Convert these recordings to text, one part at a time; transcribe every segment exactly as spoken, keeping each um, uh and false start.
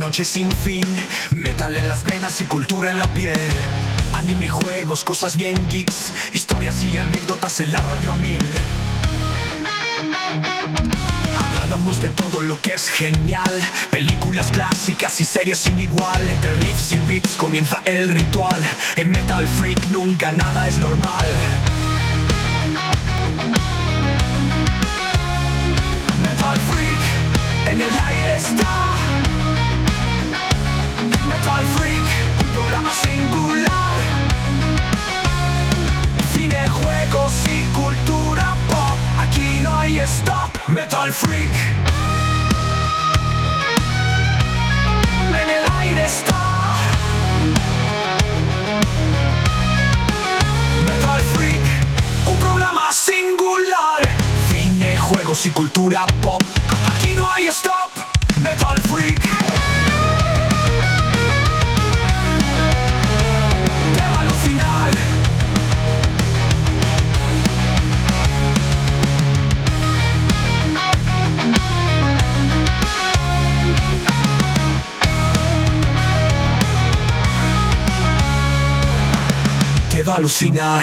noche sin fin. Metal en las venas y cultura en la piel. Anime, juegos, cosas bien geeks. Historias y anécdotas en la radio mil. Hablamos de todo lo que es genial. Películas clásicas y series sin igual. Entre riffs y beats comienza el ritual. En Metal Freak nunca nada es normal. Metal Freak, en el aire está. Metal Freak, un programa singular. Cine, juegos y cultura pop. Aquí no hay stop. Metal Freak, en el aire está. Metal Freak, un programa singular. Cine, juegos y cultura pop. Aquí no hay stop. Metal Freak. Te va a alucinar. Te va a alucinar.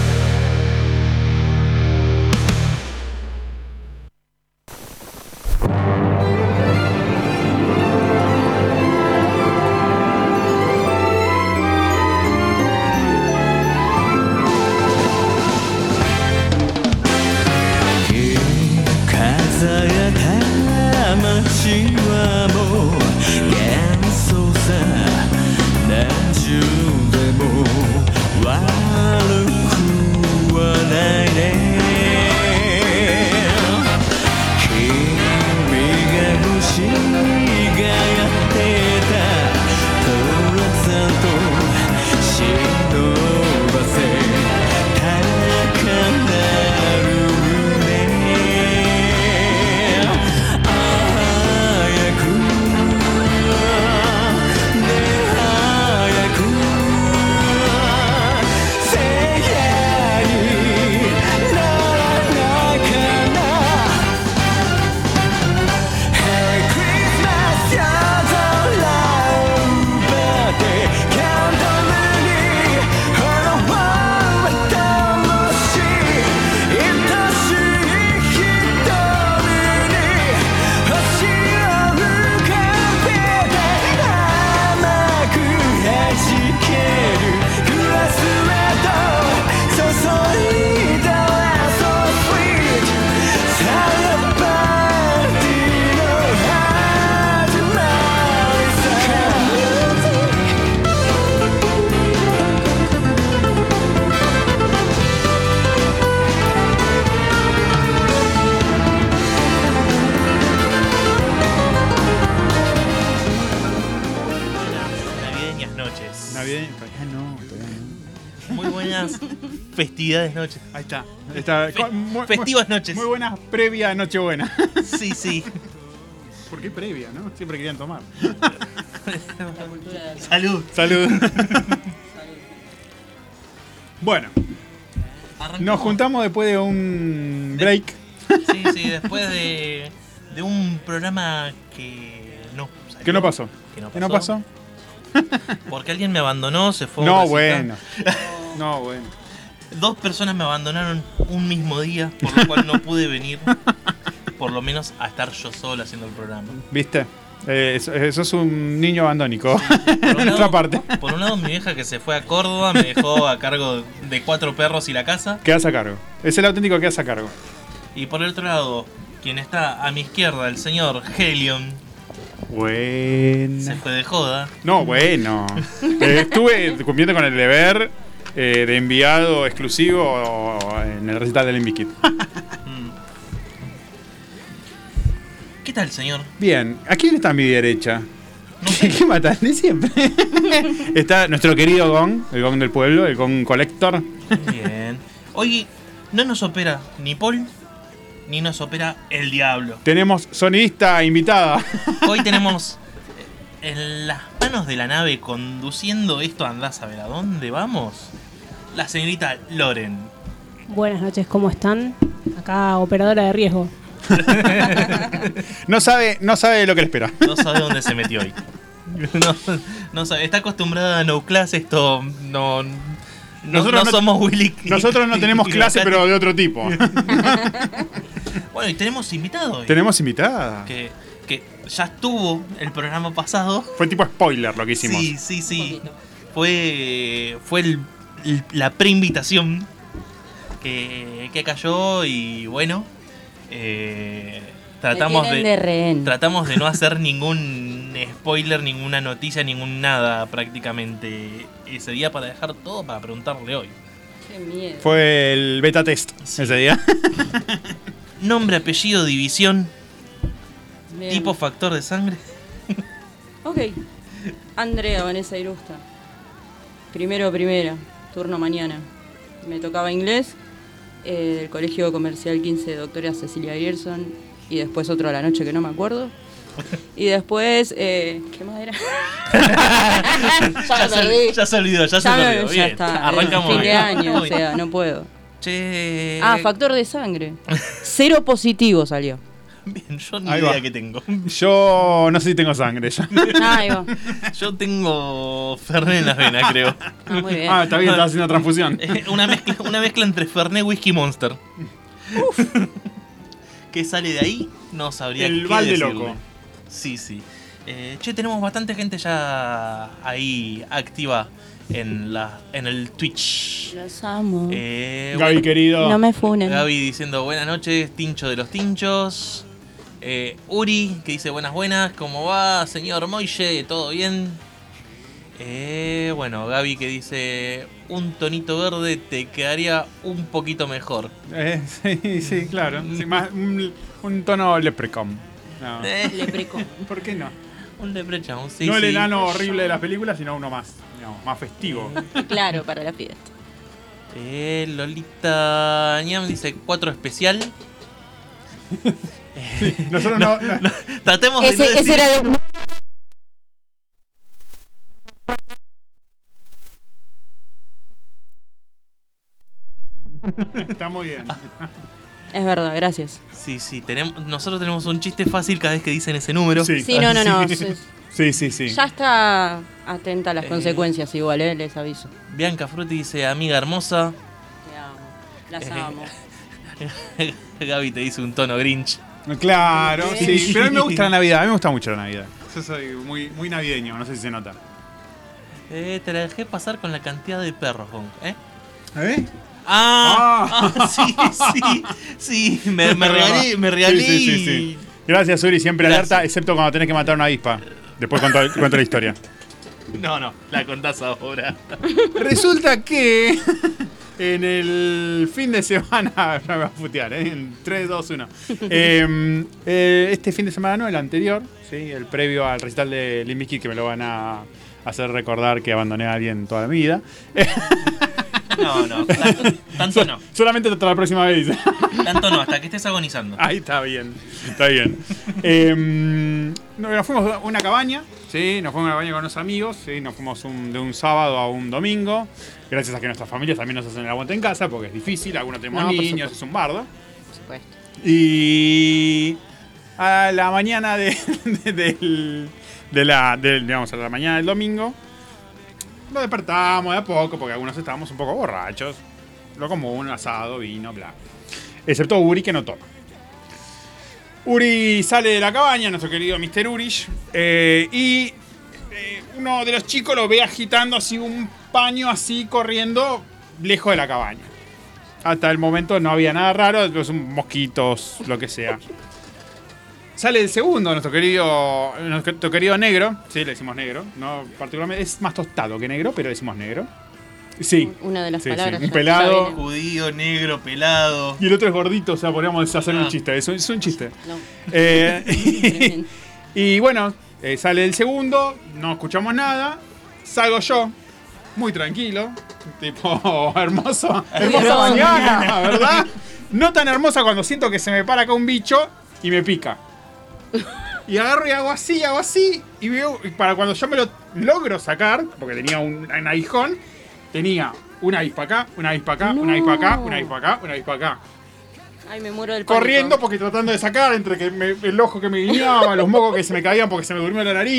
Festividades noches. Ahí está. está Fe- muy, festivas muy, noches. Muy buenas previa a Nochebuena. Sí, sí. ¿Por qué previa, no? Siempre querían tomar. Salud. Salud. Bueno. Arrancamos. Nos juntamos después de un break. Sí, sí, después de, de un programa que no salió, ¿Qué no pasó? Que no pasó. ¿Qué no pasó? Porque alguien me abandonó, se fue a No, un recital. bueno. No, bueno. Dos personas me abandonaron un mismo día, por lo cual no pude venir, por lo menos a estar yo solo haciendo el programa. ¿Viste? Eh, eso, eso es un niño abandónico. Sí, por de un nuestra lado- parte. Por un lado, mi vieja que se fue a Córdoba me dejó a cargo de cuatro perros y la casa. Quedas a cargo. Es el auténtico que quedas a cargo. Y por el otro lado, quien está a mi izquierda, el señor Helion, Bueno. se fue de joda. No, bueno. Eh, estuve cumpliendo con el deber eh, de enviado exclusivo en el recital del Inviquit. Mm. ¿Qué tal, señor? Bien, ¿a quién está a mi derecha? No ¿Qué, sé. qué matan? De siempre. Está nuestro querido Gong, el Gong del pueblo, el Gong Collector. Bien. Hoy no nos opera ni Paul, ni nos opera el diablo. Tenemos sonidista invitada. Hoy tenemos en las manos de la nave conduciendo esto, andás a ver a dónde vamos, la señorita Loren. Buenas noches, ¿cómo están? Acá, operadora de riesgo. No sabe, no sabe lo que le espera. No sabe dónde se metió hoy. No, no sabe, está acostumbrada a no class, esto no. No, Nosotros no no- somos Willy. Nosotros no tenemos y clase, Bacati. pero de otro tipo. Bueno, y tenemos invitado hoy. Tenemos invitada. Que, que ya estuvo el programa pasado. Fue tipo spoiler lo que hicimos. Sí, sí, sí. Un poquito. Fue, fue el- el- la preinvitación que, que cayó y bueno. eh, tratamos Me de, tienen de rehén. tratamos de no hacer ningún spoiler, ninguna noticia, ningún nada prácticamente ese día para dejar todo para preguntarle hoy. Qué miedo. Fue el beta test Sí. ese día. Nombre, apellido, división, Bien. tipo, factor de sangre. Ok. Andrea Vanessa Irusta. Primero, primera. Turno mañana. Me tocaba inglés. eh, del Colegio Comercial quince de Doctora Cecilia Grierson. Y después otro a la noche que no me acuerdo. Y después. Eh, ¿Qué más era? ya, me perdí. se, ya se olvidó, ya, se Ya, me- olvidó. ya Bien, está. arrancamos Fin de bien. año, Muy o sea, no puedo. Che. Ah, factor de sangre. Cero positivo salió. Bien, yo ni Ahí idea va. que tengo. Yo no sé si tengo sangre ya. Ah, ahí va. Yo tengo Fernet en las venas, creo. Ah, muy bien. Ah, está bien, estaba haciendo transfusión. Eh, una, mezcla, una mezcla entre Fernet, Whisky, Monster. ¿Qué sale de ahí? No sabría El qué balde decirle. loco. Sí, sí. Eh, che, tenemos bastante gente ya ahí activa en, la, en el Twitch. Los amo. Eh, Gaby, bueno, querido. No me funen. Gaby diciendo buenas noches, Tincho de los Tinchos. Eh, Uri, que dice buenas buenas, ¿cómo va, señor Moille? ¿Todo bien? Eh, bueno, Gaby que dice un tonito verde te quedaría un poquito mejor. Eh, sí, sí, claro. Sí, más, un, un tono leprechaun. No. Eh, Lepreco. ¿Por qué no? un leprechaun, sí, no el sí. enano horrible de las películas, sino uno más, no, más festivo. Claro, para la fiesta. Eh, Lolita Ñam dice cuatro especial. Nosotros no, no- Tratemos de no Ese, ese decir- era de... está muy bien. Es verdad, gracias. Sí, sí, tenemos, nosotros tenemos un chiste fácil cada vez que dicen ese número. Sí. Sí, no, no, no. Sí. se- Sí, sí, sí. Ya está atenta a las Eh. consecuencias igual, eh, les aviso. Bianca Frutti dice amiga hermosa. Te amo. Las Eh. amo. Gaby te dice un tono Grinch. Claro, sí. Sí. Pero a mí me gusta la Navidad, a mí me gusta mucho la Navidad. Yo soy muy, muy navideño, no sé si se nota. Eh, te la dejé pasar con la cantidad de perros, Gonk, ¿eh? ¿Eh? Ah, Ah. ah, sí, sí, sí, me, me regalé, me regalé. Sí, sí, sí, sí. Gracias, Uri, siempre Gracias. alerta, excepto cuando tenés que matar una avispa. Después cuento, cuento la historia. No, no, la contás ahora. Resulta que en el fin de semana, ya me va a putear, ¿eh? En tres, dos, uno. Eh, eh, este fin de semana, no, el anterior, ¿sí? El previo al recital de Limp Bizkit, que me lo van a hacer recordar que abandoné a alguien toda mi vida. No, no, tanto, tanto no, Solamente hasta la próxima vez. tanto no, hasta que estés agonizando. Ahí está bien, está bien. Eh, nos fuimos a una cabaña, ¿sí? Nos fuimos a una cabaña con unos amigos, ¿sí? Nos fuimos un- de un sábado a un domingo. Gracias a que nuestras familias también nos hacen el aguante en casa, porque es difícil, algunos tenemos No, por niños, supuesto. es un bardo. Por supuesto. Y a la mañana de, de- del, de la, del- digamos, a la mañana del domingo, nos despertamos de a poco, porque algunos estábamos un poco borrachos. Lo común, asado, vino, bla. Excepto Uri, que no toma. Uri sale de la cabaña, nuestro querido mister Urish, eh, y eh, uno de los chicos lo ve agitando así un paño así corriendo lejos de la cabaña. Hasta el momento no había nada raro, pues, mosquitos, lo que sea. Sale el segundo, nuestro querido, nuestro querido negro. Sí, le decimos negro. No, particularmente es más tostado que negro, pero le decimos negro. Sí. Una de las Sí, sí, palabras. un ya- pelado. ya viene. Judío, negro, pelado. Y el otro es gordito, o sea, podríamos hacer un Ah. chiste. Es un, es un chiste. No. Eh, Tremendo. y bueno, eh, sale el segundo, no escuchamos nada. Salgo yo, muy tranquilo. Tipo, hermoso. Hermosa Hermoso. mañana, ¿verdad? No tan hermosa cuando siento que se me para acá un bicho y me pica. Y agarro y hago así, hago así. Y veo, y para cuando yo me lo logro sacar, porque tenía un, un aguijón, tenía una avispa acá, una avispa acá, una avispa acá, una avispa acá, una avispa acá. Ay, me muero del pánico. Corriendo porque tratando de sacar entre que me- el ojo que me guiñaba, los mocos que se me caían porque se me durmió la nariz.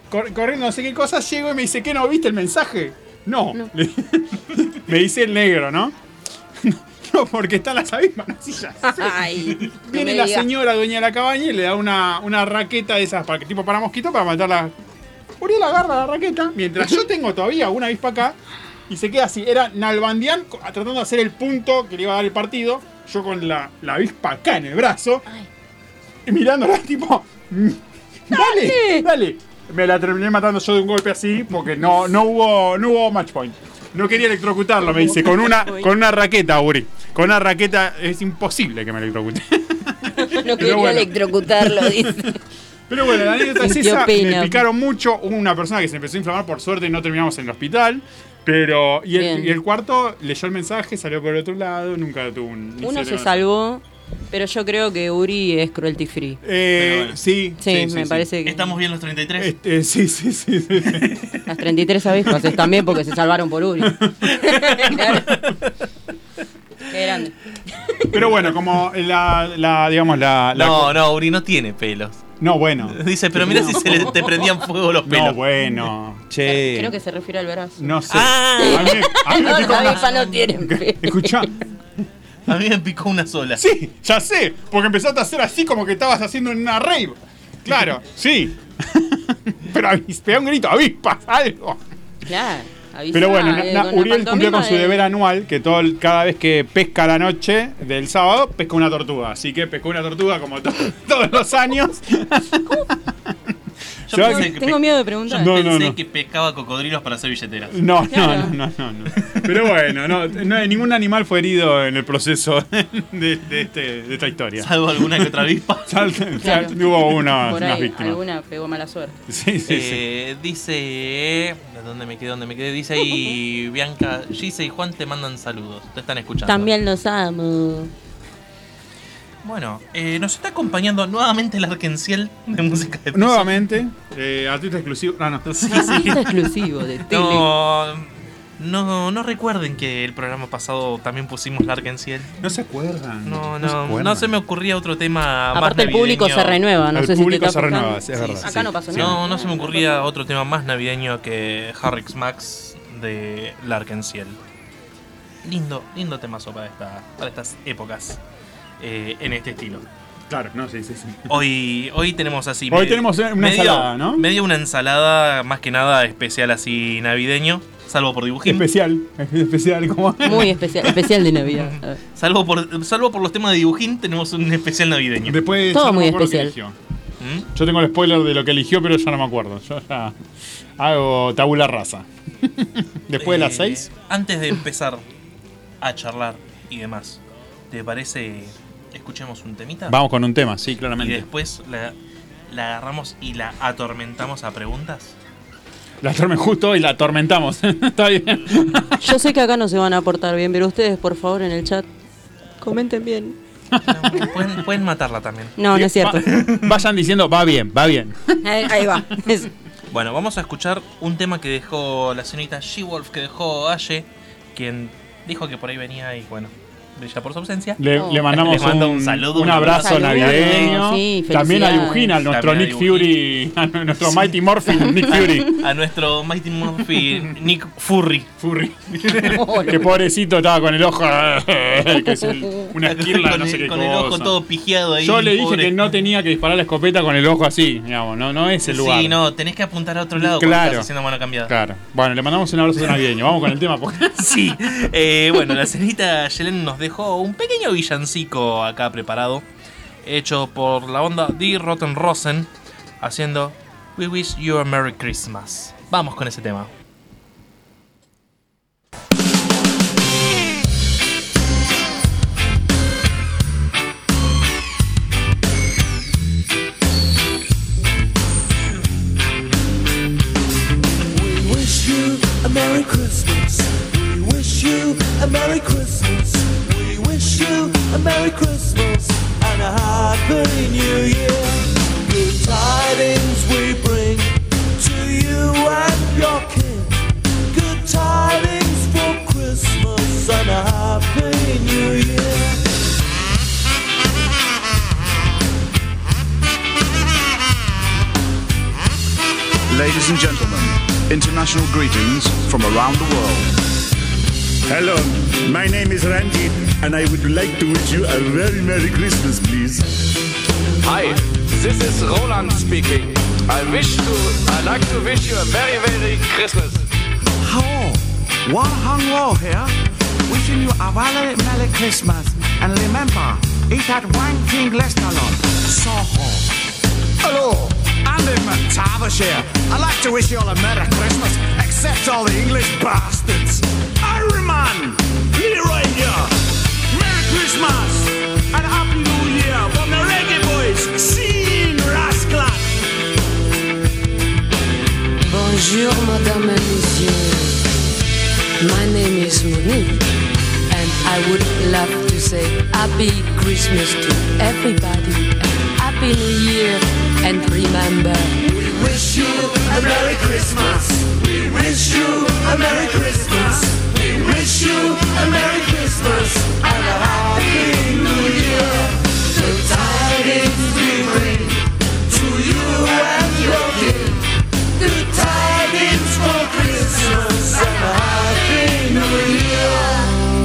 cor- corriendo no sé qué cosa, llego y me dice, ¿qué no viste el mensaje? No. No. Le- me dice el negro, ¿no? No, porque están las avispas, no, sí, ya sé. Ay, no Viene me la digas. señora dueña de la cabaña y le da una, una raqueta de esas para, tipo para mosquito para matarla. Uriel agarra la raqueta, mientras yo tengo todavía una avispa acá, y se queda así. Era Nalbandián co- tratando de hacer el punto que le iba a dar el partido, yo con la, la avispa acá en el brazo, Ay. y mirándola tipo, "Mm, dale, dale. Me la terminé matando yo de un golpe así, porque no, no, hubo, no hubo match point. No quería electrocutarlo, me dice, con una, con una raqueta, Uri. Con una raqueta es imposible que me electrocute. No quería bueno. electrocutarlo, dice. Pero bueno, la anécdota es Sintió esa. pena. Me picaron mucho. Hubo una persona que se empezó a inflamar. Por suerte no terminamos en el hospital. Pero. Y el, Bien. y el cuarto leyó el mensaje, salió por el otro lado. Nunca tuvo un. ni Uno se cerebro. salvó, pero yo creo que Uri es cruelty free. Eh, Pero bueno. sí, Sí, sí, me sí, parece que ¿Estamos bien los treinta y tres? Este, sí, sí, sí, sí. las treinta y tres avispas están bien porque se salvaron por Uri. Claro. Qué grande. Pero bueno, como la, la digamos, la. la- No, no, Uri no tiene pelos. No, bueno. Dice, pero mira si se le, te prendían fuego los pelos. No, bueno. Che. Creo que se refiere al brazo. No sé. Ah. A mí, a mí me No, picó las una- avispas no tienen pelo. Escuchá. A mí me picó una sola. Sí, ya sé. Porque empezaste a hacer así como que estabas haciendo en una rave. Claro, sí. Pero avis- pegá un grito, avispas, algo. Claro. avisá, Pero bueno, eh, na- con la Uriel cumplió con pantomima su de- deber anual, que todo el- cada vez que pesca la noche del sábado, pesca una tortuga. Así que pescó una tortuga como to- todos los años. Yo Yo- pensé que Tengo pe- miedo de Yo preguntar. No, pensé no. que pescaba cocodrilos para hacer billeteras. No, no, Claro. no, no, no, no. Pero bueno, no, no, ningún animal fue herido en el proceso de, de este- de esta historia. Salvo alguna que otra avispa. Sal- sal- Claro. Hubo unas, Por unas ahí, víctimas. alguna pegó mala suerte. Sí, sí, sí. Eh, dice. ¿Dónde me quedé? ¿Dónde me quedé? Dice ahí Bianca, Gise y Juan te mandan saludos. Te están escuchando. También los amo. Bueno, eh, nos está acompañando nuevamente el Arkenciel de música de piso. Nuevamente, eh, artista exclusivo. Ah, no. Sí, sí. Artista exclusivo de tele. No, no, no recuerden que el programa pasado también pusimos la Arkenciel. No se acuerdan. No, se no, acuerdan. no se me ocurría otro tema más Aparte el público navideño. se renueva, no El sé si público te está se renueva, fijando. sí, es verdad, Acá sí. no pasó nada. No, no se me ocurría otro tema más navideño que Harrix Max de Larkenciel. Lindo, lindo temazo para, esta, para estas épocas eh, en este estilo. Claro, no, sí, sí, sí. Hoy, hoy tenemos así. Hoy tenemos una ensalada, ¿no? Medio una ensalada, más que nada especial así navideño, salvo por dibujín. Especial, especial, como. Muy especial, especial de Navidad. A ver. Salvo por, salvo por los temas de dibujín, tenemos un especial navideño. Después. Todo yo no muy me acuerdo qué especial. eligió. ¿Mm? Yo tengo el spoiler de lo que eligió, pero ya no me acuerdo. Yo ya hago tabula rasa. Después de las Eh, seis. Antes de empezar a charlar y demás, ¿te parece escuchemos un temita? Vamos con un tema, sí, Y claramente. después la, la agarramos y la atormentamos a preguntas. La atorme justo y la atormentamos. Está bien. Yo sé que acá no se van a portar bien, pero ustedes, por favor, en el chat, comenten bien. No, pueden, pueden matarla también. No, no es cierto. Va- vayan diciendo, va bien, va bien. Ahí ahí va. Eso. Bueno, vamos a escuchar un tema que dejó la señorita She-Wolf, que dejó Aye, quien dijo que por ahí venía y bueno, brilla por su ausencia. Le, Oh. le mandamos Les mando un, un saludo, un un abrazo abrazo. navideño. Sí, También a felicidades. Eugene, a nuestro También a Nick Fury, a nuestro Mighty Morphin Nick Fury. A nuestro Mighty Morphy Nick Furry. Furry. Que pobrecito estaba con el ojo. Que es el- una esquirla, con no sé el, qué con cosa. el ojo todo pijeado ahí. Yo le dije pobre. que no tenía que disparar la escopeta con el ojo así, digamos, no, no es el lugar. Sí, no, tenés que apuntar a otro lado cuando Claro. estás haciendo mano cambiada. Claro. Bueno, le mandamos un abrazo navideño. Vamos con el tema. Porque... Sí, eh, bueno, la señorita Yelen nos dejó un pequeño villancico acá preparado, hecho por la banda Die Rotten Rosen, haciendo We Wish You a Merry Christmas. Vamos con ese tema. We wish you a Merry Christmas. We wish you a Merry Christmas. We wish you a Merry Christmas and a Happy New Year. Good tidings we bring to you and your kin. Good tidings for Christmas and a Happy New Year. Ladies and gentlemen, international greetings from around the world. Hello, my name is Randy, and I would like to wish you a very Merry Christmas, please. Hi, this is Roland speaking. I wish to, I'd like to wish you a very, very Christmas. Hello, Wang Hang Wo here, wishing you a very Merry Christmas. And remember, eat that Wang King restaurant, Soho. Hello, Andy McTavish here. I'd like to wish you all a Merry Christmas, except all the English bastards. Iron Man, Leroy here. Merry Christmas and Happy New Year from the Reggae Boys, Scene Rascal. Bonjour, Madame and Messieurs. My name is Monique, and I would love to say Happy Christmas to everybody and Happy New Year. And remember, we wish you a Merry Christmas. We wish you a Merry Christmas. We wish you a Merry Christmas and a Happy New Year. The tidings we bring to you and your king. Good tidings for Christmas and a Happy New Year.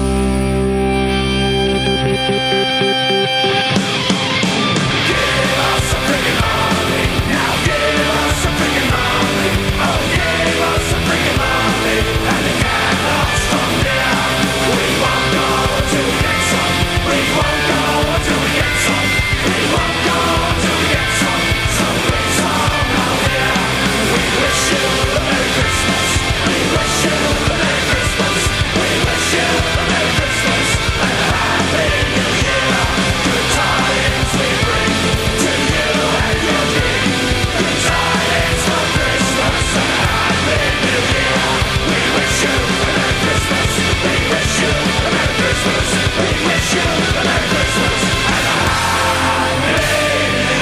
Give us a freaking army. Now give us a freaking army. Oh, give us a freaking army. And the cannons from here. We won't go till we get some. We won't go till we get some. We won't go till we get some. So bring some out here. We wish you a Merry Christmas. We wish you a Merry Christmas. We wish you a Merry Christmas and a Happy New Year. Good tidings we bring to you and your king. Good tidings for Christmas and a Happy New Year. We wish you a Merry Christmas. We wish you a Merry Christmas. We wish you a Merry Christmas and a Happy New Year.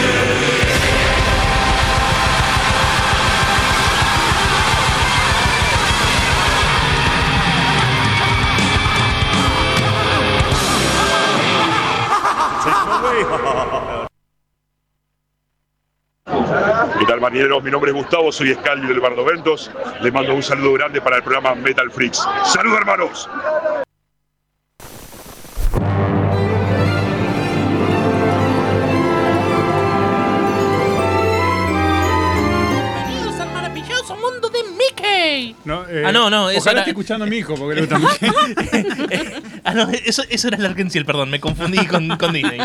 ¿Qué tal, marineros? Mi nombre es Gustavo, soy Scaldi del Bardoventos. Les mando un saludo grande para el programa Metal Freaks. ¡Saludos, hermanos! Bienvenidos al maravilloso mundo de Mickey. No, eh, ah, no, no, eso ojalá era... esté escuchando a mi hijo, porque le gusta Mickey. ah, no, eso, eso era el Arkenciel, perdón, me confundí con, con Disney.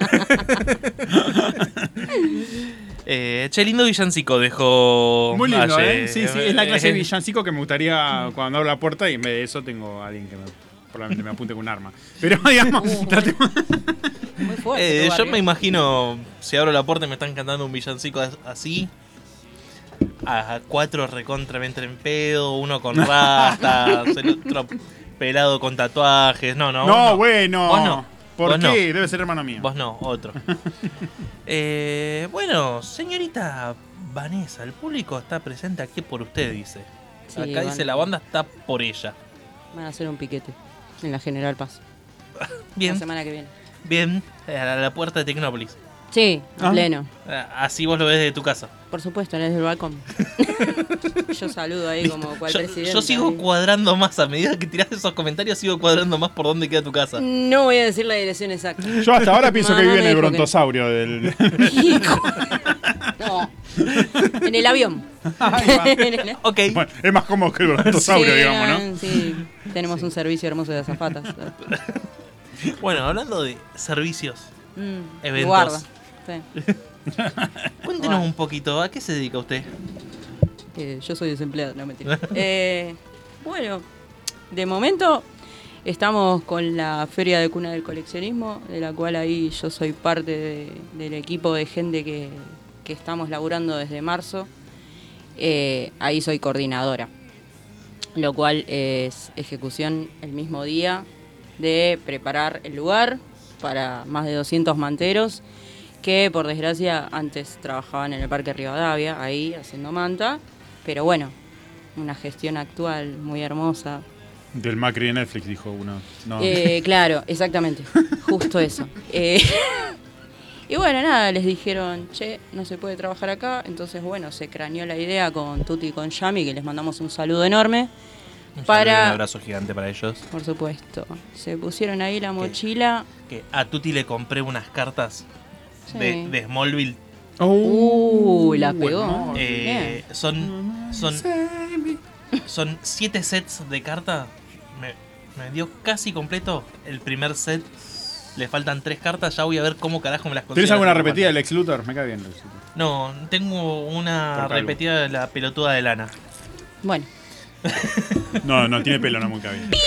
eh, che, lindo villancico dejó. Muy lindo, ayer. ¿eh? Sí, sí, es la clase de villancico que me gustaría cuando abro la puerta y en vez de eso tengo a alguien que me, probablemente me apunte con un arma. Pero digamos, Uh, tratemos... Muy fuerte. Eh, tu yo barrio. me imagino, si abro la puerta y me están cantando un villancico así, a cuatro recontra me entra en pedo, uno con rastas, el otro pelado con tatuajes. No, no. No, vos no. bueno. Vos no. ¿Por Vos qué? no. Debe ser hermano mío. Vos no, otro. eh, bueno, señorita Vanessa, el público está presente aquí por usted, dice. Sí, Acá dice van- la banda está por ella. Van a hacer un piquete en la General Paz. Bien. La semana que viene. Bien, a la puerta de Tecnópolis. Sí, a Ah. pleno. Así vos lo ves de tu casa. Por supuesto, desde el balcón. Yo saludo ahí como cual Yo, presidente. yo sigo ahí. cuadrando más, a medida que tirás esos comentarios, sigo cuadrando más por dónde queda tu casa. No voy a decir la dirección exacta. Yo hasta ahora pienso que Mamá vive en me el dijo que- brontosaurio del... No. En el avión. En el- Ok. Bueno, es más cómodo que el brontosaurio, Sí, digamos, ¿no? Sí, tenemos un servicio hermoso de azafatas. Bueno, hablando de servicios, Mm, eventos. Guarda. Sí. Cuéntenos Guarda. un poquito, ¿a qué se dedica usted? Eh, yo soy desempleado, no mentira. Eh, bueno, de momento estamos con la Feria de Cuna del Coleccionismo, de la cual ahí yo soy parte de- del equipo de gente que, que estamos laburando desde marzo. Eh, ahí soy coordinadora, lo cual es ejecución el mismo día de preparar el lugar para más de doscientos manteros que por desgracia antes trabajaban en el Parque Rivadavia, ahí haciendo manta, pero bueno, una gestión actual muy hermosa. Del Macri de Netflix, dijo uno. No. Eh, claro, exactamente, justo eso. Eh, Y bueno, nada, les dijeron, che, no se puede trabajar acá. Entonces, bueno, se craneó la idea con Tuti y con Yami, que les mandamos un saludo enorme. Un, para... saludo, un abrazo gigante para ellos. Por supuesto. Se pusieron ahí la mochila. Que, que a Tuti le compré unas cartas sí. de, de Smallville. Uh, la pegó. Eh, son, son, son siete sets de cartas. Me, me dio casi completo el primer set. Le faltan tres cartas, ya voy a ver cómo carajo me las consigo. ¿Tienes alguna repetida del Lex Luthor? Me cae bien Lex Luthor. No, tengo una repetida de la pelotuda de lana. Bueno. No, no tiene pelo, no me cae bien.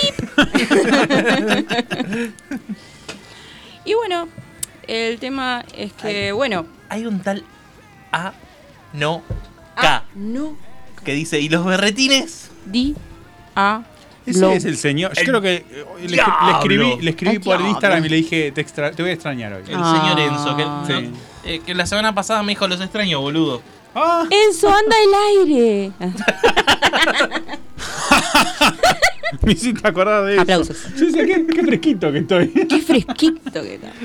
Y bueno, el tema es que, hay, bueno... Hay un tal A, no, K. A, no. Que dice, ¿y los berretines? Di, A, Ese lo. es el señor. Yo el creo que le, le escribí, le escribí por diablo. Instagram y le dije, te, extra, te voy a extrañar hoy. El ah. señor Enzo, que, sí. no, eh, que la semana pasada me dijo, los extraño, boludo. Ah. Enzo, anda el aire. Me hiciste acordar de eso. Aplausos. Sí, sí, qué, qué fresquito que estoy. Qué fresquito que está.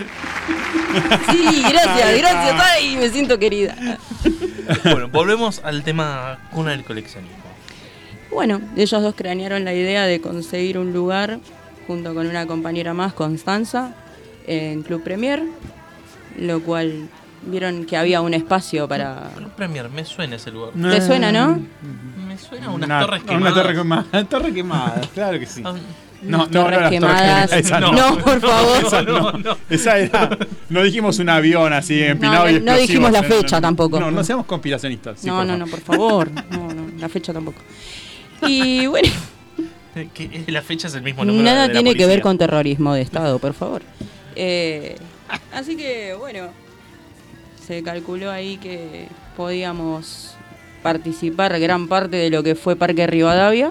Sí, gracias, gracias. Ay, me siento querida. Bueno, volvemos al tema cuna del coleccionismo. Bueno, ellos dos cranearon la idea de conseguir un lugar junto con una compañera más, Constanza, en Club Premier, lo cual vieron que había un espacio para... Club Premier, me suena ese lugar. ¿Te suena, no? Me suena a unas una, torres quemadas. Una torre quemada, una torre quemada, claro que sí. Ah, No, no, torres no, las quemadas. torres quemadas. No, No, no, por favor. Esa no, no. Esa era. No dijimos un avión así empinado no, y no, explosivo. no dijimos la No, fecha no, tampoco. No, no seamos conspiracionistas. Sí, no, por no, favor. no, por favor. No, no, la fecha tampoco. Y bueno. Que la fecha es el mismo número. Nada de la tiene que policía. ver con terrorismo de Estado, por favor. Eh, así que, bueno, se calculó ahí que podíamos participar gran parte de lo que fue Parque Rivadavia.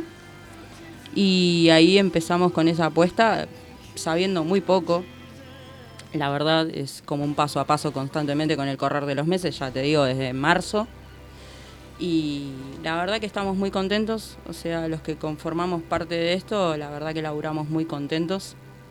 Y ahí empezamos con esa apuesta, sabiendo muy poco. La verdad es como un paso a paso constantemente con el correr de los meses, ya te digo, desde marzo. Y la verdad que estamos muy contentos, o sea, los que conformamos parte de esto, la verdad que laburamos muy contentos.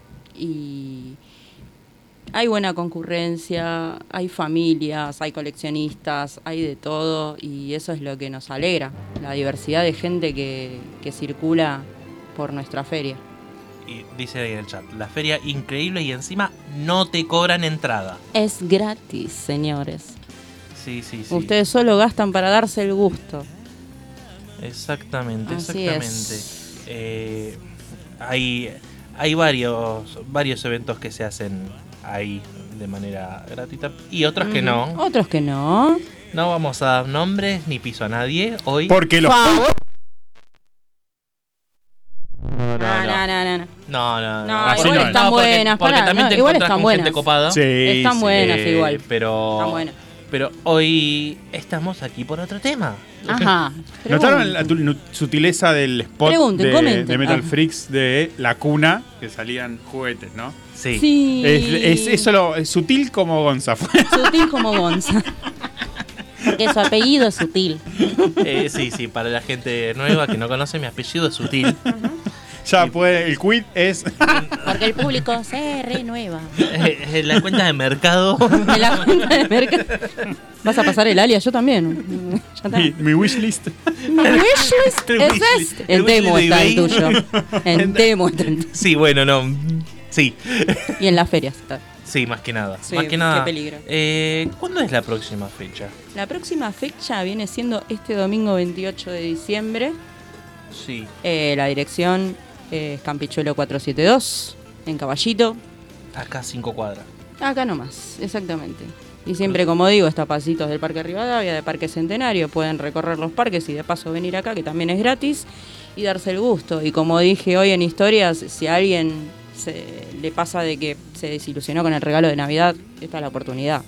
Y hay buena concurrencia, hay familias, hay coleccionistas, hay de todo, y eso es lo que nos alegra, la diversidad de gente que, que circula por nuestra feria. Y dice ahí en el chat, la feria increíble y encima no te cobran entrada. Es gratis, señores. Sí, sí, sí. Ustedes solo gastan para darse el gusto. Exactamente, Así exactamente. es. Eh, hay hay varios varios eventos que se hacen ahí de manera gratuita y otros que no. Otros que no. No vamos a dar nombres ni piso a nadie hoy. Porque los... No, no, No, no. no, no, no. No, no, No, Así igual no es. están No, porque- buenas, porque pará, también no, te igual encontrás están con buenas. gente copada. Sí, Están sí. buenas Eh, igual. Pero, Están buenas. pero hoy estamos aquí por otro tema. Ajá. ¿Notaron la tu- nu- sutileza del spot Pregunten, de, comenten. de Metal Ah. Freaks de la cuna? Que salían juguetes, ¿no? Sí. Sí. Es, es, es solo es sutil como Gonza. Sutil como Gonza. Porque su apellido es sutil. Eh, sí, sí, para la gente nueva que no conoce, mi apellido es Sutil. Ya puede, el quid es. Porque el público se renueva. Eh, en la cuenta de mercado. En la cuenta de mercado. ¿Vas a pasar el alias? Yo también. Ya está. mi, mi wishlist. Mi wishlist El es wishlist. este. El En demo wishlist está de el eBay. tuyo. En demo está el tuyo. Sí, bueno, no. Sí. Y en las ferias está. Sí, más que nada. Sí, más que qué nada. peligro. Eh, ¿Cuándo es la próxima fecha? La próxima fecha viene siendo este domingo veintiocho de diciembre. Sí. Eh, la dirección es Campichuelo cuatrocientos setenta y dos, en Caballito. Acá cinco cuadras. Acá nomás, exactamente. Y siempre, como digo, está a pasitos del Parque Rivadavia, de Parque Centenario. Pueden recorrer los parques y de paso venir acá, que también es gratis, y darse el gusto. Y como dije hoy en historias, si a alguien se le pasa de que se desilusionó con el regalo de Navidad, esta es la oportunidad.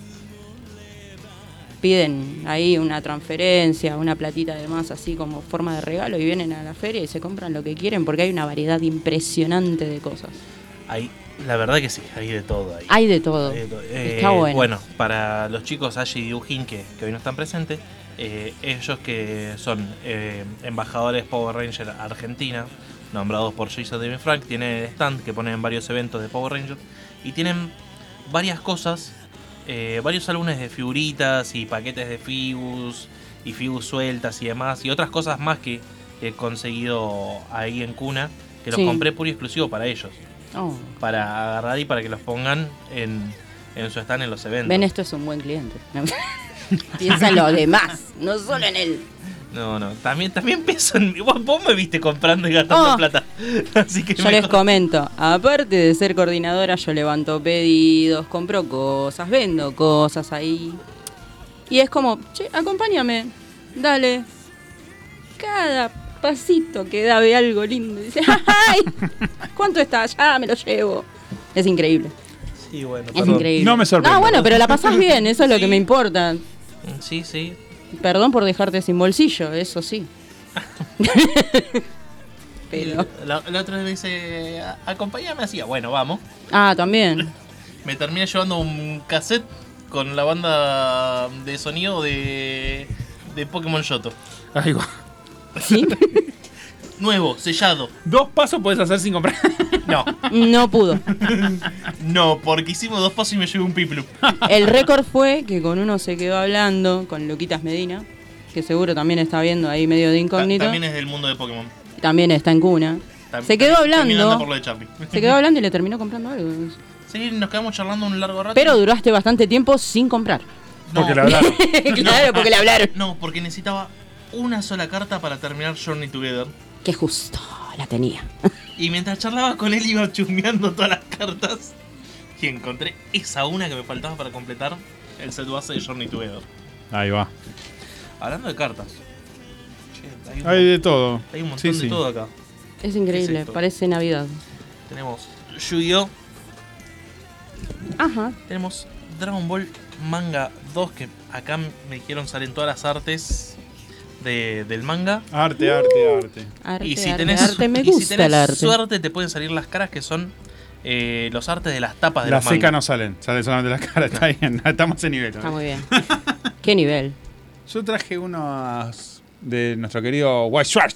Piden ahí una transferencia, una platita de más así como forma de regalo y vienen a la feria y se compran lo que quieren porque hay una variedad impresionante de cosas. Hay, la verdad que sí, hay de todo ahí. Hay de todo. Hay de todo. Está Eh, bueno. Bueno, para los chicos Ashi y Dujín que, que hoy no están presentes, eh, ellos que son eh, embajadores Power Ranger Argentina, nombrados por Jason David Frank, tienen stand que ponen varios eventos de Power Rangers y tienen varias cosas eh, varios álbumes de figuritas y paquetes de figus y figus sueltas y demás, y otras cosas más que he conseguido ahí en Cuna, que los Sí. compré puro y exclusivo para ellos. Oh. Para agarrar y para que los pongan en, en su stand en los eventos. Ven, esto es un buen cliente. Piensa en los demás, no solo en él. No, no, también, también pienso en... Vos, vos me viste comprando y gastando Oh. plata. Así que Yo me- les comento, aparte de ser coordinadora, yo levanto pedidos, compro cosas, vendo cosas ahí. Y es como, che, acompáñame, dale. Cada pasito que da ve algo lindo. Y dice, ¡ay! ¿Cuánto está? Ya me lo llevo. Es increíble. Sí, bueno, Es perdón. increíble. No me sorprende. No, bueno, pero la pasás bien, eso es lo Sí. que me importa. Sí, sí. Perdón por dejarte sin bolsillo, eso sí. Pero. La, la otra vez me dice, "A- acompáñame así". Bueno, vamos. Ah, también. Me terminé llevando un cassette con la banda de sonido de, de Pokémon Yoto. Ahí va. ¿Sí? Nuevo, sellado. Dos pasos puedes hacer sin comprar. No, No pudo. no, porque hicimos dos pasos y me llevé un piplu. El récord fue que con uno se quedó hablando, con Luquitas Medina, que seguro también está viendo ahí medio de incógnito. También es del mundo de Pokémon. También está en Cuna. Tam- Se quedó también anda hablando. por lo de Charlie. Se quedó hablando y le terminó comprando algo. Sí, nos quedamos charlando un largo rato. Pero duraste bastante tiempo sin comprar. No. Porque le hablaron. Claro, porque le hablaron. No, porque necesitaba una sola carta para terminar Journey Together. Que justo la tenía. Y mientras charlaba con él iba chusmeando todas las cartas. Y encontré esa una que me faltaba para completar el set base de Journey Together. Ahí va. Hablando de cartas. Che, hay, un, Hay de todo. hay un montón Sí, de sí. todo acá. Es increíble, ¿Qué es esto? parece Navidad. Tenemos Yu-Gi-Oh! Ajá. Tenemos Dragon Ball Manga dos, que acá me dijeron salen todas las artes de, del manga. Arte, arte, arte. Arte, Y si arte, tenés, arte, me y si gusta tenés el arte. suerte te pueden salir las caras, que son eh, los artes de las tapas de Las los secas mangas. no salen, salen solamente las caras. Está bien, estamos a ese nivel. Está muy bien. ¿Qué nivel? Yo traje unos de nuestro querido White Schwartz.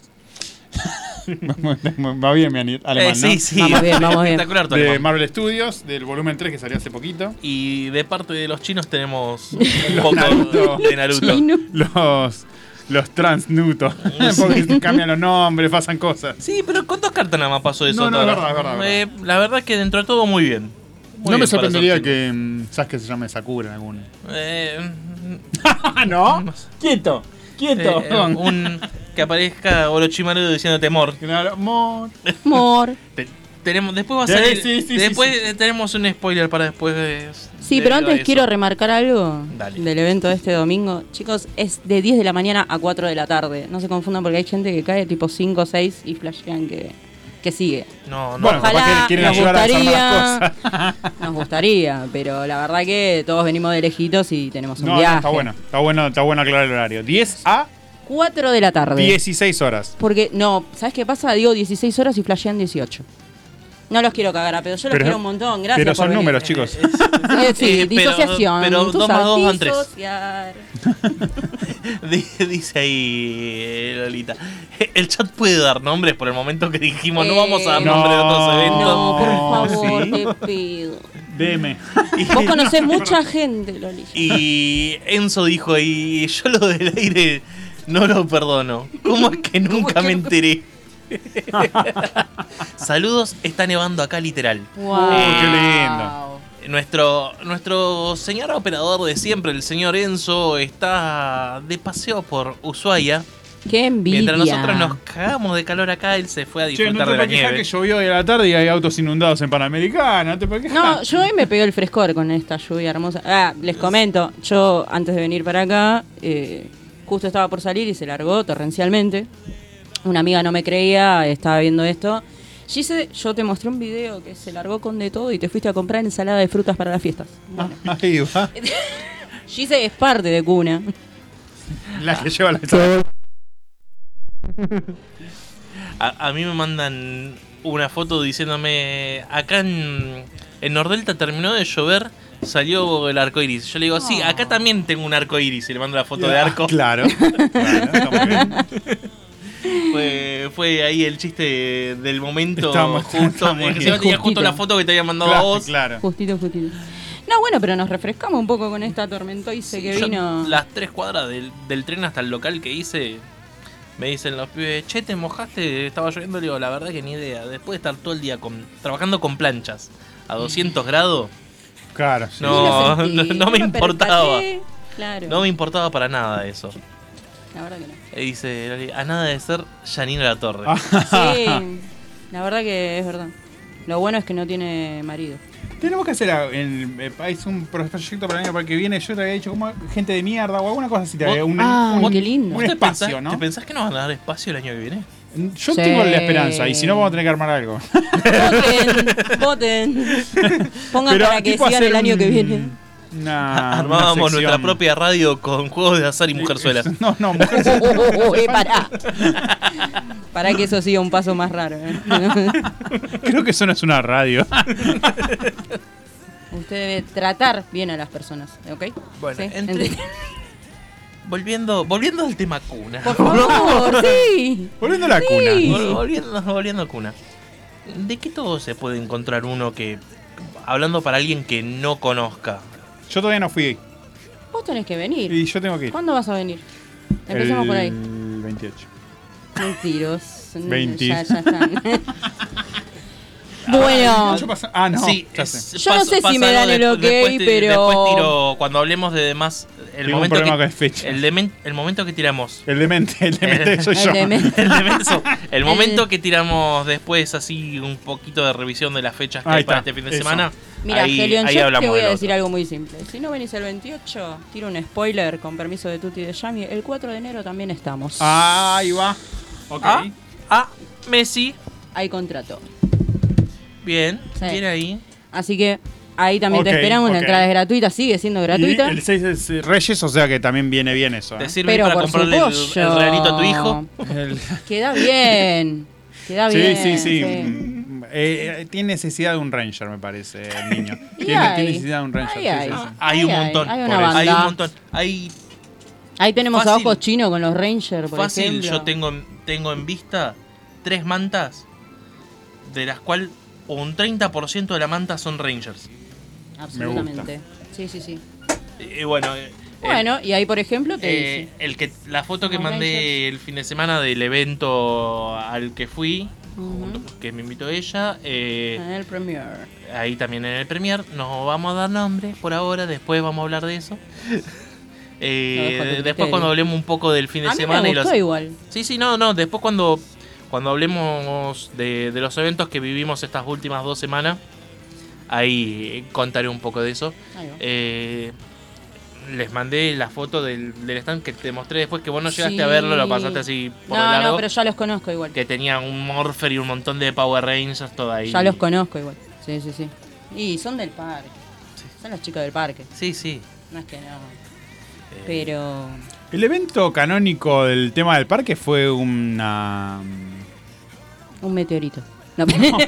Va bien mi ani- alemán, Eh, sí, ¿no? sí, Vamos bien, vamos bien. espectacular tu De alemán. Marvel Studios, del volumen tres que salió hace poquito. Y de parte de los chinos tenemos un poco Naruto. de Naruto. Chino. Los, los transnutos. Porque se cambian los nombres, pasan cosas. Sí, pero con dos cartas nada más pasó eso. No, no, hasta es ahora. verdad, es verdad, es Eh, la verdad que dentro de todo muy bien. Muy no bien me para sorprendería ser chino. que mm, Sasuke se llame Sakura en alguno. Eh, ¿No? Quieto, quieto. eh, un, que aparezca Orochimaru diciéndote mor. Claro, amor. Mor. Te- tenemos, después va a Sí, salir. sí, sí, después sí, eh, tenemos un spoiler para después de. Sí, de- pero de antes eso. quiero remarcar algo Dale. del evento de este domingo. Chicos, es de diez de la mañana a cuatro de la tarde. No se confundan porque hay gente que cae tipo cinco o seis y flashean que, que sigue. No, no. Bueno, Ojalá capaz que quieren nos ayudar a desarmar gustaría, las cosas. nos gustaría, pero la verdad que todos venimos de lejitos y tenemos un No, no, viaje. está bueno. Está bueno, está bueno aclarar el horario. diez a cuatro de la tarde. dieciséis horas. Porque, no, ¿sabes qué pasa? Digo dieciséis horas y flashean dieciocho. No los quiero cagar a pedo, yo los Pero- quiero un montón, gracias Pero por son venir. números, chicos. Eh, sí, Eh, pero- disociación. pero tú dos más sabes, dos dan tres. disociar. Di- Dice ahí eh, Lolita. El chat puede dar nombres por el momento que dijimos. No vamos a dar Eh, nombres de otros eventos. No, por No, favor, sí. te pido. D M. Vos conocés mucha gente, Loli. Y Enzo dijo ahí, yo lo del aire no lo perdono. ¿Cómo es que nunca me enteré? Saludos, está nevando acá literal. Wow. qué lindo. Nuestro, nuestro señor operador de siempre, el señor Enzo, está de paseo por Ushuaia. Qué envidia. Mientras nosotros nos cagamos de calor acá, él se fue a Che, disfrutar no te de la puedes quejar nieve. que llovió hoy a la tarde y hay autos inundados en Panamericana. No te puedes quejar. No, yo hoy me pegué el frescor con esta lluvia hermosa. Ah, les comento, yo antes de venir para acá, eh, justo estaba por salir y se largó torrencialmente. Una amiga no me creía, estaba viendo esto. Gise, yo te mostré un video que se largó con de todo y te fuiste a comprar ensalada de frutas para las fiestas. Bueno. Ahí va. Gise es parte de Cuna. La que lleva la A, a mí me mandan una foto diciéndome, acá en, en Nordelta terminó de llover, salió el arco iris. Yo le digo, sí, acá también tengo un arco iris. Y le mando la foto de arco. Claro. Claro, está muy bien. Fue, fue ahí el chiste del momento. Estamos- justo, estamos eh, que bien. se tenía justo Justito. la foto que te había mandado Claro, a vos. claro. Justito, justito. No, bueno, pero nos refrescamos un poco con esta tormentoise Sí, que yo vino. Las tres cuadras del, del tren hasta el local que hice, me dicen los pibes, che, ¿te mojaste? Estaba lloviendo. Le digo, la verdad que ni idea. Después de estar todo el día con, trabajando con planchas a doscientos grados, Claro, sí. no, Ni lo no, sentí, no me no importaba. percaté. Claro. No me importaba para nada eso. La verdad que no. Y dice, Loli, a nada de ser Janina La Torre. Sí, la verdad que es verdad. Lo bueno es que no tiene marido. Tenemos que hacer en el país un proyecto para el año para el que viene. Yo te había dicho como gente de mierda o alguna cosa así. Te había- un, Ah, un- qué lindo. un ¿Te espacio, pensás, ¿no? ¿Te pensás que nos van a dar espacio el año que viene? Yo Sí. tengo la esperanza y si no vamos a tener que armar algo. Voten, voten. Pongan Pero, para que tipo, sigan hacer el año un- que viene. Una, Armábamos una sección. nuestra propia radio con juegos de azar y mujerzuelas. No, no, mujer. Uy, pará. Pará que eso siga un paso más raro. ¿eh? Creo que eso no es una radio. Usted debe tratar bien a las personas, ¿ok? Bueno, ¿Sí? entre- ¿Entiende? Volviendo, volviendo al tema cuna. Por favor, sí. Volviendo a la Sí. cuna. Vol- Volviendo, volviendo a cuna. ¿De qué todo se puede encontrar uno que, hablando para alguien que no conozca? Yo todavía no fui. Vos tenés que venir. Y yo tengo que ir. ¿Cuándo vas a venir? Empecemos el por ahí. veintiocho. Mentiros. veinte. Ya, ya están. Bueno, Yo paso- Ah, no. Sí, ya es- sé. Yo no paso- sé si pasa me algo dan el después- ok, después ti- pero- Después tiro, cuando hablemos de demás, el Tengo un momento problema que, con fecha. el, demen- el momento que tiramos. El demente, el demente soy el yo. demente. El, demenso, el momento que tiramos después, así un poquito de revisión de las fechas que Ahí hay para está, este fin de eso. semana. Mira, ahí, Helion, ahí yo te hablamos voy a del decir otro. algo muy simple. Si no venís el veintiocho, tiro un spoiler con permiso de Tuti y de Yami. El cuatro de enero también estamos. Ah, ahí va. Ok. Ah, ah, Messi. Hay contrato. Bien, Sí. bien ahí. Así que ahí también Ok, te esperamos. La ok. entrada es gratuita, sigue siendo Y gratuita. el seis es eh, Reyes, o sea que también viene bien eso. ¿eh? ¿Te sirve Pero para por comprarle el, supuesto. el regalito a tu hijo? El- Queda bien. Queda Sí, bien. sí, sí. Mm, eh, eh, tiene necesidad de un Ranger, me parece, el niño. Y Tiene, hay. tiene necesidad de un Ranger. Hay, sí, hay. sí, sí. Hay un Hay, montón. hay por una eso. banda. Hay un montón. Hay Ahí tenemos Fácil. a ojos chinos con los Rangers, por fácil, ejemplo. yo tengo, en- tengo en vista tres mantas, de las cuales un treinta por ciento de la manta son Rangers. Absolutamente. Sí, sí, sí. Y bueno, eh, Bueno, y ahí, por ejemplo, te eh, dice. el que la foto que Los mandé Rangers. el fin de semana del evento al que fui, Ujú. que me invitó ella, eh, En el Premier. ahí también en el Premier, no vamos a dar nombre por ahora, después vamos a hablar de eso. Eh, Lo dejo a tu después criterio. cuando hablemos un poco del fin de A mí semana me y gustó los igual. Sí, sí, no, no, después cuando cuando hablemos de, de los eventos que vivimos estas últimas dos semanas, ahí contaré un poco de eso. Ahí va. Eh, les mandé la foto del, del stand que te mostré después, que vos no llegaste Sí. a verlo, lo pasaste así por No, lo largo. no, pero ya los conozco igual. Que tenía un Morpher y un montón de Power Rangers, todo ahí. Ya los conozco igual. Sí, sí, sí. Y son del parque. Son los chicos del parque. Sí, sí. No es que no. Eh, Pero. El evento canónico del tema del parque fue una. Un meteorito. No,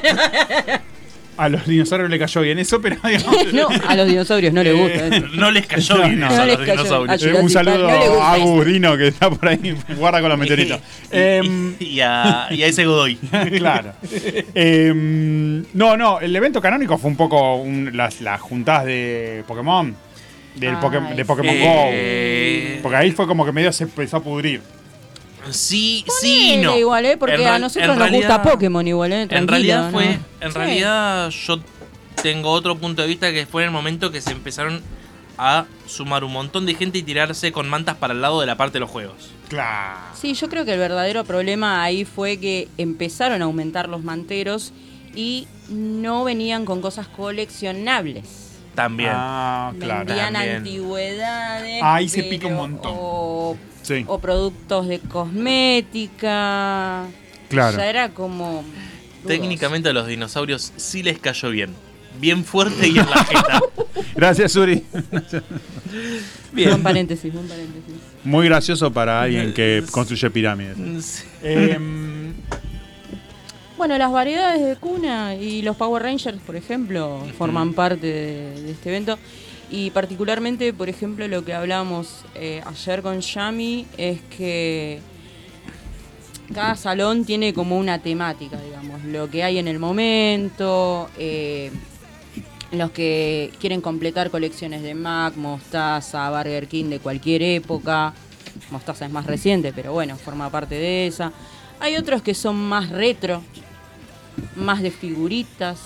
A los dinosaurios le cayó bien eso, pero digamos. no, a los dinosaurios no les gusta. eso. no les cayó No, bien no. eso No a les los cayó. dinosaurios. A Eh, un saludo no le gusta a eso. Agus Dino que está por ahí, guarda con los meteoritos. Em, y, a, y a ese Godoy. claro. Em, no, no, el evento canónico fue un poco un- las, las juntadas de Pokémon. Del Ay, Poké- de Pokémon Eh, Go. Porque ahí fue como que medio se empezó a pudrir. Sí, sí, Ponele no. igual, ¿eh? Porque En a real- nosotros en nos gusta realidad- Pokémon igual, ¿eh? En Tranquilo, realidad ¿no? fue, en Sí. realidad yo tengo otro punto de vista, que fue en el momento que se empezaron a sumar un montón de gente y tirarse con mantas para el lado de la parte de los juegos. Claro. Sí, yo creo que el verdadero problema ahí fue que empezaron a aumentar los manteros y no venían con cosas coleccionables. También. Ah, claro. Vendían También. antigüedades. Ahí se pero- pica un montón. O, Sí. o productos de cosmética. Claro. Ya era como. dudoso. Técnicamente a los dinosaurios sí les cayó bien. Bien fuerte y en la jeta. Gracias, Uri. Buen paréntesis, buen paréntesis. Muy gracioso para alguien que construye pirámides. Em, Bueno, las variedades de cuna y los Power Rangers, por ejemplo, forman parte de, de este evento. Y particularmente, por ejemplo, lo que hablamos eh, ayer con Yami es que cada salón tiene como una temática, digamos, lo que hay en el momento, eh, los que quieren completar colecciones de Mac, Mostaza, Burger King de cualquier época. Mostaza es más reciente, pero bueno, forma parte de esa. Hay otros que son más retro, más de figuritas.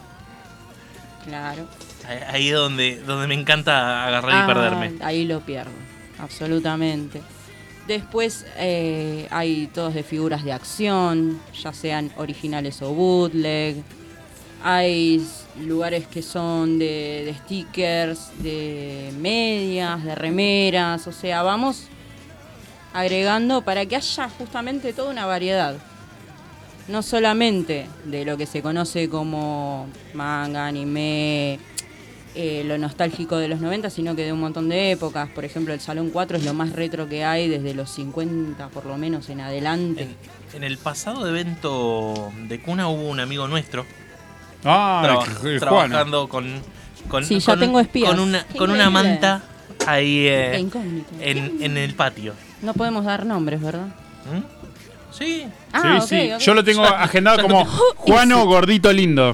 Claro. Ahí es donde, donde me encanta agarrar Ah, y perderme. Ahí lo pierdo, absolutamente. Después eh, hay todos de figuras de acción, ya sean originales o bootleg. Hay lugares que son de, de stickers, de medias, de remeras. O sea, vamos agregando para que haya justamente toda una variedad. No solamente de lo que se conoce como manga, anime, eh, lo nostálgico de los noventa, sino que de un montón de épocas. Por ejemplo, el Salón cuatro es lo más retro que hay desde los cincuenta por lo menos en adelante. En, en el pasado evento de Cuna hubo un amigo nuestro Ah, traba- el trabajando con, con, Sí, ya con- tengo espías. con una, Qué con una increíble. manta ahí Qué eh, incógnito. en, en el patio. No podemos dar nombres, ¿verdad? ¿Mm? Sí. Ah, sí, ok, sí. ok. Yo lo tengo agendado yo lo como tengo- Juano Gordito Lindo.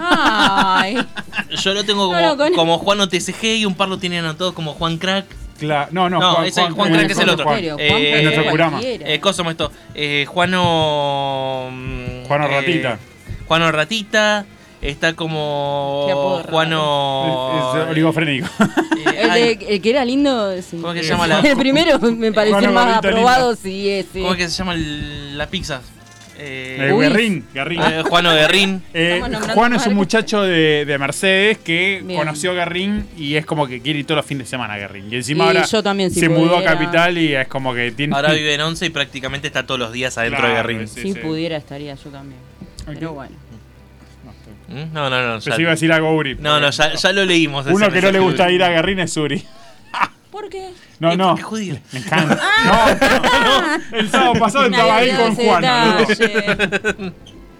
Ay. Yo lo tengo como, No, no, con- como Juan T C G y un par lo tienen anotado como Juan Crack. Claro, no, no, No, Juan- ese Juan- Juan Juan- Crack es el Juan- otro. Juan. Juan Eh, puede nuestro ser programa. cualquiera. Eh, ¿Cómo se llama esto? Eh, Juano. mm, Juano eh, Ratita. Juano Ratita. Está como. Qué apodo raro. Juano. Es, es oligofrénico. eh, El, ay, de- el que era lindo, sí. ¿Cómo que se llama la- El primero me pareció Juan el más Gordito aprobado, lindo. sí, ese. ¿Cómo es que se llama el- la pizza? Eh, Eh, Uy. Guerrín, Guerrín. eh, Juano Guerrín. Eh, Estamos nombrando Juan es un marcas. muchacho de, de Mercedes que Bien. conoció a Guerrín y es como que quiere ir todos los fines de semana a Guerrín. Y encima Y ahora yo también, si se mudó a pudiera. Capital y es como que tiene. Ahora vive en Once y prácticamente está todos los días adentro Claro, de Guerrín. sí, si sí. pudiera estaría yo también. Pero bueno. ¿Mm? No, no, no. Pensé ya- que iba a decir algo Uri. No, no, ya, ya lo leímos. ese Uno que no mensaje le de gusta Uri. ir a Guerrín es Uri. ¿Por qué? No, Eh, no. porque es judío. Me encanta. No, no, no. El sábado pasado estaba ahí con Ese Juan. ¿no? detalle.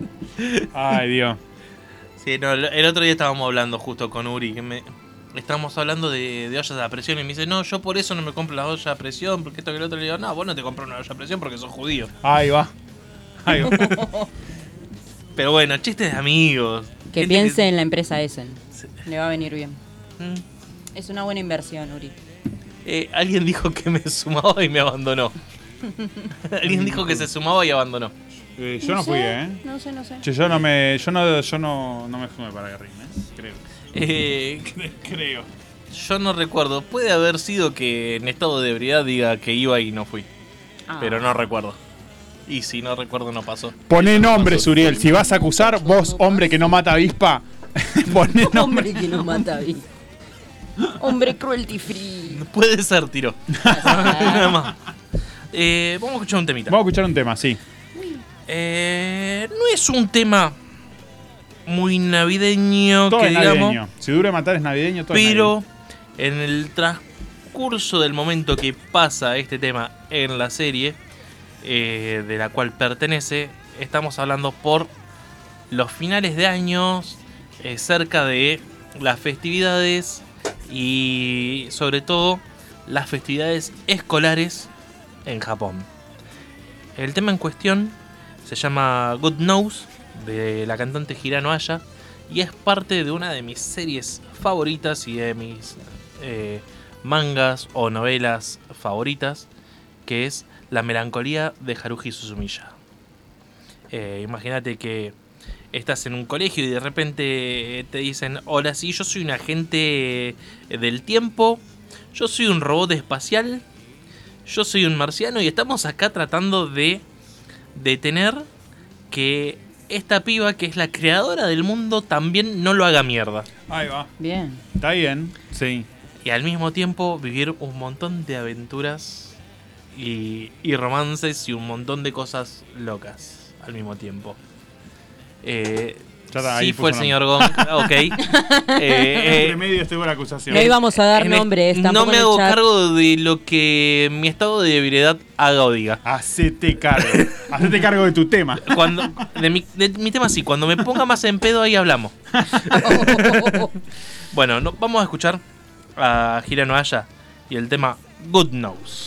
Ay, Dios. Sí, no, el el otro día estábamos hablando justo con Uri, que me estábamos hablando de, de ollas a presión y me dice, no, yo por eso no me compro las ollas a presión, porque esto que el otro le digo, no, vos no te compras una olla a presión porque sos judío. Ahí va. Ahí va. Pero bueno, chistes de amigos. Que Gente piense en la empresa Essen. Sí. Le va a venir bien. Mm. Es una buena inversión, Uri. Eh, alguien dijo que me sumaba y me abandonó. Alguien dijo que se sumaba y abandonó. Eh, yo no fui, sé, ¿eh? No sé, no sé. Che, yo no me. Yo no, yo no, no me fumé para Guerrín, ¿eh? Creo. Eh, Creo. yo no recuerdo. Puede haber sido que en estado de ebriedad diga que iba y no fui. Ah. Pero no recuerdo. Y si no recuerdo, no pasó. Poné nombres, Uriel. Si vas a acusar, vos, hombre que no mata avispa, poné nombres. Hombre que no mata bien. Hombre cruelty free. Puede ser, tiro. Nada más. Eh, vamos a escuchar un temita. Vamos a escuchar un tema, sí. Eh, no es un tema muy navideño, Todo que es digamos, navideño. Si dura matar es navideño, todo es pero en el transcurso del momento que pasa este tema en la serie, eh, de la cual pertenece, estamos hablando por los finales de años, eh, cerca de las festividades y sobre todo las festividades escolares en Japón. El tema en cuestión se llama Good News, de la cantante Hirano Aya, y es parte de una de mis series favoritas y de mis eh, mangas o novelas favoritas, que es La melancolía de Haruhi Suzumiya. Eh, Imagínate que estás en un colegio y de repente te dicen, hola, sí, yo soy un agente del tiempo, yo soy un robot espacial, yo soy un marciano y estamos acá tratando de detener que esta piba, que es la creadora del mundo, también no lo haga mierda. Ahí va. Bien. Está bien, sí. Y al mismo tiempo vivir un montón de aventuras y, y romances y un montón de cosas locas al mismo tiempo. Eh, Ya está, sí ahí fue el puso señor Gong, ok. Eh, eh, Entre medio estuvo la acusación. No íbamos a dar en el- nombres. no tampoco me en el hago chat. cargo de lo que mi estado de ebriedad haga o diga. Hacete cargo. Hacete cargo de tu tema. Cuando, de, mi, de mi tema sí, cuando me ponga más en pedo ahí hablamos. Bueno, no, vamos a escuchar a Hirano Aya y el tema Good News.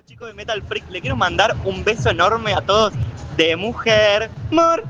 los chicos de Metal Freak. Le quiero mandar un beso enorme a todos de mujer. Mor.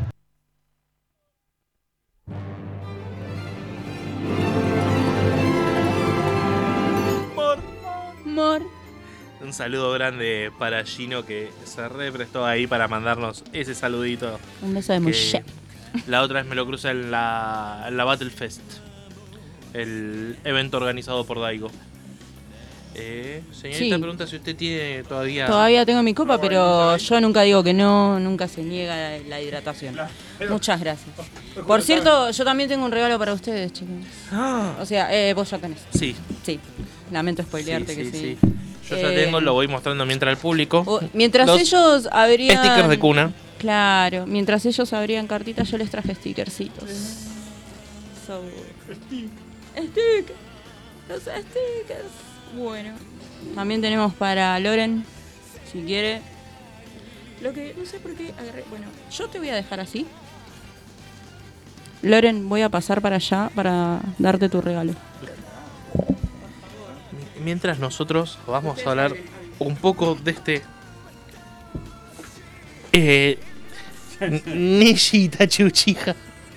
Mor. Mor. Un saludo grande para Gino que se re prestó ahí para mandarnos ese saludito. Un beso de mujer. La otra vez me lo cruza en la, en la Battle Fest, el evento organizado por Daigo. Eh, señorita, Sí. pregunta si usted tiene todavía... Todavía tengo mi copa, pero yo nunca digo que no, nunca se niega la hidratación. Muchas gracias. Por cierto, yo también tengo un regalo para ustedes, chicos. O sea, eh, vos ya tenés. Sí. Sí. Lamento spoilearte Sí, que sí, sí. sí. Yo ya Eh, tengo, lo voy mostrando mientras al público. o- mientras Los ellos abrían... stickers de cuna. Claro, mientras ellos abrían cartitas, yo les traje stickercitos. So... Stick. Los stickers. Bueno. También tenemos para Loren, si quiere. Lo que no sé por qué agarré. Bueno, yo te voy a dejar así. Loren, voy a pasar para allá para darte tu regalo. Mientras nosotros vamos a hablar un poco de este... Eh, Nishi Tachuchija.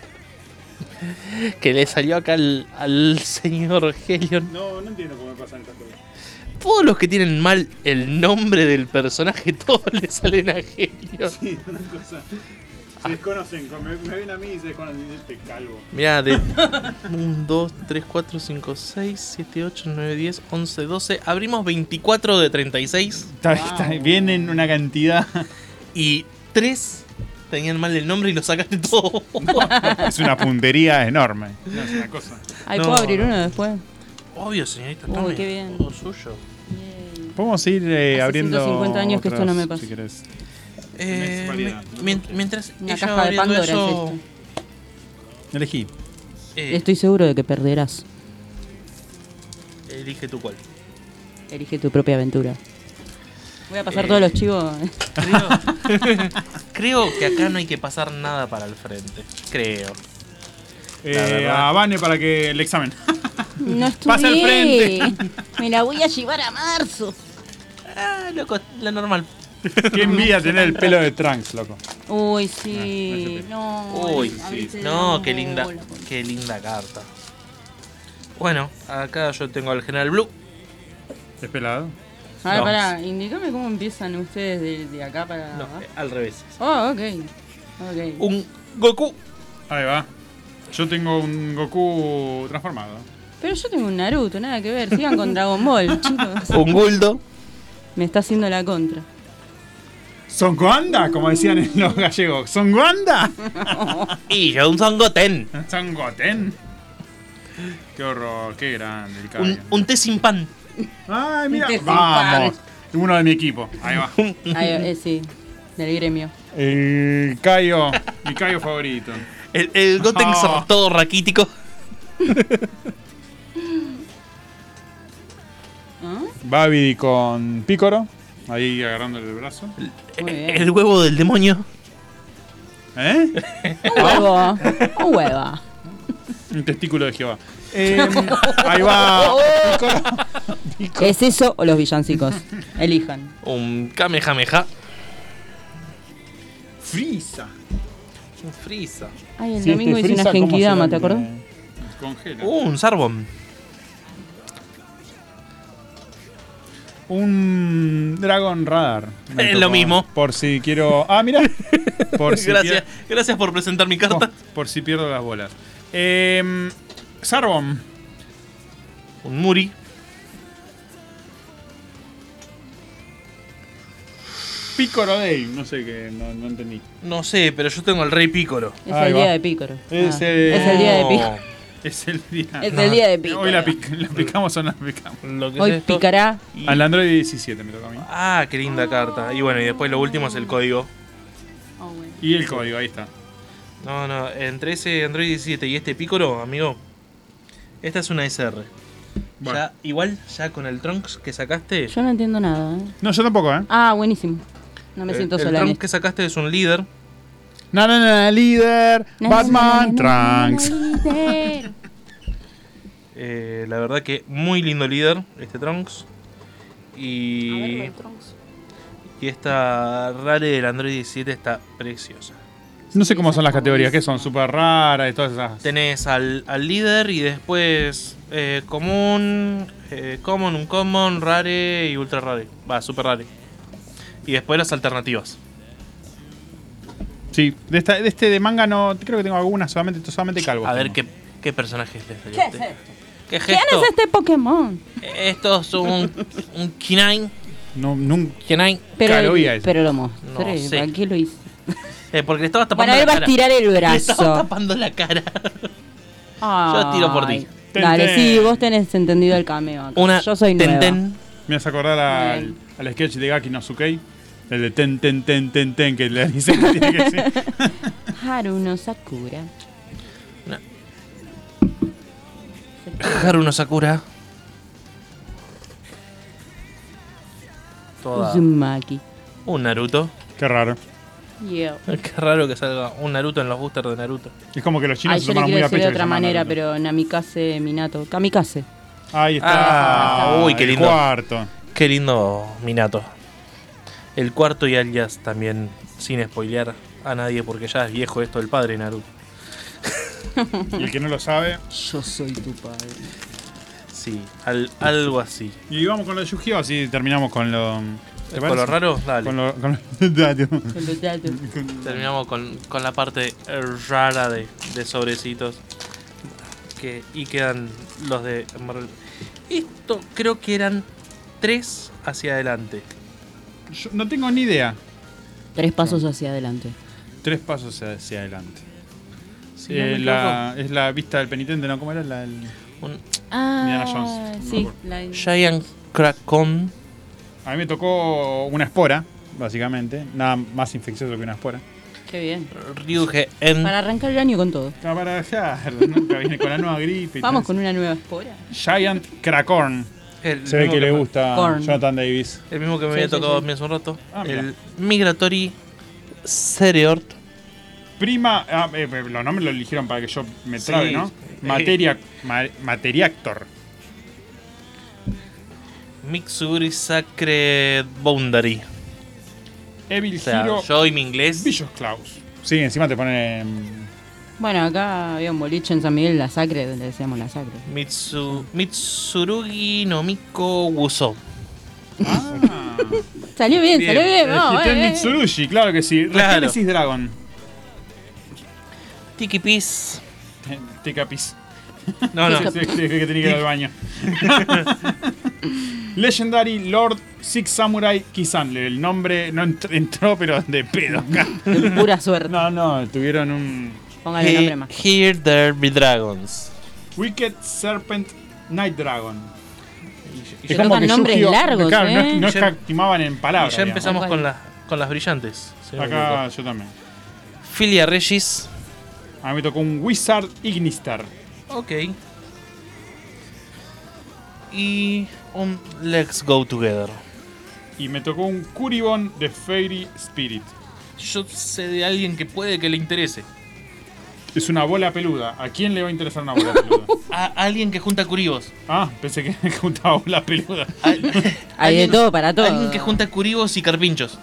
Que le salió acá al, al señor Helion. No, no entiendo cómo me pasan estas cosas. Todos los que tienen mal el nombre del personaje, todos le salen a Helion. Sí, una cosa. Se desconocen, me, me ven a mí y se desconocen este calvo. Mirá, de uno, dos, tres, cuatro, cinco, seis, siete, ocho, nueve, diez, once, doce. Abrimos veinticuatro de treinta y seis. Está, está, vienen una cantidad. Y tres tenían mal el nombre y lo sacaste todo. Es una puntería enorme. No, es una cosa. Ahí No, puedo abrir no. uno después. Obvio, señorita, Uy, tome. qué bien. Todo suyo. Podemos ir eh, Hace abriendo. ciento cincuenta años que esto otros, no me pasa. Si querés. Eh, variedad. mi- mientras Una ella caja va de abriendo Pandora eso, es esto. Elegí. eh, Estoy seguro de que perderás. elige tu cual. Elige tu propia aventura. Voy a pasar Eh, todos los chivos. Creo, creo que acá no hay que pasar nada para el frente. Creo. La Eh, verdad. a Vane para que el examen. No estudié. Pasa al frente. Me la voy a llevar a marzo. Ah, loco, la normal. Qué envidia tener el pelo de Trunks, loco. Uy, sí. No. Uy, a sí. veces No, no, qué linda, la- qué linda carta. Bueno, acá yo tengo al General Blue. ¿Es pelado? A ver, No. pará, indícame cómo empiezan ustedes de, de acá para No, abajo. eh, al revés. Oh, ok. Ok. Un Goku. Ahí va. Yo tengo un Goku transformado. Pero yo tengo un Naruto, nada que ver. Sigan con Dragon Ball, chicos. Un Guldo. Me está haciendo la contra. ¿Son Goanda? Como decían en los gallegos. ¿Son Goanda? Y yo un Son Goten. ¿Son Goten? Qué horror, qué grande el Un, caballo. un té sin pan. Ay, mira. Un té sin Vamos. Uno de mi equipo. Ahí va. Ahí, eh, sí, del gremio. El Cayo. Mi Cayo favorito. El, el Goten Oh. todo raquítico. ¿Ah? Babidi con Pícoro. Ahí agarrándole el brazo. Muy bien. El huevo del demonio. ¿Eh? Un huevo. Un huevo. Un testículo de Jehová. Eh, ahí va. Pícoro. ¿Es eso o los villancicos? Elijan. Un Kamehameha. Frisa. Un Frieza. Ay, el Si domingo este hice una Frieza, ¿cómo Genkidama, será ¿te que acordás? Congela. Uh, un Sarbon. Un Dragon Radar. Me Es lo tocó, mismo. Por si quiero. Ah, mira. Por si Gracias, pier- gracias por presentar mi carta. Por, por si pierdo las bolas. Eh, Sarbon. Un Muri. Pícoro Day. No sé qué. No, no entendí. No sé, pero yo tengo el Rey Pícoro. Es Ahí el va. día de Pícoro. Es, Ah, el- es el día de Pícoro. Es el día. Es el día de Pícoro. Hoy la, pic- la picamos o no la picamos. Lo que Hoy es esto. picará. Y- Al Android diecisiete me toca a mí. Ah, qué linda carta. Y bueno, y después lo último es el código. Oh, bueno. Y el código, ahí está. No, no, entre ese Android diecisiete y este Pícoro, amigo, esta es una S R. Bueno. Ya, igual, ya con el Trunks que sacaste, Yo no entiendo nada. ¿eh? No, yo tampoco, ¿eh? Ah, buenísimo. No me el, siento el sola en Trunks esto. que sacaste es un líder. No, no, no, líder. Na, Batman, na, na, na, na, Trunks. na, líder. Eh, la verdad que muy lindo líder, este Trunks. A ver, Y el Trunks. Y esta Rare del Android diecisiete está preciosa. No sé cómo son las categorías, que son súper raras y todas esas. Tenés al, al líder y después eh, común, eh, common, uncommon, rare y ultra rare. Va, super rare. Y después las alternativas. Sí, de, esta, de este de manga no, creo que tengo algunas, solamente, solamente calvo. A ver qué, qué personaje es este. ¿Qué es esto? ¿Qué es ¿Quién esto? es este Pokémon? Esto es un, un Kinine. No, nunca. Kinine. Pero, vi a eso. pero lo mostré. No sé. ¿Para qué lo hice? Eh, porque le estabas tapando Para él la va a cara. estirar el Le brazo. estabas tapando la cara. Yo tiro por ti. Dale, Ten, sí, ten. vos tenés entendido el cameo acá. Una Yo soy nueva. ten-ten. Me vas a acordar al, Bien. al sketch de Gaki no Tsukei. El de ten, ten, ten, ten, ten, que le dice que tiene que decir. Haruno Sakura. Haruno Sakura. Toda. Uzumaki. Un Naruto. Qué raro. Yeah. Qué raro que salga un Naruto en los boosters de Naruto. Es como que los chinos Ay, se yo le tomaron muy quiero a decir pecho. de que otra se llaman manera, Naruto. pero Namikaze Minato. Kamikaze. Ahí está. Ah, uy, qué el lindo. cuarto. Qué lindo Minato. El cuarto y alias también, sin spoilear a nadie, porque ya es viejo esto del padre de Naruto. Y el que no lo sabe. Yo soy tu padre. Sí, al- algo así. Y vamos con lo de Yu-Gi-Oh! Así terminamos con lo. ¿te ¿Con parece? lo raro? Dale. Con lo. Con lo dato. Con los datos. Terminamos con, con la parte eh, rara de, de sobrecitos. Que, y quedan los de Marvel. Esto creo que eran tres hacia adelante. Yo no tengo ni idea. Tres pasos hacia adelante. Tres pasos hacia adelante. Si Eh, no me la, es la vista del penitente, ¿no? ¿Cómo era? La, el- Un Ah, Indiana Jones. No me sí. acuerdo. La... Giant Kraken. A mí me tocó una espora, básicamente. Nada más infeccioso que una espora. Qué bien. Ryuge en. Para arrancar el año con todo. Está para dejarlo, nunca viene con la nueva gripe. y Vamos todo con una nueva espora. eso. Giant Krakorn. El Se ve mismo que le me- gusta a Korn. Jonathan Davis. El mismo que me Sí, había sí, tocado a sí. mí hace un rato. Ah, mira. el Migratory Cereort. Prima, ah, eh, eh, los nombres los eligieron para que yo me Sí, trabe, ¿no? sí. Materia, ma- Materiactor. Mixuri Sacred Boundary. Evil O sea, Hero. yo y mi inglés. Vicious Klaus. Sí, encima te ponen. Bueno, acá había un boliche en San Miguel, la Sacre, donde decíamos la Sacre. Mitsu, Mitsurugi no Miko Wuso. Ah, Salió bien, Bien. salió bien. el Vamos, Hiten eh, eh. Mitsurugi, claro que sí. Claro. Genesis Dragon. Tiki Piz. Ticapis. No, no. Sí, sí, sí, que tenía que ir al baño. Legendary Lord Six Samurai Kisan. El nombre no entr- entró, pero de pedo acá. De pura suerte. No, no, tuvieron un Póngale el nombre más. Here there be dragons. Wicked Serpent Night Dragon. Y, Se tocan nombres Yu-Gi-Oh! largos, Claro, no, ¿eh? no Y ya- escatimaban en y palabras. ya digamos. empezamos Tal con, cual. las con las brillantes. si no me Acá equivoco. yo también. Filia Regis. A mí me tocó un Wizard Ignistar. Ok. Y un Let's Go Together. Y me tocó un Kuribon de Fairy Spirit. Yo sé de alguien que puede que le interese. Es una bola peluda. ¿A quién le va a interesar una bola peluda? A alguien que junta curibos. Ah, pensé que juntaba bola peluda. Hay de Alguien- todo para todo. Alguien que junta curibos y carpinchos.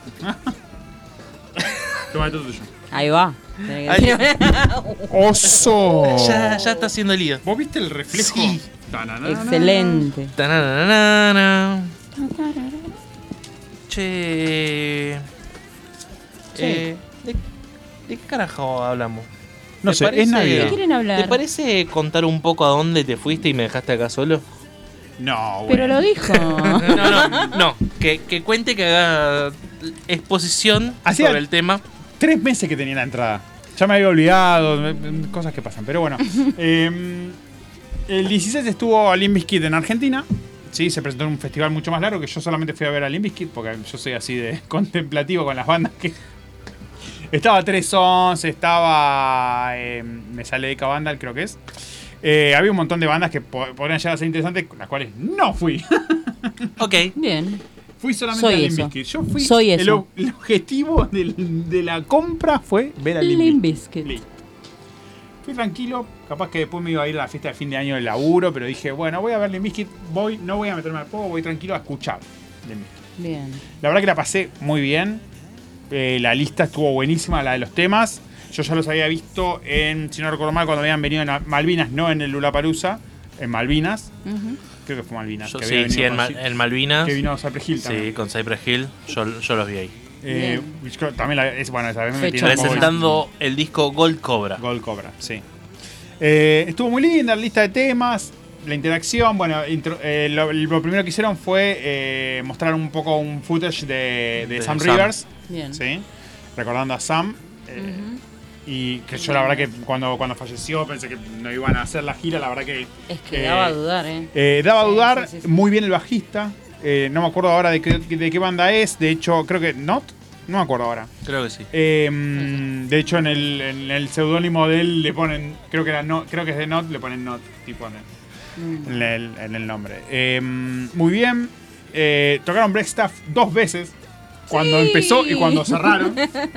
Toma esto tuyo. Ahí va. Tenés que Alguien- decir- ¡Oso! Ya, ya está haciendo el lío. ¿Vos viste el reflejo? Sí. Tananana. Excelente. Tananana. Che. Eh, ¿de, ¿De qué carajo hablamos? No ¿Te sé, parece- es Navidad. ¿Qué quieren hablar? ¿Te parece contar un poco a dónde te fuiste y me dejaste acá solo? No, Pero bueno. lo dijo. No, no, no. Que, que cuente, que haga exposición Hacía- sobre el tema. Tres meses que tenía la entrada. Ya me había olvidado, me- me- cosas que pasan. Pero bueno. eh, el dieciséis estuvo Limp Bizkit en Argentina. Sí, se presentó en un festival mucho más largo que yo solamente fui a ver a Limp Bizkit porque yo soy así de contemplativo con las bandas que... Estaba tres once, estaba... eh, me sale de Vandal, creo que es. Eh, había un montón de bandas que po- podrían llegar a ser interesantes, con las cuales no fui. Ok. Bien. Fui solamente Soy a Limp eso. Bizkit. Yo fui... Soy el, eso. o- el objetivo del- de la compra fue ver a Limp Limp Bizkit. Bizkit. Listo. Fui tranquilo, capaz que después me iba a ir a la fiesta de fin de año del laburo, pero dije, bueno, voy a ver Limp Bizkit, voy, no voy a meterme al poco, voy tranquilo a escuchar Limp Bizkit. Bien. La verdad que la pasé muy bien. Eh, la lista estuvo buenísima, la de los temas. Yo ya los había visto en, si no recuerdo mal, cuando habían venido en Malvinas, no en el Lollapalooza, en Malvinas. Uh-huh. Creo que fue Malvinas. Yo, que sí, había sí, venido en, con- Ma- en Malvinas. Que vino Cypress Hill también. Sí, con Cypress Hill. Yo, yo los vi ahí. Eh, yo también la, es, bueno, esa vez me metí en un poco- Presentando el disco Gold Cobra. Gold Cobra, sí. Eh, estuvo muy linda la lista de temas, la interacción. Bueno, intro- eh, lo, lo primero que hicieron fue eh, mostrar un poco un footage de, de De Sam Sam. Rivers. Bien. ¿Sí? Recordando a Sam. eh, Y que yo la verdad que cuando, cuando falleció pensé que no iban a hacer la gira, la verdad que... Es que eh, daba a dudar, ¿eh? eh, daba a Sí, dudar, sí, sí, sí. muy bien el bajista. Eh, no me acuerdo ahora de qué, de qué banda es. De hecho, creo que Not. No me acuerdo ahora. Creo que sí. Eh, de hecho, en el, en el seudónimo de él le ponen, creo que era no, creo que es de Not, le ponen Not, tipo en el, Mm. en el, en el nombre. Eh, muy bien. Eh, tocaron Break Stuff dos veces. Cuando Sí. empezó y cuando cerraron.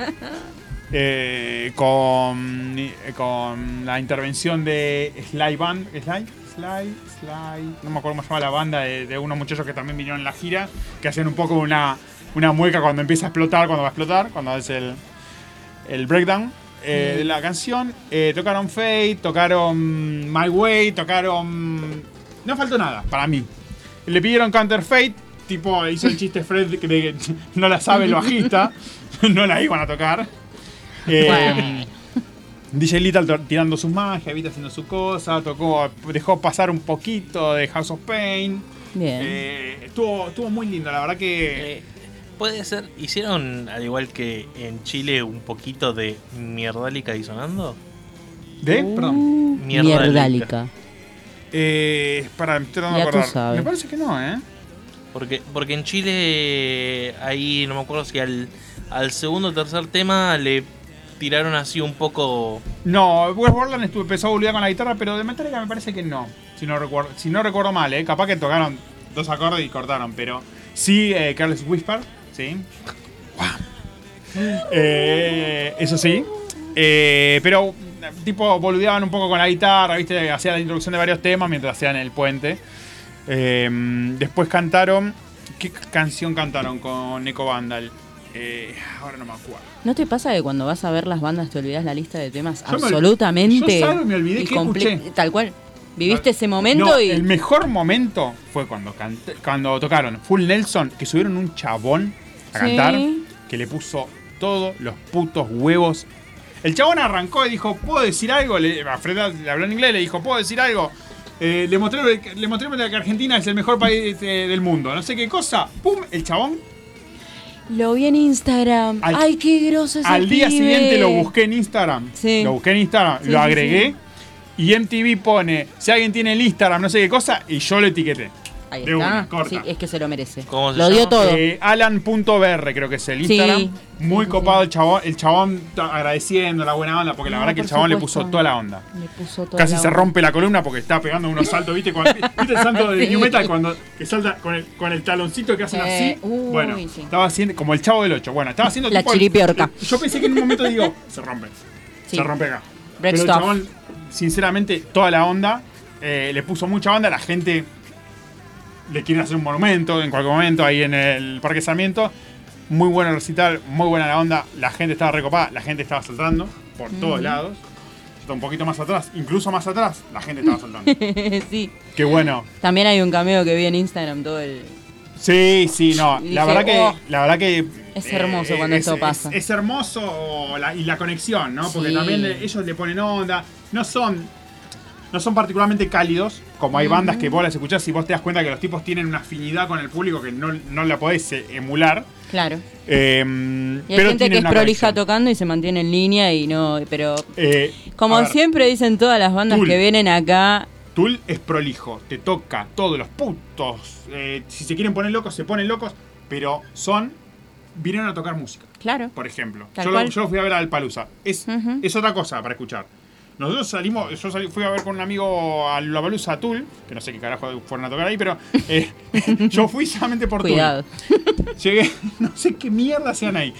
Eh, con, eh, con la intervención de Sly Band. Sly, Sly, Sly. No me acuerdo cómo se llama la banda de, de unos muchachos que también vinieron en la gira. Que hacían un poco una, una mueca cuando empieza a explotar, cuando va a explotar, cuando hace el, el breakdown eh, Mm. de la canción. Eh, tocaron Fate, tocaron My Way, tocaron. No faltó nada para mí. Le pidieron Counter Fate. Tipo, hizo el chiste Fred de que no la sabe el bajista. No la iban a tocar. Eh, Bueno. D J Little to- tirando sus magias, Vita haciendo su cosa, tocó, dejó pasar un poquito de House of Pain. Bien. Eh, estuvo, estuvo muy lindo, la verdad que. Eh, puede ser, ¿hicieron al igual que en Chile un poquito de Mierdálica y sonando? ¿De? Uh, Perdón. Mierdálica. Eh, para, me estoy tratando de Ya tú acordar. sabes. Me parece que no, ¿eh? Porque, porque en Chile ahí no me acuerdo si al, al segundo o tercer tema le tiraron así un poco. No, Wes Borland estuvo, empezó a boludear con la guitarra, pero de Metallica me parece que no. Si no recuerdo, si no recuerdo mal, ¿eh? Capaz que tocaron dos acordes y cortaron, pero sí, eh, Carlos Whisper, sí. Eh, eso sí. Eh, pero tipo boludeaban un poco con la guitarra, ¿viste? Hacía la introducción de varios temas mientras hacían el puente. Eh, después cantaron. ¿Qué canción cantaron con Echo Vandal? Eh, ahora no me acuerdo. ¿No te pasa que cuando vas a ver las bandas te olvidas la lista de temas Yo me ol- absolutamente? yo salgo y me olvidé y qué comple- escuché. Tal cual. Viviste ese momento No, y. el mejor momento fue cuando, canté- cuando tocaron Full Nelson, que subieron un chabón a Sí. cantar, que le puso todos los putos huevos. El chabón arrancó y dijo, ¿puedo decir algo? Le, a Fred le habló en inglés, le dijo, ¿puedo decir algo? Eh, le mostré, le mostré que Argentina es el mejor país eh, del mundo. No sé qué cosa. ¡Pum! El chabón. Lo vi en Instagram. Al- Ay, qué groso ese Al día pibe. siguiente lo busqué en Instagram. Sí. Lo busqué en Instagram, Sí, lo sí, agregué. sí. Y M T V pone, si alguien tiene el Instagram, no sé qué cosa, y yo lo etiqueté. Ahí de está. una, corta. Sí, es que se lo merece. ¿Cómo se Lo dio llama? todo. Eh, Alan.br creo que es el Sí. Instagram. Muy Sí, sí, copado el chabón, el chabón t- agradeciendo la buena onda, porque la No, verdad que el por chabón le supuesto. puso toda la onda. Le puso toda Casi la se onda. rompe la columna porque está pegando unos saltos, ¿viste? Cuando- ¿Viste el salto de Sí. New Metal cuando que salta con el, con el taloncito que hacen Eh, así? uy, Bueno, sí. estaba haciendo como el chavo del ocho. Bueno, estaba haciendo La tipo el- chiripiorca. Yo pensé que en un momento digo, se rompe. Sí. Se rompe acá. Break Pero el stuff. chabón, sinceramente, toda la onda, eh, le puso mucha onda. La gente le quiere hacer un monumento en cualquier momento ahí en el Parque Sarmiento. Muy bueno el recital, muy buena la onda. La gente estaba recopada, la gente estaba saltando por todos Ujú. lados. Está un poquito más atrás, incluso más atrás, la gente estaba saltando. Sí. Qué bueno. También hay un cameo que vi en Instagram todo el. Sí, sí, no. Y La dije, verdad que, "Oh". la verdad que Es hermoso cuando es, esto pasa. Es, es hermoso la- y la conexión, ¿no? Porque Sí. también le- ellos le ponen onda. No son, no son particularmente cálidos, como hay bandas Ujú. que vos las escuchás y vos te das cuenta que los tipos tienen una afinidad con el público que no, no la podés eh, emular. Claro. Eh, Y hay pero gente que tienen es una prolija conexión. tocando y se mantiene en línea y no. Pero. Eh, Como a ver, siempre dicen todas las bandas Tool. que vienen acá. Tool es prolijo, te toca todos los putos. Eh, si se quieren poner locos, se ponen locos, pero son. Vinieron a tocar música. Claro. Por ejemplo. Tal Yo lo, cual. yo lo fui a ver al Palusa. Es, Ujú. es otra cosa para escuchar. Nosotros salimos, yo salí- fui a ver con un amigo a la Palusa a Tool, que no sé qué carajo fueron a tocar ahí, pero eh, yo fui solamente por Cuidado. Tool. Llegué, no sé qué mierda hacían ahí.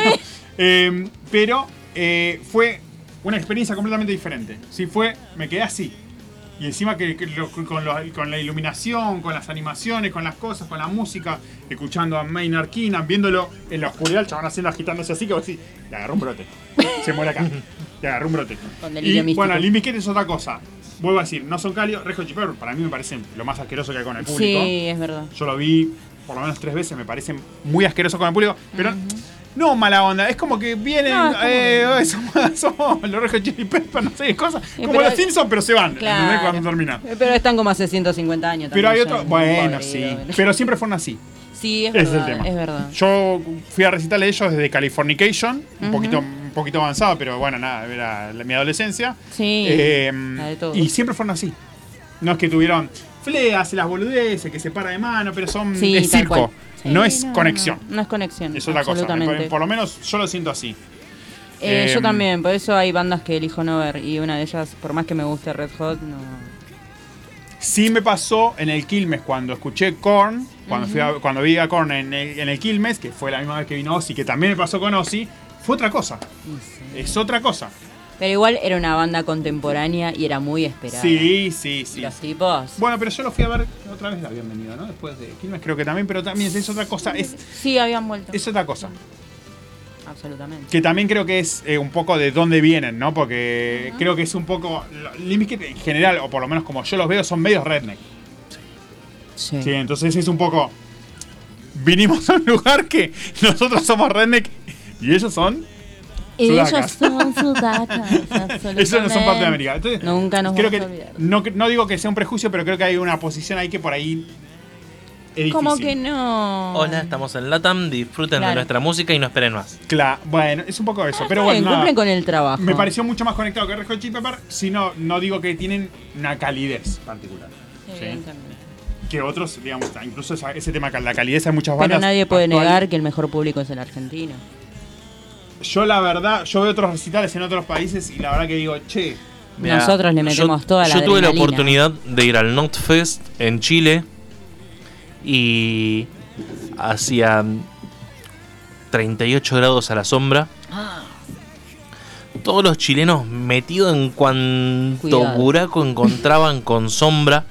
Eh, pero eh, fue una experiencia completamente diferente. Sí, fue, me quedé así. Y encima que, que lo- con, lo- con la iluminación, con las animaciones, con las cosas, con la música, escuchando a Maynard Keenan, viéndolo en la oscuridad, el chabón haciendo agitándose así, que vos decís, le agarró un brote. Se muere acá. Le agarró un brote. Con Y delirio místico. bueno, Limp Bizkit es otra cosa. Vuelvo a decir, no son cálidos. Red Hot Chili Peppers para mí me parecen lo más asqueroso que hay con el público. Sí, es verdad. Yo lo vi por lo menos tres veces, me parecen muy asquerosos con el público, pero no mala onda, es como que vienen, No, es como eh, eh, somos, somos los Red Hot Chili Peppers, no sé qué cosas, Sí, como pero- los Simpsons, pero se van, Claro. ¿entendés? Cuando terminan. Pero están como hace ciento cincuenta años Pero hay también, otros, ya, bueno, podrido, sí, ¿no? pero siempre fueron así. Sí, es Ese es verdad, el tema. es verdad. Yo fui a recital de ellos desde Californication, un Ujú. poquito un poquito avanzado, pero bueno, nada, era la- mi adolescencia. Sí, Eh, la de todos. y siempre fueron así. No es que tuvieron fleas y las boludeces, que se para de mano, pero son Sí, es tal circo, cual. Sí, no es no, conexión. No, no es conexión. Es otra cosa. absolutamente. Por, por lo menos yo lo siento así. Eh, Eh, yo también, por eso hay bandas que elijo no ver. Y una de ellas, por más que me guste Red Hot, no. Sí me pasó en el Quilmes cuando escuché Korn, cuando, fui a- cuando vi a Korn en el, en el Quilmes, que fue la misma vez que vino Ozzy, que también me pasó con Ozzy, fue otra cosa. Es otra cosa. Pero igual era una banda contemporánea y era muy esperada. Sí, sí, sí. Los tipos. Bueno, pero yo lo fui a ver otra vez, la habían venido, ¿no? Después de Quilmes creo que también, pero también es otra cosa. Es, Sí, habían vuelto. es otra cosa. Absolutamente. Que también creo que es eh, un poco de dónde vienen, ¿no? Porque creo que es un poco. Limp Bizkit en general, o por lo menos como yo los veo, son medios redneck. Sí. Sí, entonces es un poco. Vinimos a un lugar que nosotros somos redneck y ellos son. Y sudacas. ellos son sudacas, Ellos no son parte de América. Entonces, Nunca nos creo vamos a que olvidar. no, no digo que sea un prejuicio, pero creo que hay una posición ahí que por ahí es difícil. Como que no. Hola, estamos en Latam, disfruten Claro. de nuestra música y no esperen más. Claro, bueno, es un poco eso. pero Está bueno, bien, nada. cumplen con el trabajo. Me pareció mucho más conectado que Red Hot Chili Pepper, si no, no digo que tienen una calidez particular. ¿sí? Evidentemente. Que otros, digamos, incluso esa- ese tema, la calidez hay muchas Pero bandas. nadie puede actual- negar que el mejor público es el argentino. Yo la verdad, yo veo otros recitales en otros países y la verdad que digo, che, Mirá, Nosotros le metemos yo, toda la Yo tuve la adrenalina. oportunidad de ir al Notfest en Chile y hacía treinta y ocho grados a la sombra. Todos los chilenos metidos en cuanto Cuidado. buraco encontraban con sombra.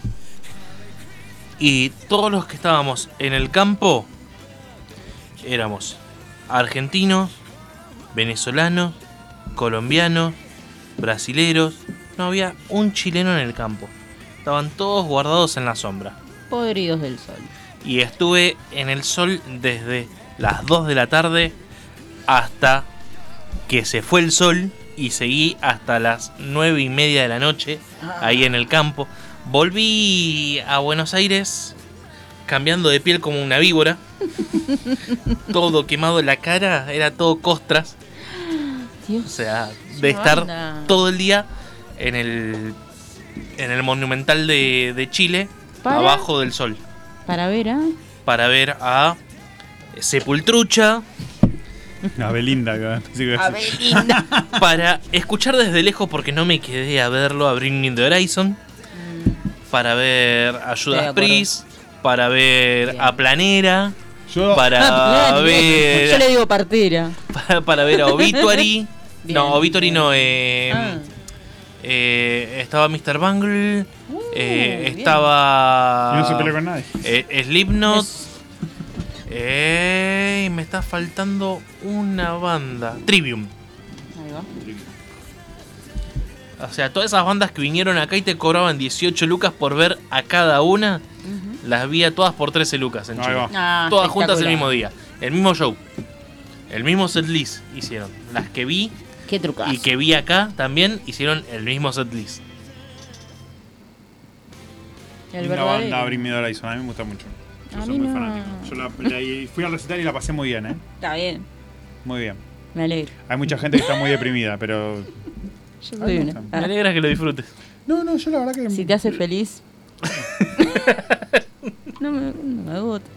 Y todos los que estábamos en el campo éramos argentinos, venezolanos, colombianos, brasileros. No había un chileno en el campo. Estaban todos guardados en la sombra. Podridos del sol. Y estuve en el sol desde las dos de la tarde hasta que se fue el sol y seguí hasta las nueve y media de la noche ahí en el campo. Volví a Buenos Aires cambiando de piel como una víbora. Todo quemado en la cara, era todo costras. Dios. O sea, Qué de estar banda. todo el día en el en el Monumental de, de Chile, ¿Para? abajo del sol, Para ver, ¿ah? para ver a Sepultrucha, a Belinda. pensé que iba a decir. Belinda. para escuchar desde lejos porque no me quedé a verlo, a Bring Me the Horizon, para ver a Estoy de Judas acuerdo. Priest, para ver Bien. a Planera, Yo, para Yo ver le digo partera. para, para ver a Obituary. Bien, no, Obituary bien. no, eh, Ah. eh, estaba mister Bungle, eh, bien. estaba y no se peleó con nadie. eh, Slipknot. Es- Eh, me está faltando una banda. Trivium. Ahí va. O sea, todas esas bandas que vinieron acá y te cobraban dieciocho lucas por ver a cada una, las vi a todas por trece lucas en Ahí Chile. va. Ah, Todas juntas el espectacular. mismo día. El mismo show. El mismo setlist hicieron. Las que vi Qué trucazo. y que vi acá también hicieron el mismo setlist. El Linda verdadero. banda, Bring Me the Horizon, a mí me gusta mucho. Yo A soy mí muy no. fanático. Yo la, la- fui al recital y la pasé muy bien, ¿eh? Está bien. Muy bien. Me alegro. Hay mucha gente que está muy deprimida, pero. Yo Ay, soy me una. gusta. Me Ah, alegra que lo disfrutes. No, no, yo la verdad que. si te hace feliz. no, me, no me gusta.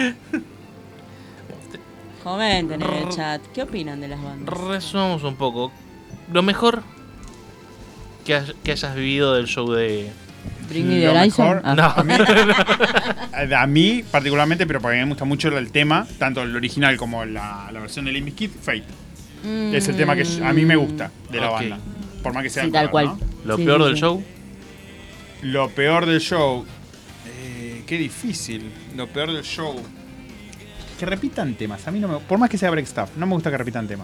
Comenten en el chat. ¿Qué opinan de las bandas? Resumamos un poco. Lo mejor que, hay- que hayas vivido del show de... Bring Me the Lo Horizon. mejor- Ah. No. A mí, a mí, particularmente, pero porque a mí me gusta mucho el tema, tanto el original como la, la versión de Limp Bizkit, Fate. Mm. Es el tema que a mí me gusta de la Ok. banda. Por más que sea Sí, el tal cover, cual. ¿no? Lo Sí, peor sí, del sí. show. lo peor del show. Eh, qué difícil. Lo peor del show. Que repitan temas. A mí no me. Por más que sea break stuff, no me gusta que repitan temas.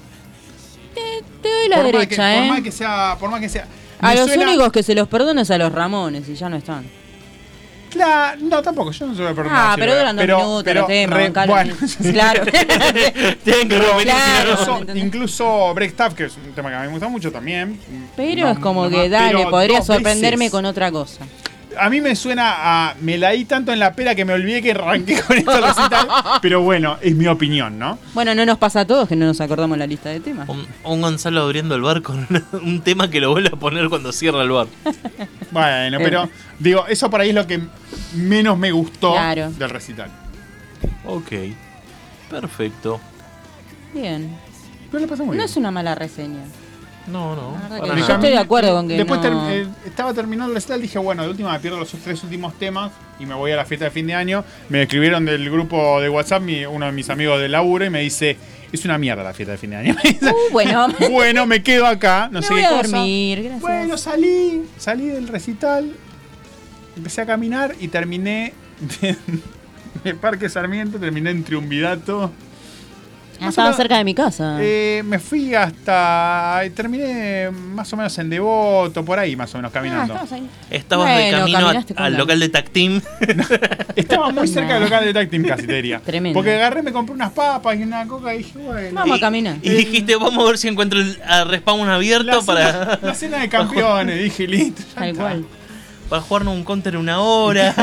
Te, te doy la por derecha, más que, ¿eh? Por más que sea. Por más que sea. A me los suena- únicos que se los perdono es a los Ramones y ya no están. Claro, no, tampoco, yo no se lo voy a perdonar. Ah, si pero lo- duran dos minutos los temas, re- bancalo. bueno, Claro. Tienen que repetir, Claro. incluso, incluso Break Stuff, que es un tema que a mí me gusta mucho también. Pero No, es como no que más, dale, pero podría dos sorprenderme veces. con otra cosa. A mí me suena a. Me la di tanto en la pera que me olvidé que arranqué con esta recital. Pero bueno, es mi opinión, ¿no? Bueno, no nos pasa a todos que no nos acordamos la lista de temas. Un, un Gonzalo abriendo el bar con un tema que lo vuelve a poner cuando cierra el bar. Bueno, pero digo, eso por ahí es lo que menos me gustó Claro. del recital. Ok, perfecto. Bien. Pero lo pasé muy No bien. es una mala reseña. No, no. La verdad para que nada. yo estoy de acuerdo con que Después no- ter- eh, estaba terminando el recital, dije, bueno, de última me pierdo los tres últimos temas y me voy a la fiesta de fin de año. Me escribieron del grupo de WhatsApp mi- uno de mis amigos del laburo y me dice, es una mierda la fiesta de fin de año. Uh, bueno. Bueno, me quedo acá, no Me sé voy qué a cosa. dormir, gracias. Bueno, salí, salí del recital, empecé a caminar y terminé de, de Parque Sarmiento, terminé en Triunvirato. Ah, estaba cerca de mi casa. Eh, me fui hasta. Terminé más o menos en Devoto, por ahí más o menos caminando. Ah, estabas ahí. Estabas de Bueno, camino a- caminaste con al la- local de Tag Team. Estaba muy cerca del local de Tag Team casi, te diría. Tremendo. Porque agarré, me compré unas papas y una coca y dije, bueno. Vamos a caminar. Y dijiste, vamos a ver si encuentro el a respawn abierto La para, cena, la cena de campeones, dije, listo. ya Tal está. cual. para jugarnos un counter una hora.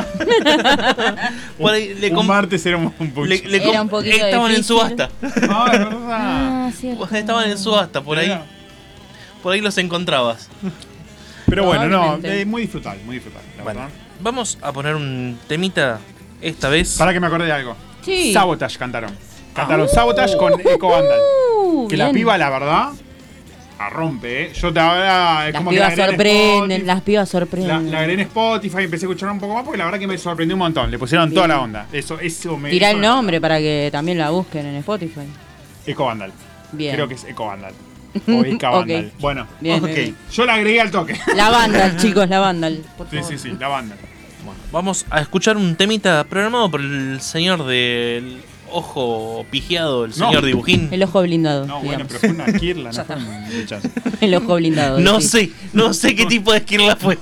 Por ahí le un com- martes era un, un pucho. le- le Era com- un poquito Estaban en difícil. subasta. Ah, es verdad. Ah, cierto. Estaban en subasta, por ahí. Mira. Por ahí los encontrabas. Pero bueno, no, Probablemente. eh, muy disfrutable, muy disfrutable. la Bueno, verdad. vamos a poner un temita esta vez. Para que me acordé de algo. Sí. Sabotage cantaron. Cantaron Sabotage con Echo Vandal. Uh, Que la bien. piba, la verdad, la rompe, ¿eh? Yo te ahora es Las como que la pibas agregué en sorprenden, Spotify. las pibas La, sorprenden. la agregué en Spotify y empecé a escuchar un poco más porque la verdad que me sorprendió un montón. Le pusieron toda la onda. Eso, eso me. Tirá eso el me- nombre para que también la busquen en Spotify. Echo Vandal. Bien. Creo que es Echo Vandal. O Echo Vandal. Ok. Bueno, Bien, ok. bien, bien. Yo la agregué al toque. La Vandal, chicos, la Vandal. Por Sí, favor. sí, sí, la banda. Vamos a escuchar un temita programado por el señor del ojo pijeado, el No. señor dibujín. El ojo blindado. No, bueno, digamos. pero fue una kirla, no Ya fue está. un rechazo. El ojo blindado. No sí. sé, no sé qué tipo de esquirla fue.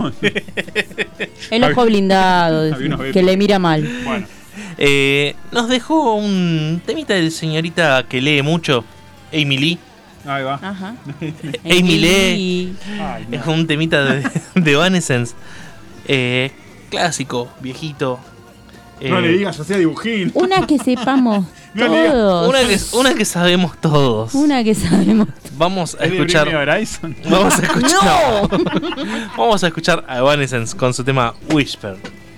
El ojo blindado, Había decía, unos betos. que le mira mal. Bueno, Eh, nos dejó un temita del señorita que lee mucho, Amy Lee. ahí va. Ajá. Amy Lee. Ay, no. Es un temita de, de Evanescence. Eh, clásico, viejito. Eh, No le digas, yo sea dibujín. Una que sepamos No le digas. todos. Una que, una que sabemos todos. Una que sabemos. Vamos a ¿Es de escuchar. Bring Me Horizon? Vamos a escuchar. ¡No! Vamos a escuchar a Evanescence con su tema Whisper.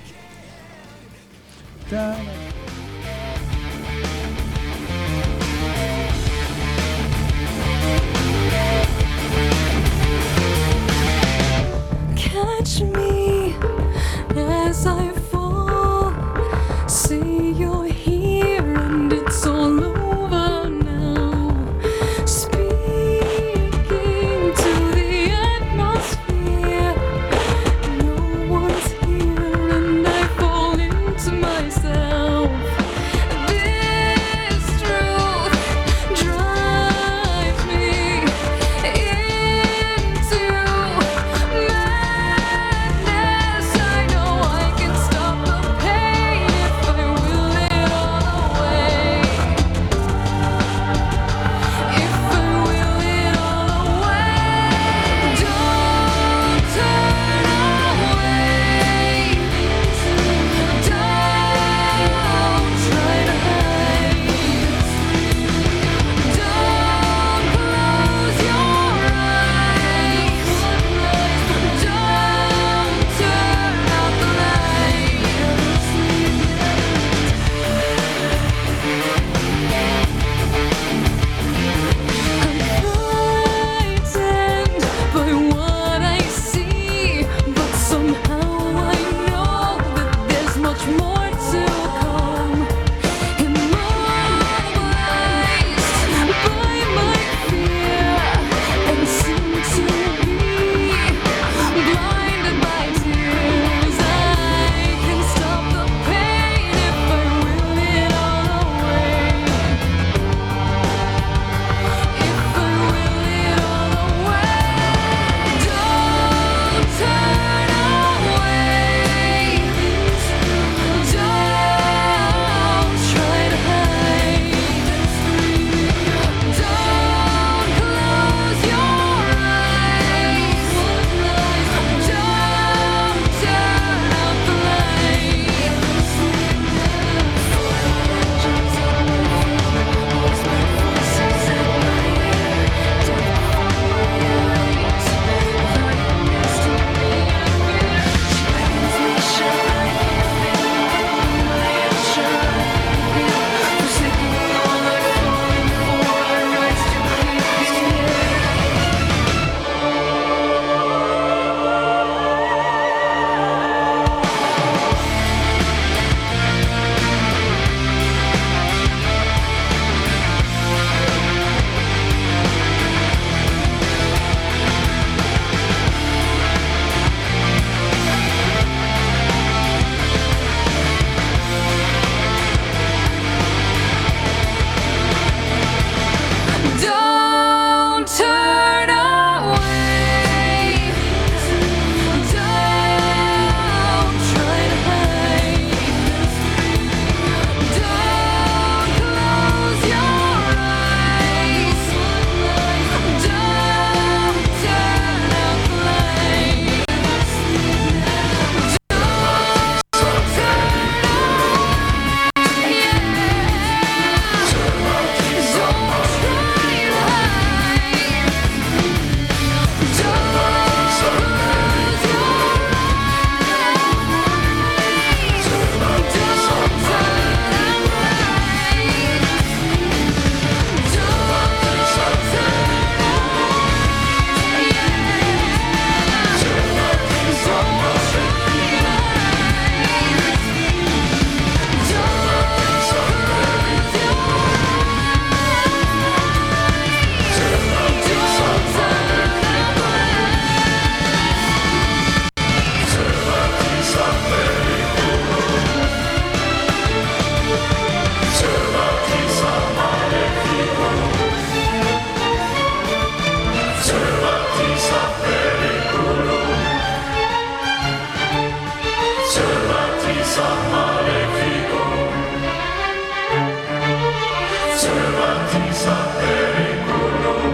Catch me as I fall. See you're here and it's all over now. Speaking to the atmosphere. No one's here and I fall into myself. Servatis ad periculum,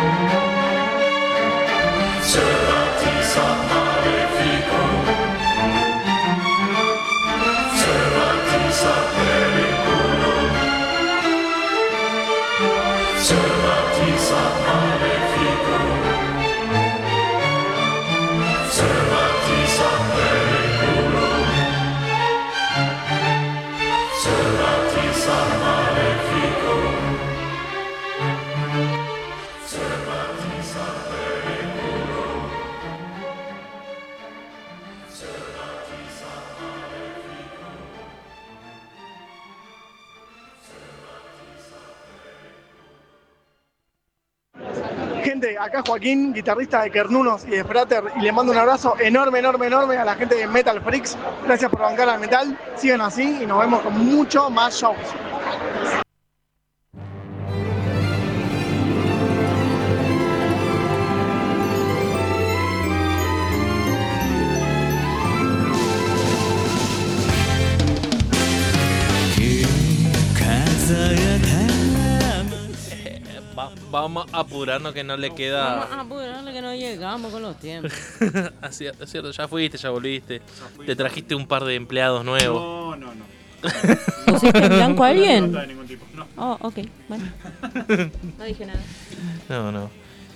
servatis ad maleficum, servatis ad periculum, servatis ad maleficum, servatis ad periculum, servatis ad maleficum, servatis ad periculum, servatis ad maleficum, Gente, acá Joaquín, guitarrista de Kernunos y de Frater, y le mando un abrazo enorme, enorme, enorme a la gente de Metal Freaks. Gracias por bancar al metal, sigan así y nos vemos con mucho más shows. Va- vamos apurando que no le Vamos queda. a apurarle que no llegamos con los tiempos. Así- Es cierto, ya fuiste, ya volviste. Te trajiste un par de empleados nuevos. No, no, no. ¿Pusiste en blanco a alguien? No, no, de ningún tipo. No. Oh, ok, bueno. No dije nada. No, no.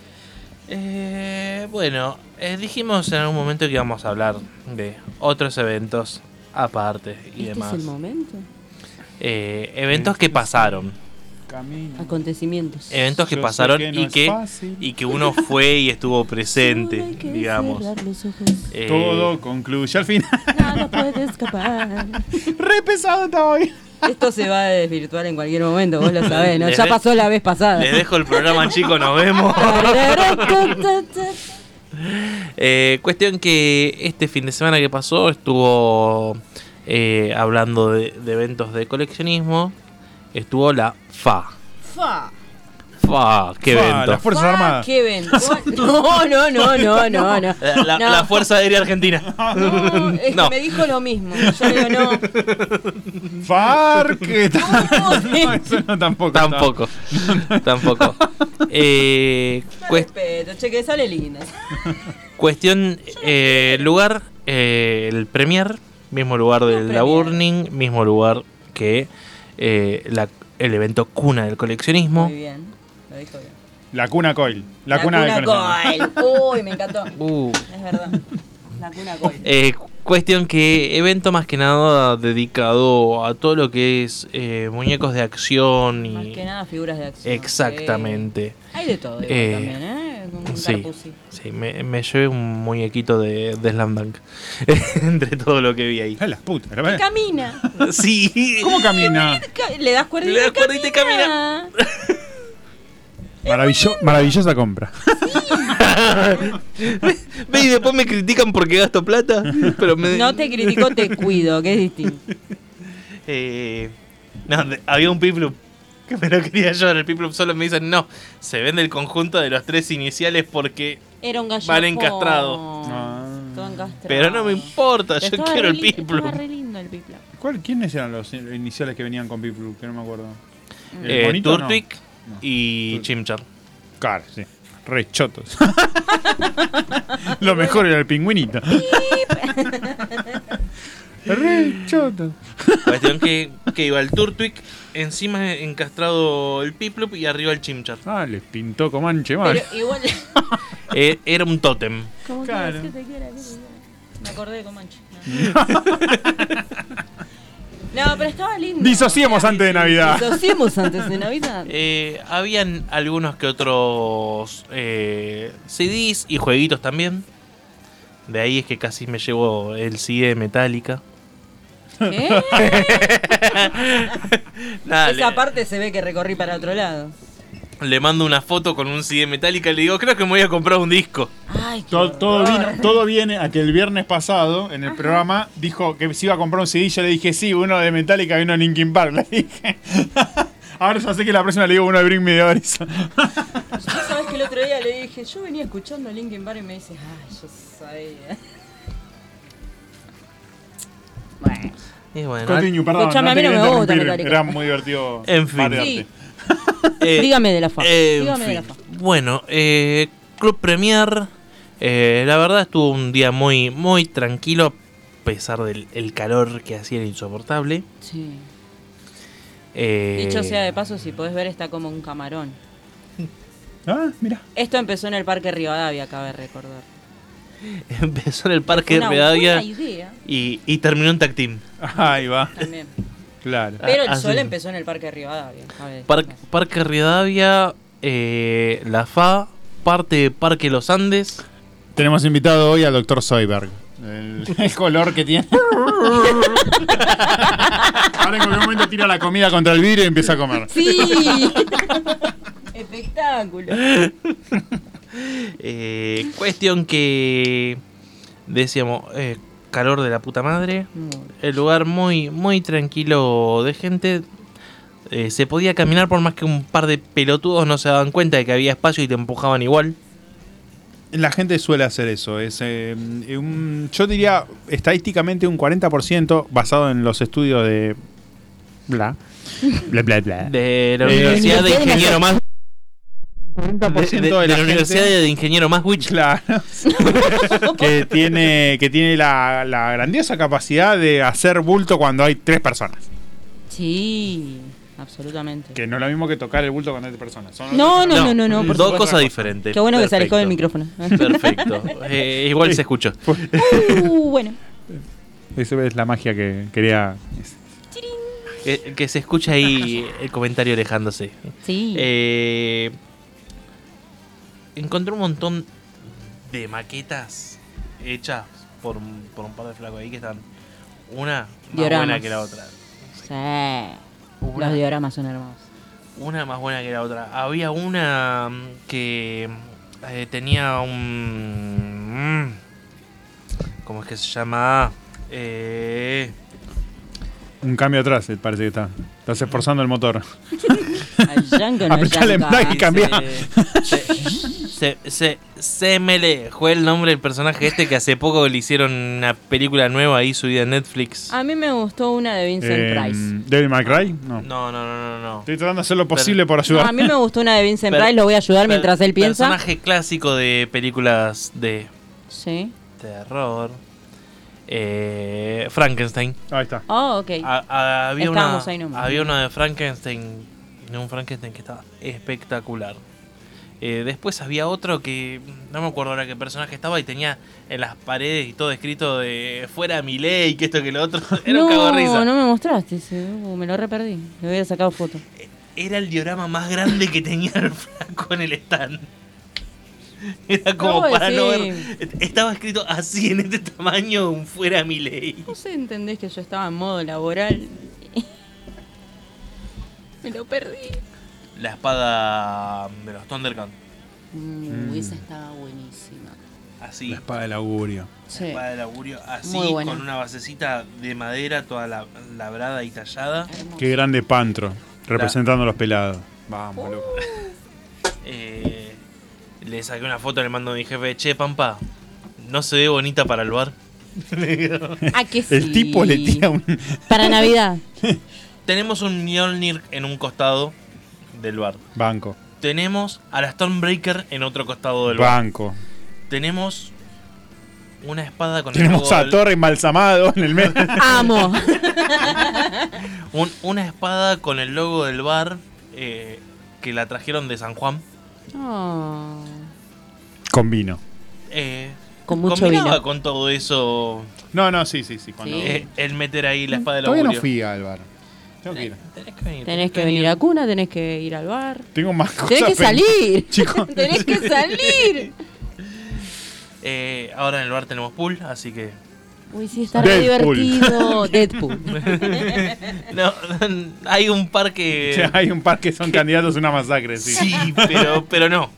Eh, bueno, eh, dijimos en algún momento que íbamos a hablar de otros eventos aparte y ¿Este demás. es el momento? Eh, eventos que pasaron. Acontecimientos. Eventos que Yo sé pasaron que no y, es que, fácil. y que uno fue y estuvo presente, Solo hay que digamos. cerrar los ojos. Eh, Todo concluye al final. Nada puede escapar. Re pesado está hoy. Esto se va a desvirtuar en cualquier momento, vos lo sabés, ¿no? Les Ya de- pasó la vez pasada. Les dejo el programa, chicos, nos vemos. Eh, cuestión que este fin de semana que pasó estuvo eh, hablando de, de eventos de coleccionismo. Estuvo la F A. Fa. F A, qué Fa, evento. las Fuerzas Fa, Armadas. ¿Qué evento? No, no, no, no, no, no. La, la- No. la Fuerza Aérea Argentina. No, es No. que me dijo lo mismo. Yo digo, no. Farque. No, No, eso no tampoco. Tampoco. Tampoco. Eh, cuest- Respeto, che, que sale linda. cuestión, eh, lugar, eh, el Premier, mismo lugar del La Burning, mismo lugar que eh, la- el evento cuna del coleccionismo. Muy bien, lo dijo bien. La cuna coil. La, La cuna, cuna del coleccionismo. Coil. Uy, me encantó. Uh. Es verdad. La cuna Coil. Eh, cuestión que evento más que nada dedicado a todo lo que es eh, muñecos de acción y Más que nada figuras de acción. exactamente. Sí. Hay de todo igual Eh, también, ¿eh? Un sí, carpusi. sí, me, me llevé un muñequito de, de Slam Dunk entre todo lo que vi ahí. Ay, las putas. Que camina. Sí. ¿Cómo camina? Le das cuerdita. Le das cuerdita y camina. Maravillo- maravillosa compra. Ve y después me critican porque gasto plata. Pero me... No te critico, te cuido, que es distinto. Eh, no, de- había un Piplup que me lo quería llevar. El Piplup solo me dicen, no, se vende el conjunto de los tres iniciales porque Era un gallego. van encastrados. Todo encastrado. Pero no me importa, yo Estaba quiero re el li- Piplup. Estaba re lindo el Piplup. ¿Cuál, ¿Quiénes eran los iniciales que venían con Piplup? Que no me acuerdo. ¿El Eh, bonito o no? Turtwig y Chimchar. Claro, sí. Re chotos. Lo mejor era el pingüinito. Re chotos. Cuestión que, que iba el Turtwig, encima encastrado el Piplup y arriba el Chimchar. Ah, les pintó Comanche mal. Pero igual. Eh, era un tótem. ¿Cómo Claro. quieres que te quiera? ¿Qué te quiera? Me acordé de Comanche. No, no pero estaba lindo. Disociemos antes de Navidad. Disociemos antes de Navidad. Eh, habían algunos que otros eh, C Ds y jueguitos también. De ahí es que casi me llevo el C D de Metallica. ¿Qué? Nada, Esa le, parte se ve que recorrí para otro lado. le mando una foto con un C D de Metallica y le digo, creo que me voy a comprar un disco. Ay, qué Todo, todo, horror. vino- todo viene a que el viernes pasado en el programa dijo que se iba a comprar un C D. Yo le dije, sí, uno de Metallica y uno de Linkin Park. Le dije. Ahora ya sé que la próxima le digo uno de Bring Me the Horizon. Vos sabés que el otro día le dije, yo venía escuchando a Linkin Park y me dice, ay, yo sabía. Bueno. Y bueno, Continue, perdón. Escuchame, a mí te no quería me gusta interrumpir, Metallica. Era muy divertido. En fin. marearte. Sí, Eh, Dígame de la F A. eh, Dígame en de la fin. F A. Bueno, eh, Club Premier, eh, la verdad estuvo un día muy, muy tranquilo, a pesar del el calor que hacía, era insoportable. Sí. Eh, Dicho sea de paso, si podés ver, está como un camarón. Ah, mira. Esto empezó en el Parque Rivadavia, cabe recordar. Empezó en el Parque Una Rivadavia buena idea. y, y terminó en Tag Team. Ahí va. También. Claro. Pero el Ah, sol sí. empezó en el Parque Rivadavia. cabe Par- destacar. Parque Rivadavia, eh, la F A, parte de Parque Los Andes. Tenemos invitado hoy al doctor Zoidberg. El, el color que tiene. Ahora en cualquier momento tira la comida contra el vidrio y empieza a comer. Sí. Espectáculo. Eh, cuestión que decíamos, eh, calor de la puta madre. El lugar muy, muy tranquilo de gente. Eh, se podía caminar por más que un par de pelotudos no se daban cuenta de que había espacio y te empujaban igual. La gente suele hacer eso. Es, eh, un, yo diría estadísticamente un cuarenta por ciento basado en los estudios de. Bla. Bla, bla, bla. De la Eh, Universidad de Ingeniero más. cuarenta por De, ciento de- de de la, la Universidad gente, de Ingeniero Maswich. Claro. que tiene, que tiene la, la grandiosa capacidad de hacer bulto cuando hay tres personas. Sí, absolutamente. Que no es lo mismo que tocar el bulto cuando hay tres personas. Son No, no, no, no, no, por Dos supuesto. cosas diferentes. Qué bueno que se alejó del Perfecto. micrófono. Perfecto. Eh, igual se escuchó. Uh, bueno. Esa es la magia que quería. Que, que se escucha ahí el comentario alejándose. Sí. Eh, encontré un montón de maquetas hechas por, un- por un par de flacos ahí que están una más Dioramas. buena que la otra. Sí. Una- Los dioramas son hermosos. Una más buena que la otra. Había una mm, que eh, tenía un... mm, ¿Cómo es que se llama? Eh, Un cambio atrás, eh, parece que está. Estás esforzando el motor. Django no Aplicale en Django. plug y cambia. se, se, se me le fue el nombre del personaje este que hace poco le hicieron una película nueva ahí subida en Netflix. A mí me gustó una de Vincent Eh, Price. ¿Devil May Cry? No. No, no, no, no, no. Estoy tratando de hacer lo posible por ayudar. No, a mí me gustó una de Vincent Per- Price, lo voy a ayudar per- mientras él piensa. Personaje clásico de películas de Sí. terror. Eh, Frankenstein. Ahí está. Oh, ok. A- a- había, una, Estábamos ahí nomás. había una de Frankenstein. Un Frankenstein que estaba espectacular. Eh, después había otro que no me acuerdo ahora qué personaje estaba y tenía en las paredes y todo escrito de fuera mi ley, que esto que lo otro. Era un cago de risa. No, no me mostraste ese. Uh, me lo reperdí. Le hubiera sacado foto. Era el diorama más grande que tenía el flaco en el stand. Era como No, para no sí. ver. Estaba escrito así en este tamaño, un fuera mi ley. No sé, entendés que yo estaba en modo laboral. Me lo perdí. La espada de los Thundercats. Uh, esa estaba buenísima. Así. La espada del augurio. Sí. La espada del augurio así, Muy buena. con una basecita de madera toda la- labrada y tallada. Qué grande Pantro, representando a los pelados. Vamos, loco. Eh, le saqué una foto, le mando a mi jefe, che, Pampa, ¿no se ve bonita para el bar? Ah, que sí. El tipo le tira un. Para Navidad. Tenemos un Mjolnir en un costado del bar. Banco. Tenemos a la Stormbreaker en otro costado del bar. Banco. Tenemos una espada con Tenemos el logo a del- Thor embalsamado en el medio. Amo. un- una espada con el logo del bar eh, que la trajeron de San Juan. Oh. Con vino. Eh, Con mucho combinaba vino. con todo eso. No, no, sí, sí, sí. Cuando... eh, el meter ahí la espada del Todavía no augurio. fui al bar. Tengo que ir. Tenés que venir. Tenés que venir a Cuna, tenés que ir al bar. Tengo más cosas. Tenés que pendientes. salir. Chicos. Tenés que salir. Eh, ahora en el bar tenemos pool, así que. Uy, sí, está re Deadpool. divertido. Deadpool. No, hay un par que. Sí, hay un par que son candidatos a una masacre, sí. Sí, pero, pero no.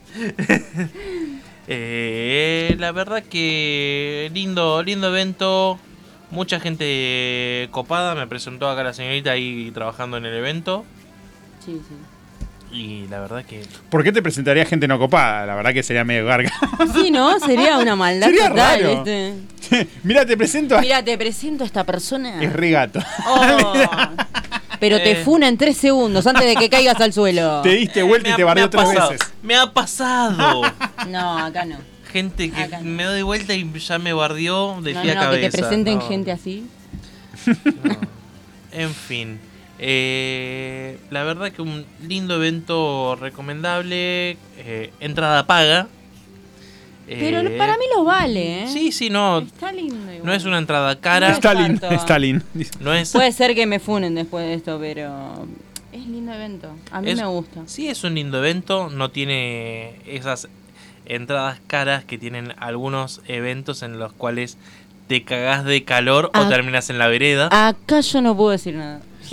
Eh, la verdad que lindo, lindo evento. Mucha gente copada. Me presentó acá la señorita ahí trabajando en el evento. Sí, sí. Y la verdad que. ¿Por qué te presentaría gente no copada? La verdad que sería medio garga. Sí, ¿no? Sería una maldad Sería total, raro. ¿viste? Mira, te presento a. Mira, te presento a esta persona. Es regato. Oh. pero te Eh. funa en tres segundos antes de que caigas al suelo. Te diste vuelta Me y ha- te me barrió ha tres pasado. veces. Me ha pasado. No, acá no. Gente que Acá no. me doy vuelta y ya me bardió de No, pie a no, cabeza. que te presenten No. gente así. En fin. Eh, la verdad que un lindo evento recomendable. eh, entrada paga. Pero Eh, para mí lo vale, ¿eh? Sí, sí, no. Está lindo igual. No es una entrada cara. No es Stalin, tanto. Stalin. No es. Puede ser que me funen después de esto, pero es lindo evento. A mí Es- me gusta. Sí, es un lindo evento. No tiene esas entradas caras que tienen algunos eventos en los cuales te cagás de calor Ah. o terminas en la vereda. Acá yo no puedo decir nada. Yo-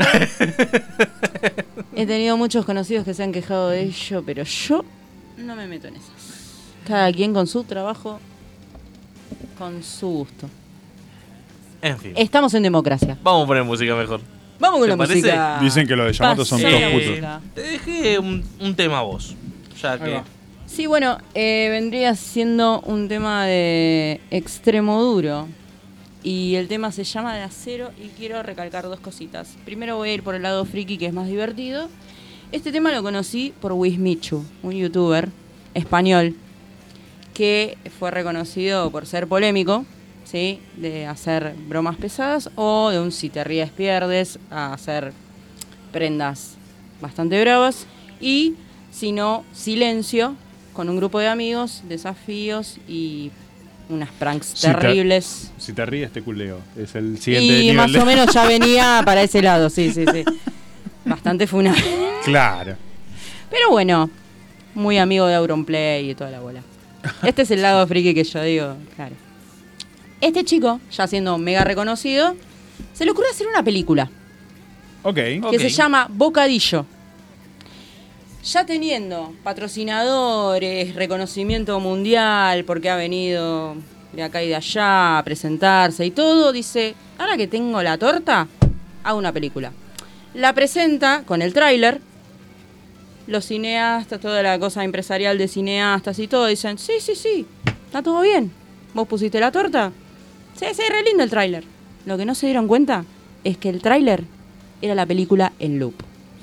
He tenido muchos conocidos que se han quejado de ello, pero yo no me meto en esas. Cada quien con su trabajo, con su gusto. En fin. Estamos en democracia. Vamos a poner música mejor. Vamos con ¿Te la parece? música. Dicen que los de Yamato son Pasemos todos la putos. música. Te dejé un, un tema a vos. Ya Ahí que. va. Sí, bueno, eh, vendría siendo un tema de extremo duro. Y el tema se llama De Acero y quiero recalcar dos cositas. Primero voy a ir por el lado friki, que es más divertido. Este tema lo conocí por Wismichu, un youtuber español que fue reconocido por ser polémico, ¿sí? De hacer bromas pesadas, o de un si te ríes pierdes, a hacer prendas bastante bravas, y si no, silencio, con un grupo de amigos, desafíos y unas pranks Si te- terribles. Si te ríes, te culeo. Es el siguiente Y nivel. más de- o menos ya venía para ese lado, sí, sí, sí. Bastante funable. Claro. Pero bueno, muy amigo de Auronplay y toda la bola. Este es el lado friki que yo digo, claro. Este chico, ya siendo mega reconocido, se le ocurrió hacer una película Ok. que se llama Bocadillo. Ya teniendo patrocinadores, reconocimiento mundial, porque ha venido de acá y de allá a presentarse y todo, dice, ahora que tengo la torta, hago una película. La presenta con el tráiler. Los cineastas, toda la cosa empresarial de cineastas y todo, dicen, sí, sí, sí, está todo bien. ¿Vos pusiste la torta? Sí, sí, re lindo el tráiler. Lo que no se dieron cuenta es que el tráiler era la película en loop.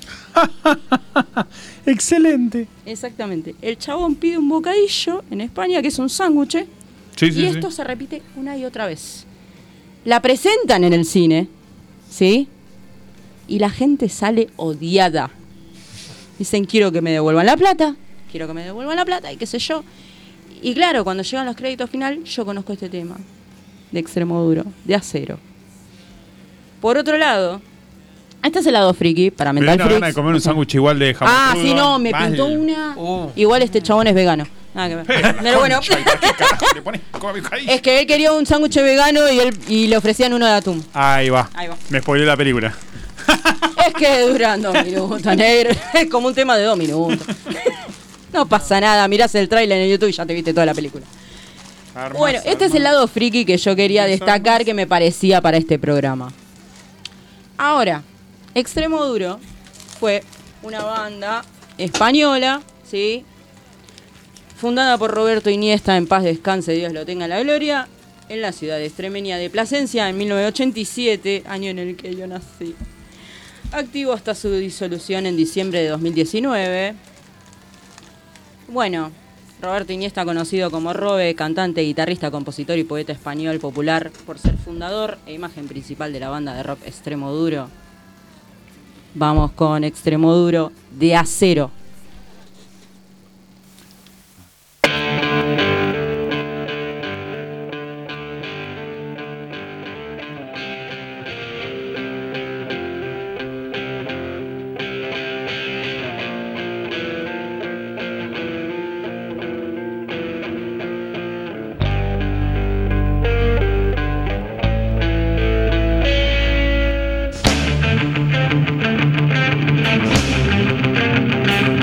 Excelente. Exactamente. El chabón pide un bocadillo en España, que es un sándwich, Sí, sí, y sí. esto se repite una y otra vez. La presentan en el cine, ¿sí? Y la gente sale odiada. Dicen, quiero que me devuelvan la plata, quiero que me devuelvan la plata y qué sé yo. Y claro, cuando llegan los créditos final, yo conozco este tema de extremo duro, de acero. Por otro lado, este es el lado friki, para Me Mental da una gana de Freaks. comer un sándwich igual de jamón. Ah, crudo. sí, no, me Mal. pintó una. Uh. Igual este chabón es vegano. Nada que ver. Pero bueno, Le pones come bocadillo. es que él quería un sándwich vegano y, él, y le ofrecían uno de atún. Ahí va. Ahí va. Me spoileó la película. Es que duran dos minutos, negro. Es como un tema de dos minutos. No pasa nada, mirás el tráiler en YouTube y ya te viste toda la película. Armas, Bueno, este es el lado friki que yo quería destacar que me parecía para este programa. Ahora, Extremo Duro fue una banda española, ¿sí? Fundada por Roberto Iniesta, en paz descanse, Dios lo tenga en la gloria, en la ciudad extremeña de Plasencia en mil novecientos ochenta y siete, año en el que yo nací. Activo hasta su disolución en diciembre de dos mil diecinueve. Bueno, Roberto Iniesta, conocido como Robe, cantante, guitarrista, compositor y poeta español popular por ser fundador e imagen principal de la banda de rock Extremo Duro. Vamos con Extremo Duro de Acero. Thank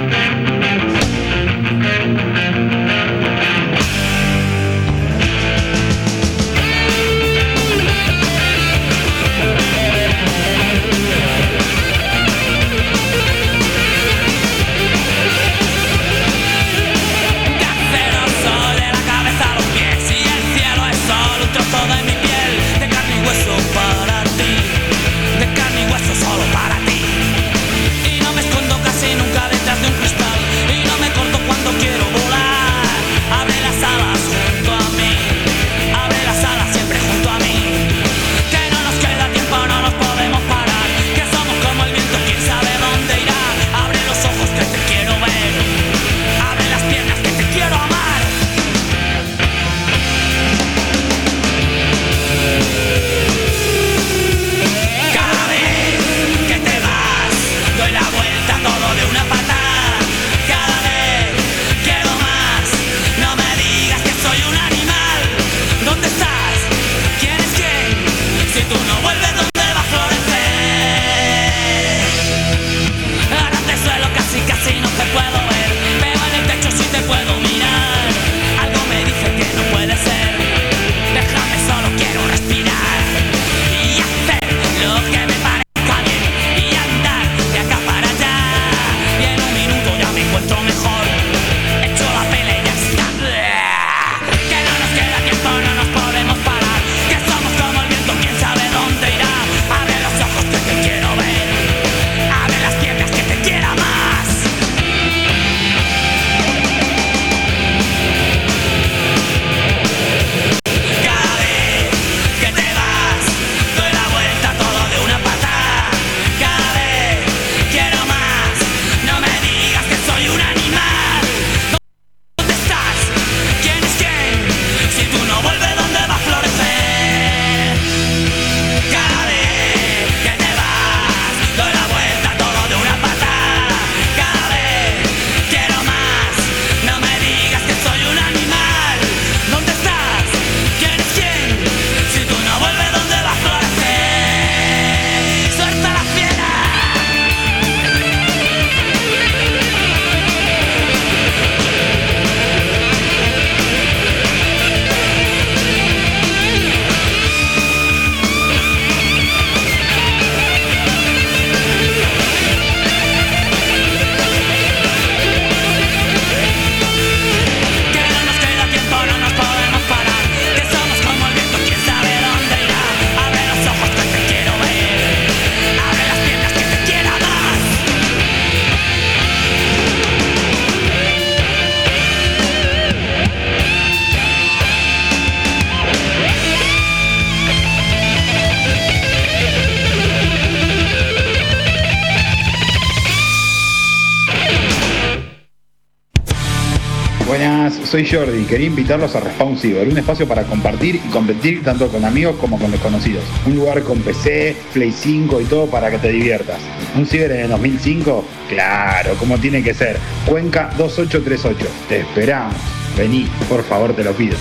Buenas, soy Jordi. Quería invitarlos a Respawn Cyber, un espacio para compartir y competir tanto con amigos como con desconocidos. Un lugar con P C, Play cinco y todo para que te diviertas. ¿Un ciber en el dos mil cinco? Claro, como tiene que ser. Cuenca dos ocho tres ocho. Te esperamos. Vení, por favor, te lo pido.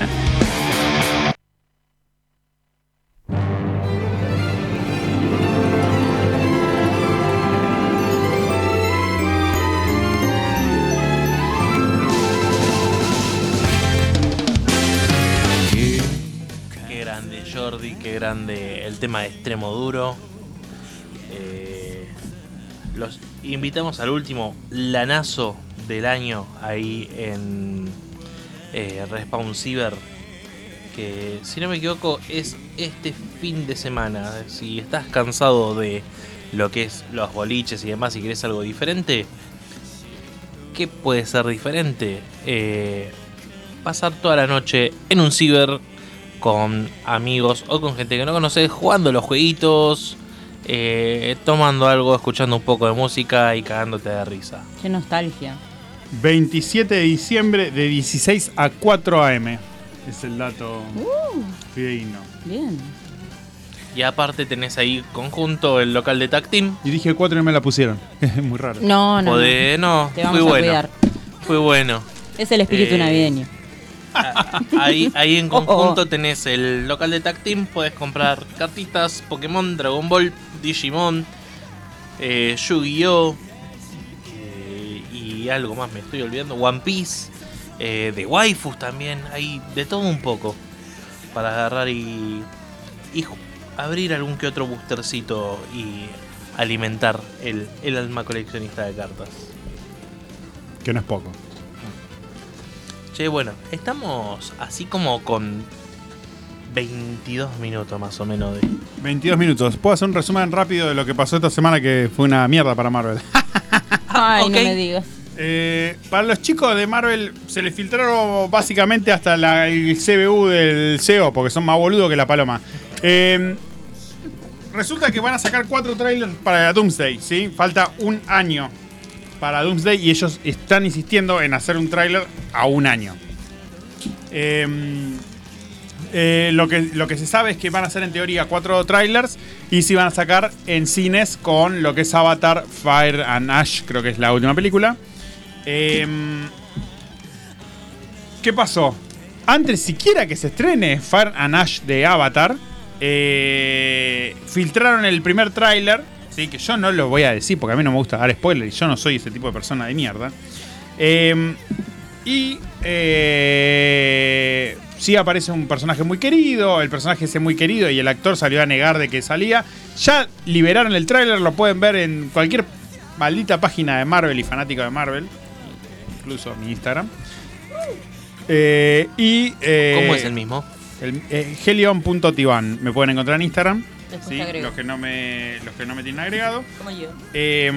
Qué grande el tema de Extremo Duro. Eh, los invitamos al último lanazo del año ahí en eh, Respawn Cyber, que si no me equivoco es este fin de semana. Si estás cansado de lo que es los boliches y demás y querés algo diferente, ¿qué puede ser diferente? Eh, pasar toda la noche en un ciber con amigos o con gente que no conoces, jugando los jueguitos, eh, tomando algo, escuchando un poco de música y cagándote de risa. Qué nostalgia. veintisiete de diciembre de dieciséis a cuatro a eme. Es el dato Uh, fidedigno. bien. Y aparte tenés ahí conjunto el local de Tag Team. Y dije cuatro y me la pusieron. Es muy raro. No, no. Podé, no, Te vamos fui a bueno. cuidar. Fui bueno. Es el espíritu Eh, navideño. Ahí, ahí en Oh, oh. conjunto tenés el local de Tag Team, podés comprar cartitas, Pokémon, Dragon Ball, Digimon, eh, Yu-Gi-Oh! Eh, y algo más me estoy olvidando, One Piece, eh, de waifus también, hay de todo un poco para agarrar y, y ju- abrir algún que otro boostercito y alimentar el, el alma coleccionista de cartas. Que no es poco. Che, bueno, estamos así como con veintidós minutos más o menos de... veintidós minutos. ¿Puedo hacer un resumen rápido de lo que pasó esta semana que fue una mierda para Marvel? Ay, ok. no me digas. Eh, para los chicos de Marvel se les filtraron básicamente hasta la- el C B U del C E O, porque son más boludos que la paloma. Eh, resulta que van a sacar cuatro trailers para Doomsday, ¿sí? Falta un año para Doomsday y ellos están insistiendo en hacer un tráiler a un año. Eh, eh, lo, que, lo que se sabe es que van a hacer en teoría cuatro trailers y si van a sacar en cines con lo que es Avatar, Fire and Ash, creo que es la última película. Eh, ¿Qué pasó? Antes siquiera que se estrene Fire and Ash de Avatar, eh, filtraron el primer tráiler. Sí, que yo no lo voy a decir porque a mí no me gusta dar spoiler y yo no soy ese tipo de persona de mierda. Eh, y eh, sí aparece un personaje muy querido, el personaje ese muy querido y el actor salió a negar de que salía. Ya liberaron el tráiler, lo pueden ver en cualquier maldita página de Marvel y fanático de Marvel, incluso mi Instagram. Eh, y eh, ¿Cómo es el mismo? El, eh, Helion punto tivan me pueden encontrar en Instagram. Después Sí, te agrego. los que no me los que no me tienen agregado. Como yo. Eh,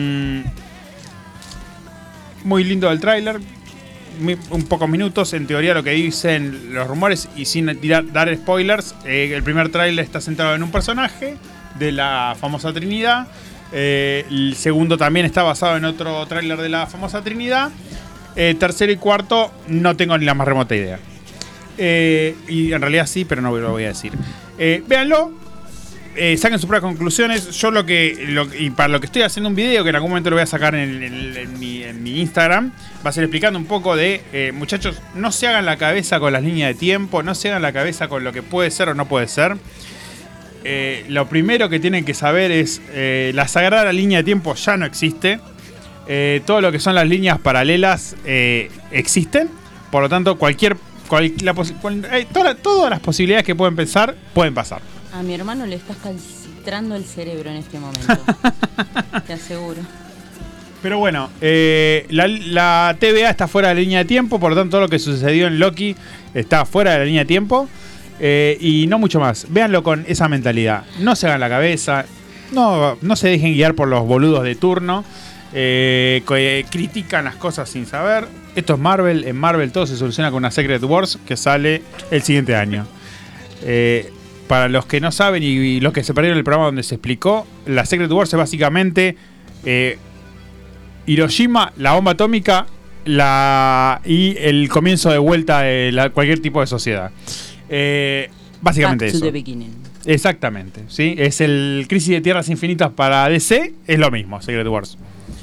muy lindo el tráiler. Muy- Un pocos minutos. En teoría lo que dicen los rumores y sin tirar, dar spoilers, eh, el primer tráiler está centrado en un personaje de la famosa Trinidad. Eh, el segundo también está basado en otro tráiler de la famosa Trinidad. Eh, tercero y cuarto no tengo ni la más remota idea. Eh, y en realidad sí, pero no lo voy a decir. Eh, véanlo. Eh, saquen sus propias conclusiones. Yo lo que, lo, y para lo que estoy haciendo un video que en algún momento lo voy a sacar en, en- en mi, en mi Instagram, va a ser explicando un poco de, eh, muchachos, no se hagan la cabeza con las líneas de tiempo, no se hagan la cabeza con lo que puede ser o no puede ser. Eh, lo primero que tienen que saber es, eh, la sagrada línea de tiempo ya no existe. Eh, todo lo que son las líneas paralelas eh, existen. Por lo tanto, cualquier, cual- la posi- cual- eh, toda- todas las posibilidades que pueden pensar, pueden pasar. A mi hermano le estás calcitrando el cerebro en este momento. Te aseguro. Pero bueno, eh, la, la T V A está fuera de la línea de tiempo, por lo tanto todo lo que sucedió en Loki está fuera de la línea de tiempo. Eh, y no mucho más. Véanlo con esa mentalidad. No se hagan la cabeza. No, no se dejen guiar por los boludos de turno. Eh, que critican las cosas sin saber. Esto es Marvel. En Marvel todo se soluciona con una Secret Wars que sale el siguiente año. Eh, para los que no saben y, y los que se perdieron el programa donde se explicó, la Secret Wars es básicamente... Eh, Hiroshima, la bomba atómica la y el comienzo de vuelta de la, cualquier tipo de sociedad. Eh, básicamente Back to eso. the beginning. Exactamente, ¿sí? Es el Crisis de Tierras Infinitas para D C, es lo mismo, Secret Wars.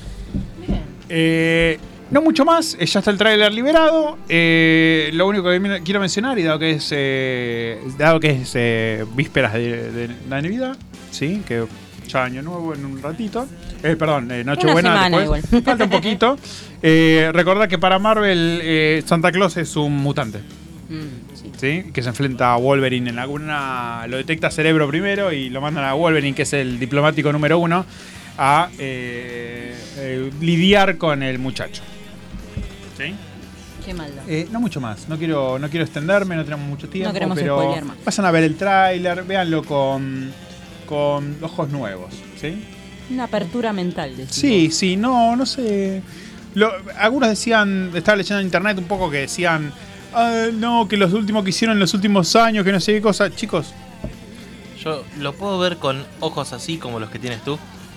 Eh, no mucho más, eh, ya está el tráiler liberado. Eh, lo único que me- quiero mencionar, y dado que es eh, dado que es eh, vísperas de, de la Navidad, ¿sí? Que ya año nuevo en un ratito. Eh, perdón, eh, Nochebuena Una semana después. igual. Falta un poquito. Eh, recordad que para Marvel eh, Santa Claus es un mutante. Mm, sí. ¿Sí? Que se enfrenta a Wolverine en alguna. Lo detecta Cerebro primero y lo mandan a Wolverine, que es el diplomático número uno, a eh, eh, lidiar con el muchacho. ¿Sí? Qué maldad. Eh, no mucho más. No quiero, no quiero extenderme, no tenemos mucho tiempo. No queremos pero spoilear más. pasan a ver el tráiler, véanlo con, con ojos nuevos. ¿Sí? Una apertura mental. decís Sí, vos. sí, no, no sé. Lo- algunos decían, estaba leyendo en internet un poco que decían, "Ah, no, que los últimos que hicieron en los últimos años, que no sé qué cosa. Chicos, Yo lo puedo ver con ojos así como los que tienes tú.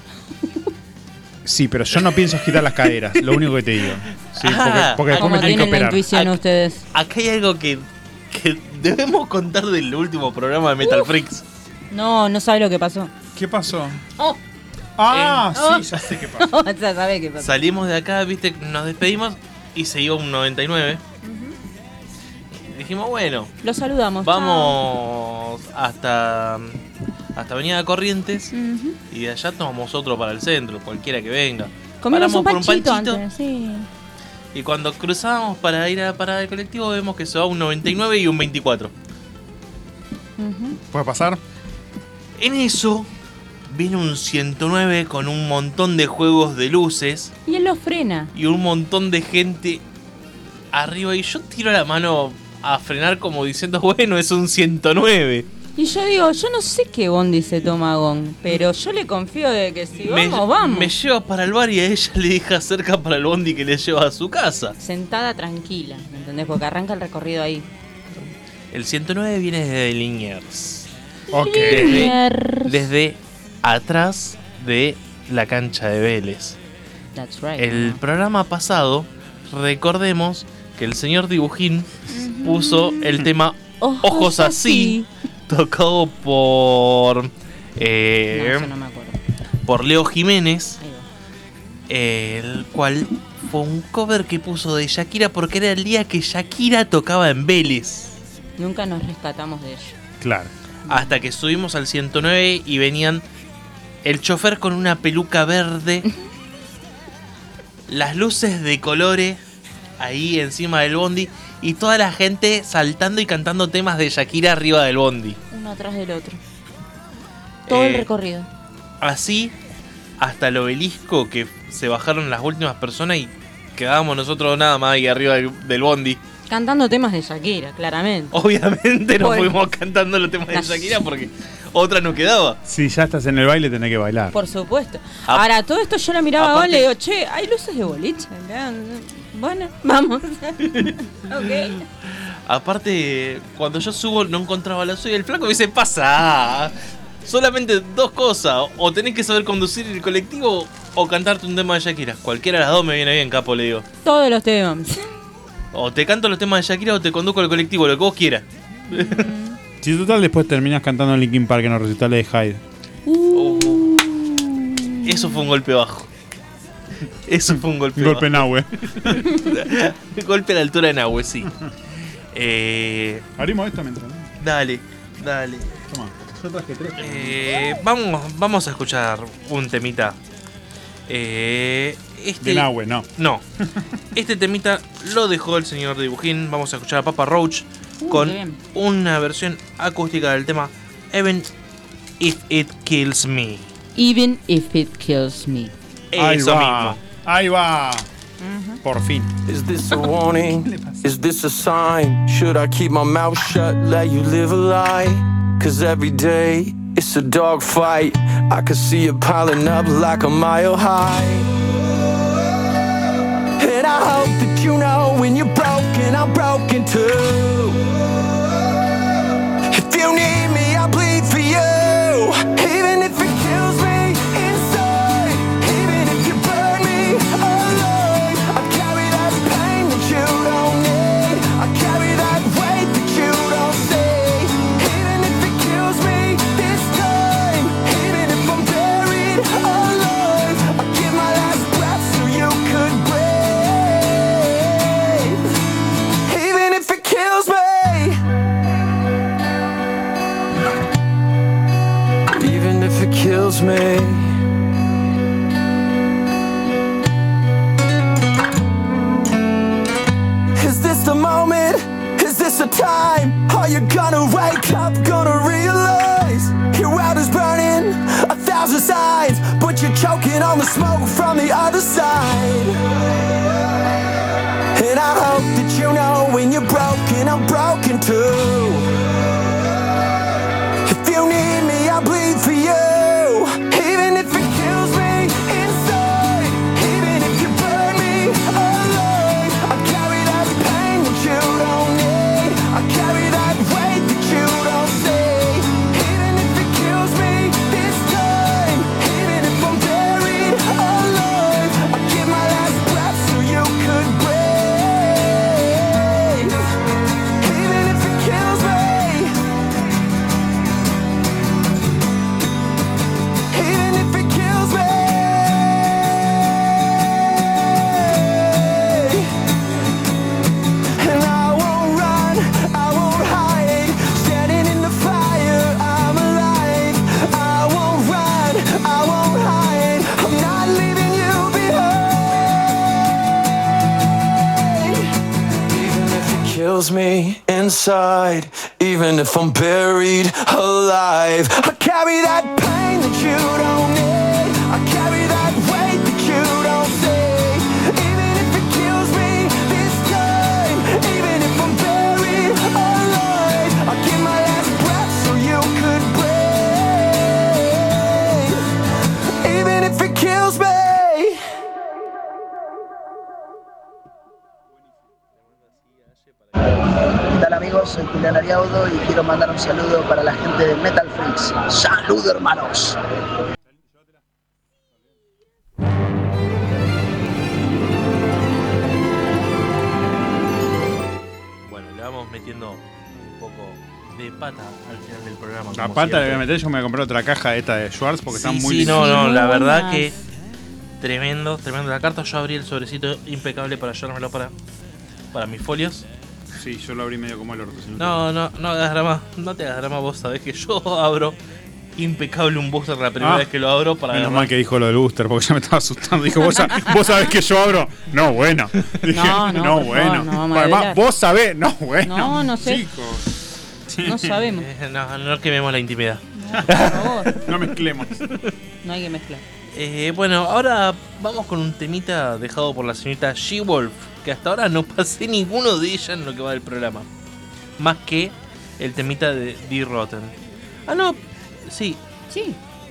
sí, pero yo no pienso agitar las caderas, lo único que te digo. Sí, porque, Ah, porque después me ¿Cómo tienen que tienen la operar. intuición Ac- ustedes? Acá hay algo que, que debemos contar del último programa de Metal Freaks. No, no sabe lo que pasó. ¿Qué pasó? Oh. Ah, Eh. sí, ya sé qué pasó. ya sabe qué pasó. Salimos de acá, viste, nos despedimos y se iba un noventa y nueve. Dijimos, bueno, Lo saludamos. vamos hasta, hasta Avenida Corrientes chao. Ujú. y de allá tomamos otro para el centro, cualquiera que venga. Comimos un Paramos panchito, por un panchito antes, sí. y cuando cruzábamos para ir a la parada del colectivo vemos que se va un noventa y nueve y un veinticuatro. Ujú. ¿Puede pasar? En eso viene un ciento nueve con un montón de juegos de luces Y él lo frena. y un montón de gente arriba y yo tiro la mano a frenar como diciendo, bueno, es un ciento nueve. Y yo digo, yo no sé qué bondi se toma Gon, pero yo le confío de que si me, vamos, vamos. me lleva para el bar y a ella le deja cerca para el bondi que le lleva a su casa. Sentada tranquila, ¿me entendés? Porque arranca el recorrido ahí. El ciento nueve viene desde Liniers. Ok. Desde, Liniers. desde atrás de la cancha de Vélez. That's right. El programa pasado, recordemos que el señor Dibujín puso el tema Ojos, Ojos Así, tocado por eh, No, eso no me acuerdo. por Leo Jiménez, Ahí va. el cual fue un cover que puso de Shakira porque era el día que Shakira tocaba en Vélez. Nunca nos rescatamos de ello. Claro. Hasta que subimos al ciento nueve y venían el chofer con una peluca verde, las luces de colores ahí encima del bondi y toda la gente saltando y cantando temas de Shakira arriba del bondi. Uno atrás del otro. Todo el Eh, recorrido. Así hasta el obelisco que se bajaron las últimas personas y quedábamos nosotros nada más ahí arriba del, del bondi. Cantando temas de Shakira, claramente. Obviamente nos Bueno. fuimos cantando los temas de Las- Shakira porque otra no quedaba. Si ya estás en el baile, tenés que bailar. Por supuesto. A- Ahora, todo esto yo la miraba a Gon aparte- y le digo, che, hay luces de boliche. Bueno, vamos. Ok. Aparte, cuando yo subo no encontraba la suya. El flaco me dice, pasa. Solamente dos cosas. O tenés que saber conducir el colectivo o cantarte un tema de Shakira. Cualquiera de las dos me viene bien, capo, le digo. Todos los temas. O te canto los temas de Shakira o te conduzco el colectivo, lo que vos quieras. Si total después terminas cantando en Linkin Park en los recitales de Hyde. Uh, eso fue un golpe bajo. Eso fue un golpe Golpe bajo. Nahue. Golpe a la altura de Nahue, sí. Eh, Abrimos esto mientras. dale, dale. Toma. Yo traje tres. Eh, vamos, vamos a escuchar un temita. Eh, este, De Nahue, no. No. Este temita lo dejó el señor Dibujín. Vamos a escuchar a Papa Roach Uh, con qué bien. una versión acústica del tema Even If It Kills Me. Even if it kills me. Ahí Eso va. mismo. Ahí va. Por fin. Is this a warning? Is this a sign? Should I keep my mouth shut, let you live a lie? Cause every day it's a dog fight. I can see it piling up like a mile high. And I hope that you know when you're broken, I'm broken too. If you need me, I'll bleed for you. Even if it kills me inside, even if you burn me alive, I'll carry that pain. me. Is this the moment? Is this the time? Are you gonna wake up, gonna realize your world is burning a thousand sides, but you're choking on the smoke from the other side? And I hope that you know when you're broken, I'm broken too. If you need me, I'll bleed for you. Even if it kills me inside, even if you burn me alive, I carry that pain that you don't need, I carry that weight that you don't see. Even if it kills me this time, even if I'm buried alive, I give my last breath so you could breathe. Even if it kills me, even if it kills me. And I won't run, I won't hide, standing in the fire, I'm alive. I won't run, I won't hide, I'm not leaving you behind. Even if it kills me inside, even if I'm buried alive, I carry that pain that you don't need, I carry that weight that you don't see. Even if it kills me this time, even if I'm buried alive, I give my last breath so you could breathe. Even if it kills me. ¿Qué tal amigos? Soy Julián Ariaudo y quiero mandar un saludo para la gente de Metal Freaks. ¡Salud, hermanos! Bueno, le vamos metiendo un poco de pata al final del programa. La como pata le voy a siempre. meter, yo me voy a comprar otra caja de esta de Schwartz porque Sí, están muy sí, no, no, la lindas. verdad que tremendo, tremendo la carta. Yo abrí el sobrecito impecable para llevármelo para, para mis folios. Sí, yo lo abrí medio como el orto. si No, no, no hagas drama, no te hagas drama, vos sabés que yo abro impecable un booster la primera Ah, vez que lo abro para menos agarrar. mal que dijo lo del booster porque ya me estaba asustando. Dijo, ¿vos, sa- vos sabés que yo abro? No, bueno. Dije, No, no, por bueno. favor, no vamos a Además, develar. vos sabés, no, bueno. No, no sé. Chicos. No sabemos. Eh, No, no quememos la intimidad. Por favor. No mezclemos. No hay que mezclar. Eh, bueno, ahora vamos con un temita dejado por la señorita She-Wolf, que hasta ahora no pasé ninguno de ellas en lo que va del programa. Más que el temita de The Rotten. Ah, no, sí. Sí.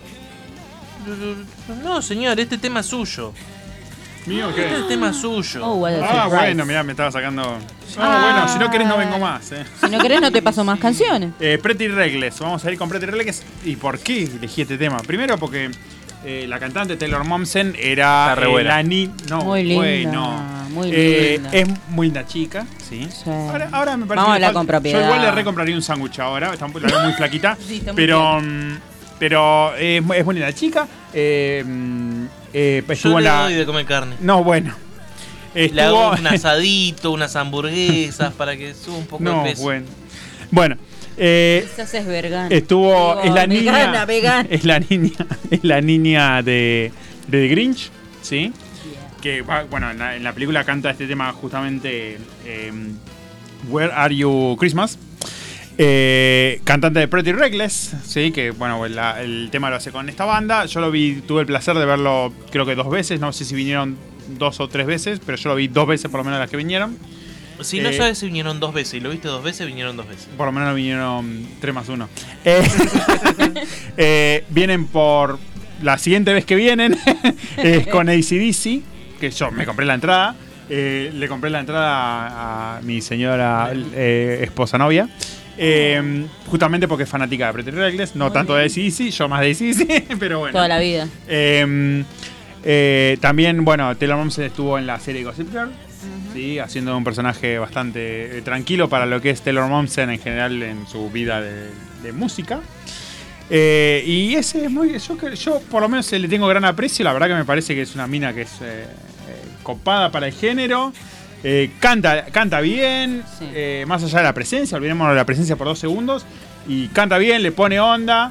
No, señor, este tema es suyo. ¿Mío qué? Este es tema suyo. Oh, what a Ah, surprise. bueno, mirá, me estaba sacando. Ah, Ah. bueno, si no querés no vengo más. Eh. Si no querés, no te paso más canciones. Eh, Pretty Reckless, vamos a ir con Pretty Reckless. ¿Y por qué elegí este tema? Primero porque eh, la cantante Taylor Momsen era Está re eh, buena. la ni no, Muy linda, bueno. muy Eh, linda. es muy linda chica, sí. Sí. Ahora, ahora me parece Vamos a que hablar falta- con propiedad. Yo igual le recompraría un sándwich ahora, está muy, la veo muy flaquita, Sí, está muy pero mm, pero eh, es muy- es muy linda chica. Eh, mm, eh, Yo estuvo en le la doy de comer carne. No, bueno. Le hago Estuvo un asadito, unas hamburguesas para que suba un poco No, de peso. bueno. Bueno, eh, Quizás es vegana. estuvo Digo, es la vegana, niña vegana. es la niña es la niña de, de The Grinch, ¿sí? Que va- bueno, en la, en la película canta este tema justamente eh, Where Are You Christmas? Eh, cantante de Pretty Reckless, sí, que bueno, la- el tema lo hace con esta banda. Yo lo vi, tuve el placer de verlo creo que dos veces, no sé si vinieron dos o tres veces, pero yo lo vi dos veces por lo menos las que vinieron. Si no Eh, sabes si vinieron dos veces y lo viste dos veces, vinieron dos veces. Por lo menos vinieron tres más uno. Eh, eh, vienen por la siguiente vez que vienen, es con A C D C, que yo me compré la entrada. Eh, le compré la entrada a, a mi señora eh, esposa novia. Eh, justamente porque es fanática de Pretty Reckless, no tanto de A C D C, yo más de A C D C, pero bueno. Toda la vida. Eh, eh, también, bueno, Taylor Momsen estuvo en la serie Gossip Girl, ¿sí? Haciendo un personaje bastante eh, tranquilo para lo que es Taylor Momsen en general en su vida de, de música. Eh, y ese es muy. Yo, que- yo por lo menos le tengo gran aprecio, la verdad que me parece que es una mina que es eh, eh, copada para el género. Eh, canta, canta bien, eh, más allá de la presencia, olvidémonos de la presencia por dos segundos. Y canta bien, le pone onda.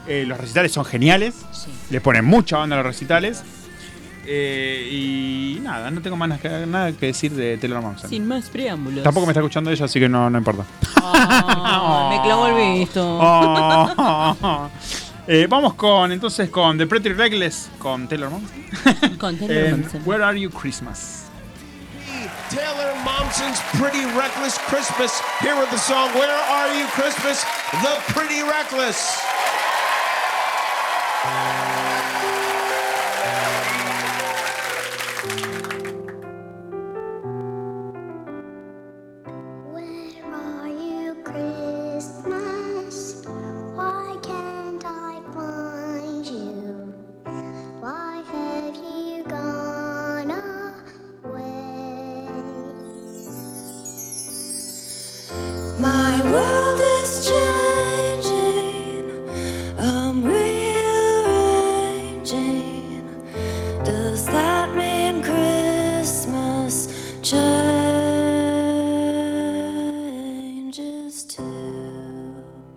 Eh, los recitales son geniales. Sí. Le ponen mucha onda a los recitales. Eh, y nada, no tengo más nada que, nada que decir de Taylor Momsen. Sin más preámbulos. Tampoco me está escuchando ella, así que no, no importa. Oh, me clavó el visto. Oh, oh, oh. Eh, vamos con entonces con The Pretty Reckless con Taylor Momsen. Con Taylor Eh, Momsen. Where Are You Christmas? Taylor Momsen's Pretty Reckless Christmas. Here with the song Where Are You Christmas? The Pretty Reckless. Where are you, Christmas? Why can't I find you? Why have you gone away? My world is changing. I'm rearranging. Does that mean Christmas changes too?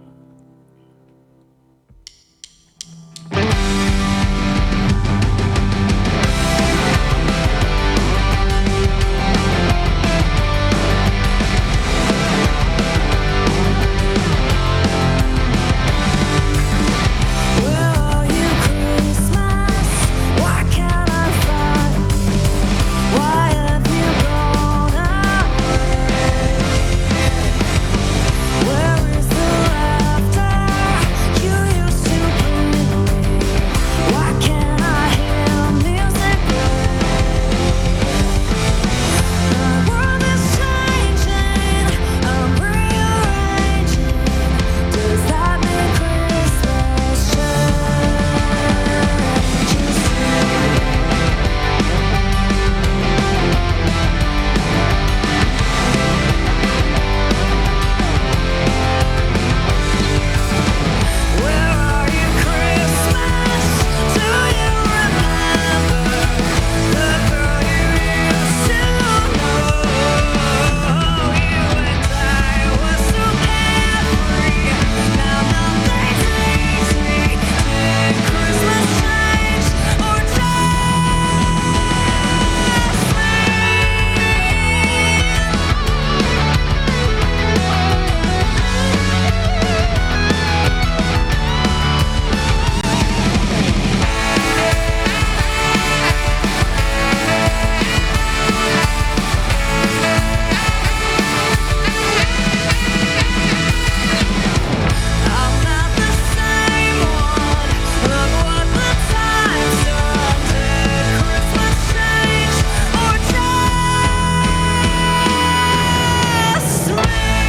Where are you, Christmas? Why can't I find? Why have you gone away? Where is the laughter you used to bring? Why can't I hear music play? My world is changing. I'm rearranging. Does that mean Christmas changes Where are you, Christmas? Do you remember the girl you used to know? You and I were so carefree. Now nothing leaves me. Did Christmas change or I'm not the same one. Look what the time's done. Did Christmas change or just me?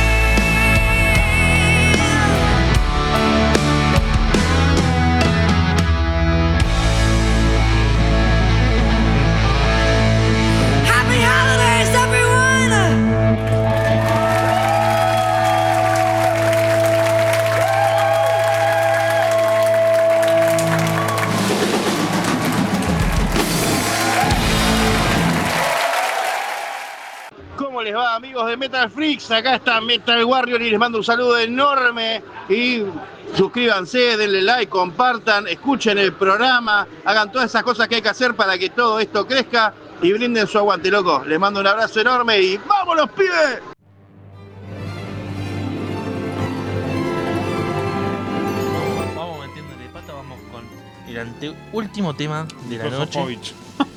Happy holidays, everyone! ¿Cómo les va, amigos de Metal Freaks? Acá está Metal Warrior y les mando un saludo enorme. Y suscríbanse, denle like, compartan, escuchen el programa, hagan todas esas cosas que hay que hacer para que todo esto crezca y brinden su aguante, loco. Les mando un abrazo enorme y ¡vámonos, pibes! Vamos metiéndole pata, vamos con el anteúltimo tema de la noche. Rosofovich.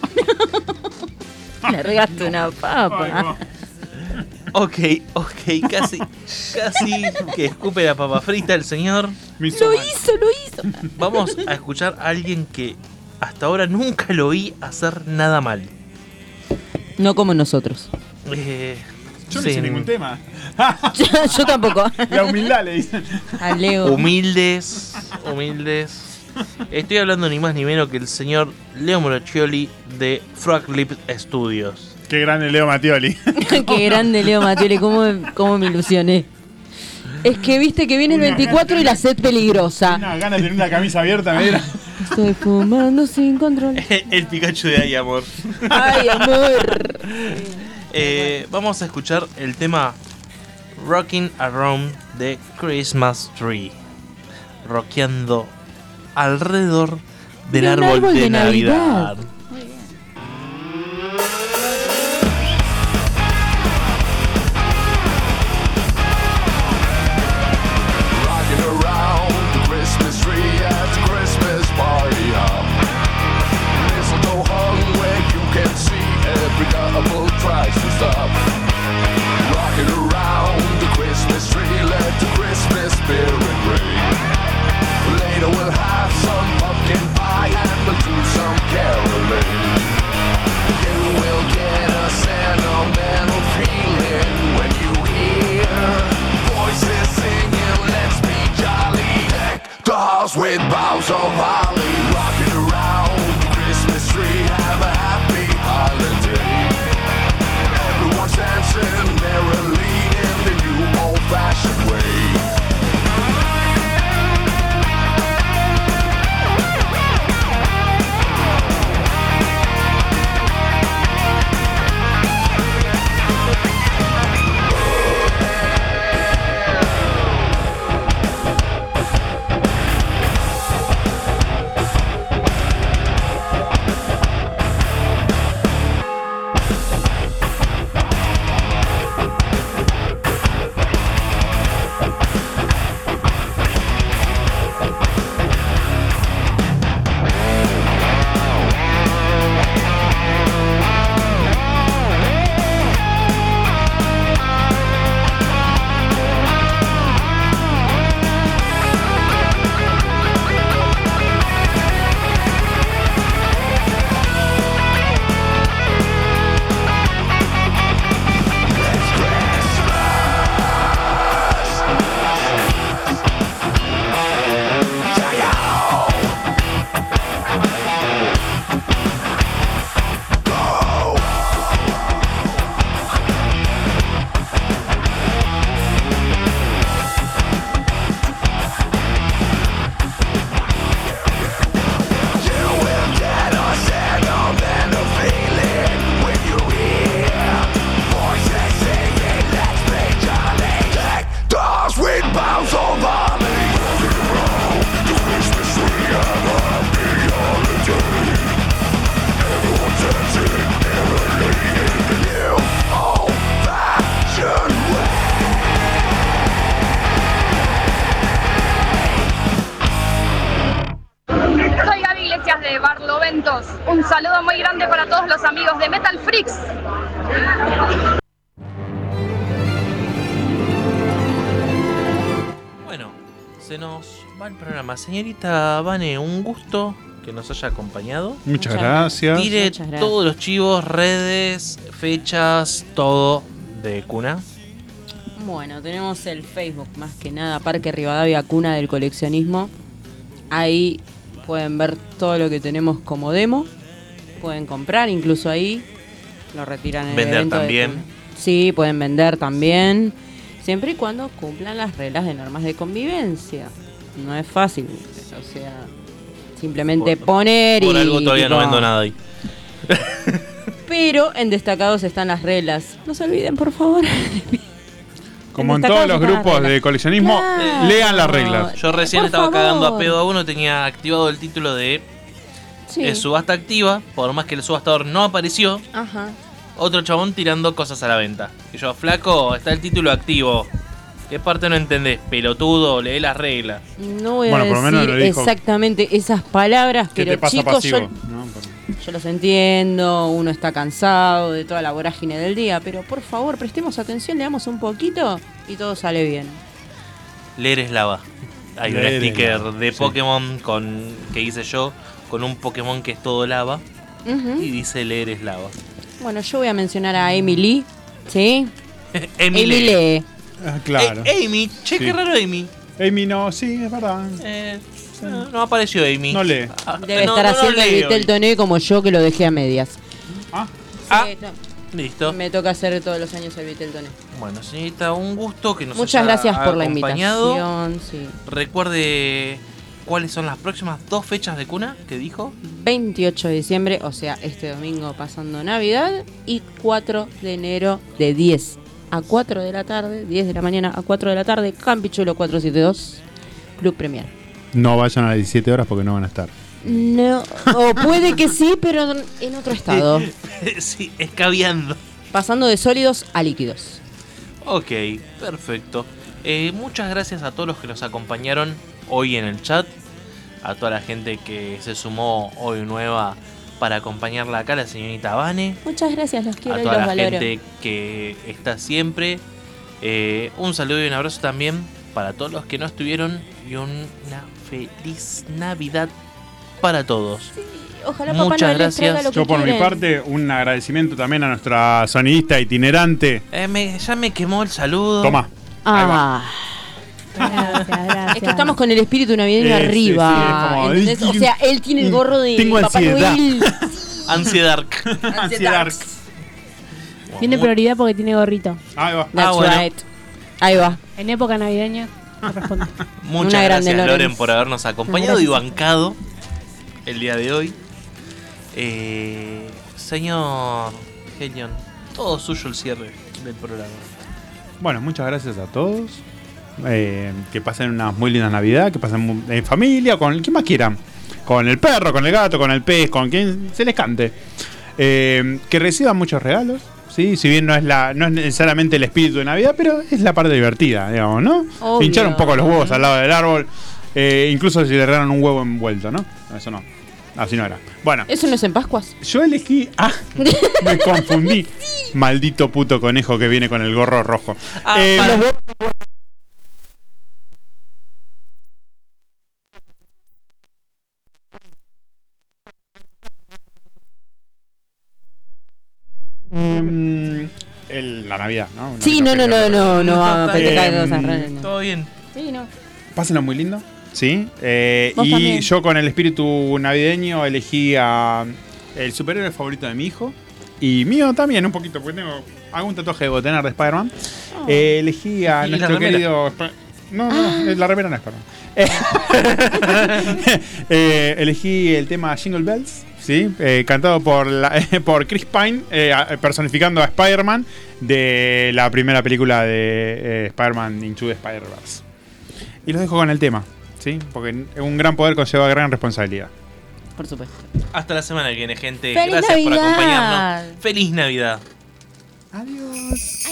Le regaste una papa. Ok, ok, casi, casi que escupe la papa frita el señor. Lo hizo, lo hizo. Vamos a escuchar a alguien que hasta ahora nunca lo oí hacer nada mal. No como nosotros. Eh, Yo no sí. hice ningún tema. yo, yo tampoco. La humildad le dicen. A Leo. Humildes, humildes. Estoy hablando ni más ni menos que el señor Leo Moracchioli de Frog Lip Studios. Qué grande Leo Mattioli. Qué grande Leo Mattioli, cómo, cómo me ilusioné. Es que viste que viene el veinticuatro y la sed peligrosa. Una ganas de tener una camisa abierta, me dieron. Estoy fumando sin control. El Pikachu de Ay Amor. Ay, amor. Eh, vamos a escuchar el tema Rocking Around the Christmas Tree. Rockeando alrededor del De un árbol, árbol de, de Navidad. Navidad. Rocking around the Christmas tree at the Christmas party hop. Mistletoe hung where you can see every couple tries to stop. Rocking around the Christmas tree, let the Christmas spirit ring. Later we'll have some pumpkin pie and we'll do some caroling. You will get a sentimental feeling when you hear voices singing, let's be jolly. Deck the house with boughs of holly. Rocking around the Christmas tree, have a happy holiday. Everyone's dancing merrily in the new old-fashioned way. Soy Gaby Iglesias de Barloventos. Un saludo muy grande para todos los amigos de Metal Freaks. Bueno, se nos va el programa. Señorita Vane, un gusto que nos haya acompañado. Muchas gracias. Tire Muchas gracias. todos los chivos, redes, fechas, todo de Cuna. Bueno, tenemos el Facebook, más que nada, Parque Rivadavia, Cuna del Coleccionismo. Ahí pueden ver todo lo que tenemos como demo. Pueden comprar incluso ahí. Lo retiran en el Vender evento de también. Cuna. Sí, pueden vender también. Siempre y cuando cumplan las reglas de normas de convivencia. No es fácil. O sea, simplemente poner y... Por algo todavía no tipo, vendo nada ahí. Pero en destacados están las reglas. No se olviden, por favor. Como en destacados todos los están las grupos reglas. de coleccionismo, Claro. lean las reglas. Yo recién Por estaba favor. cagando a pedo a uno, tenía activado el título de Sí. eh, subasta activa, por más que el subastador no apareció. Ajá. Otro chabón tirando cosas a la venta. Y yo, flaco, está el título activo. ¿Qué parte no entendés? Pelotudo, lee las reglas. No voy Bueno, a por lo menos decir lo dijo. exactamente esas palabras, ¿Qué pero te pasa chicos, pasivo? yo, yo los entiendo, uno está cansado de toda la vorágine del día, pero por favor, prestemos atención, leamos un poquito y todo sale bien. Leer es lava. Hay un Leer es sticker lava, de sí. Pokémon con que hice yo, con un Pokémon que es todo lava. Ujú. Y dice leer es lava. Bueno, yo voy a mencionar a Emily, ¿sí? Emily. lee. Ah, claro. Eh, Amy, che, Sí. qué raro Amy. Amy no, sí, es verdad. Eh, no, no apareció Amy. No lee. Ah, Debe no, estar no, no haciendo el leo. Vitel Toné como yo, que lo dejé a medias. Ah. Ah, Sí, no. listo. Me toca hacer todos los años el Vitel Toné. Bueno, señorita, un gusto que nos Muchas haya gracias por la acompañado. invitación. Sí. Recuerde cuáles son las próximas dos fechas de cuna que dijo. veintiocho de diciembre, o sea, este domingo pasando Navidad, y cuatro de enero de diez a cuatro de la tarde, diez de la mañana a cuatro de la tarde, Campichuelo cuatrocientos setenta y dos, Club Premier. No vayan a las diecisiete horas porque no van a estar. No, o puede que sí, pero en otro estado. Sí, escabeando. Pasando de sólidos a líquidos. Ok, perfecto. Eh, muchas gracias a todos los que nos acompañaron hoy en el chat. A toda la gente que se sumó hoy nueva para acompañarla acá, la señorita Vane. Muchas gracias, los quiero A y toda los la valoro. gente que está siempre. Eh, un saludo y un abrazo también para todos los que no estuvieron. Y una feliz Navidad para todos. Ojalá Papá Muchas Noel les traiga gracias. lo que Yo por mi quieren. parte, un agradecimiento también a nuestra sonidista itinerante. Eh, me- ya me quemó el saludo. Toma. Ah. Gracias, gracias. Es que estamos con el espíritu navideño Eh, sí, arriba. sí, es como- ¿entendés? O sea, él tiene el gorro de Tengo Papá ansiedad. Noel. Ansiedad. Ansiedad. Tiene prioridad porque tiene gorrito. Ahí va. That's Ah, bueno. right. Ahí va. En época navideña corresponde. Muchas Una grande, gracias, Loren. Loren, por habernos acompañado y Gracias. bancado el día de hoy. Eh, señor Helion, todo suyo el cierre del programa. Bueno, muchas gracias a todos. Eh, que pasen una muy linda Navidad, que pasen mu- en familia, con quien más quieran. Con el perro, con el gato, con el pez, con quien se les cante. Eh, que reciban muchos regalos. ¿Sí? Si bien no es la no es necesariamente el espíritu de Navidad, pero es la parte divertida, digamos, ¿no? Obvio. Pinchar un poco los huevos al lado del árbol. Eh, incluso si le regalan un huevo envuelto, ¿no? Eso no. Así no era. Bueno, ¿Eso no es en Pascuas? yo elegí. Ah, me confundí. Maldito puto conejo que viene con el gorro rojo. Ah, Eh, para- los huevos- Mm, el- la Navidad, ¿no? Una Sí, rica no, no, no, fecha. no, no va a festejar Em, cosas raras. no. Todo bien. Sí, no. Pásenlo muy lindo. Sí. Eh, Vos y también. yo con el espíritu navideño elegí a el superhéroe favorito de mi hijo. Y mío también, un poquito, porque tengo algún tatuaje de botener de Spider-Man. Oh. Eh, elegí a ¿Y la nuestro remera? querido. Sp- No, no, Ah. no, la remera no es Spider-Man. Eh, eh, elegí el tema Jingle Bells, ¿sí? Eh, cantado por, la- por Chris Pine, eh, a- personificando a Spider-Man de la primera película de eh, Spider-Man Into the Spider-Verse. Y los dejo con el tema, ¿sí? Porque un gran poder conlleva gran responsabilidad. Por supuesto. Hasta la semana que viene, gente. ¡Feliz Gracias por Navidad! acompañarnos. Feliz Navidad. Adiós.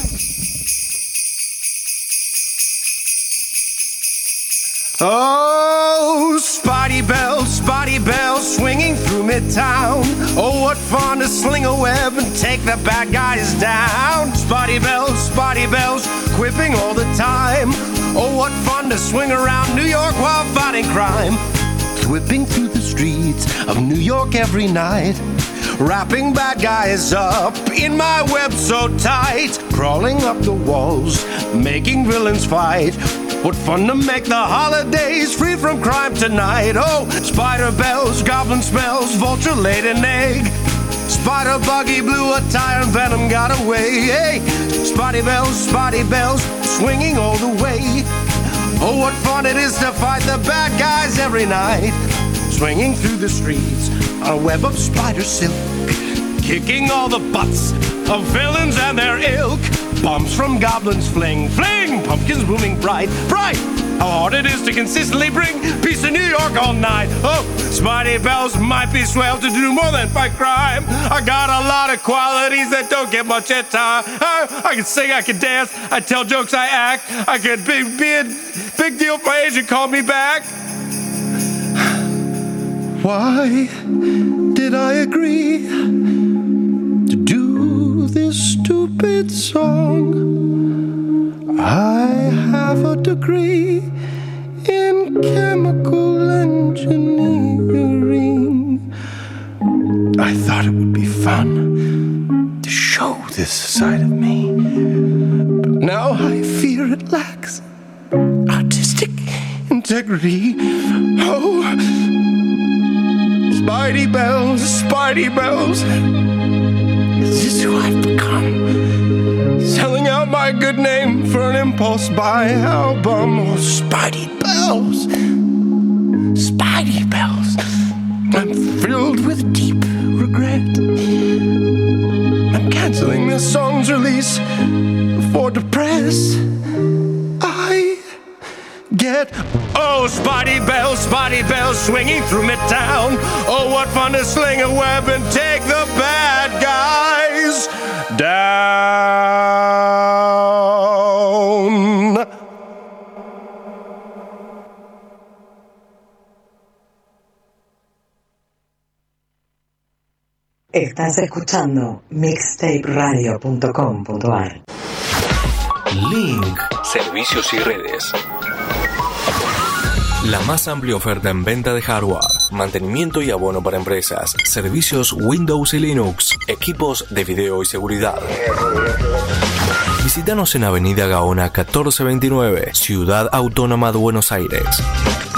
Oh, Spotty bells, Spotty bells, swinging through Midtown. Oh, what fun to sling a web and take the bad guys down. Spotty bells, Spotty bells, quipping all the time. Oh, what fun to swing around New York while fighting crime. Whipping through the streets of New York every night. Wrapping bad guys up in my web so tight. Crawling up the walls, making villains fight. What fun to make the holidays free from crime tonight. Oh, spider bells, goblin smells, vulture laid an egg. Spider buggy blew a tire and venom got away. Hey, Spotty bells, Spotty bells, swinging all the way. Oh, what fun it is to fight the bad guys every night. Swinging through the streets on a web of spider silk. Kicking all the butts of villains and their ilk. Bombs from goblins fling, fling, pumpkins blooming bright, bright. How hard it is to consistently bring peace to New York all night. Oh, Spidey bells might be swell to do more than fight crime. I got a lot of qualities that don't get much at time. I, I can sing, I can dance, I tell jokes, I act. I could be, be a big deal for agent, call me back. Why did I agree to do this stupid song? I have a degree in chemical engineering. I thought it would be fun to show this side of me, but now I fear it lacks artistic integrity. Oh, Spidey bells, Spidey bells, is this who I've become? Selling out my good name for an impulse buy album. Oh, Spidey bells, Spidey bells, I'm filled with deep regret. I'm canceling this song's release for the press. I get. Oh, Spotty Bell, Spotty Bell, swinging through Midtown. Oh, what fun to sling a web and take the bad guys down. Estás escuchando mixtape radio punto com punto a r. Link. Servicios y redes. La más amplia oferta en venta de hardware, mantenimiento y abono para empresas, servicios Windows y Linux, equipos de video y seguridad. Visítanos en Avenida Gaona catorce veintinueve, Ciudad Autónoma de Buenos Aires.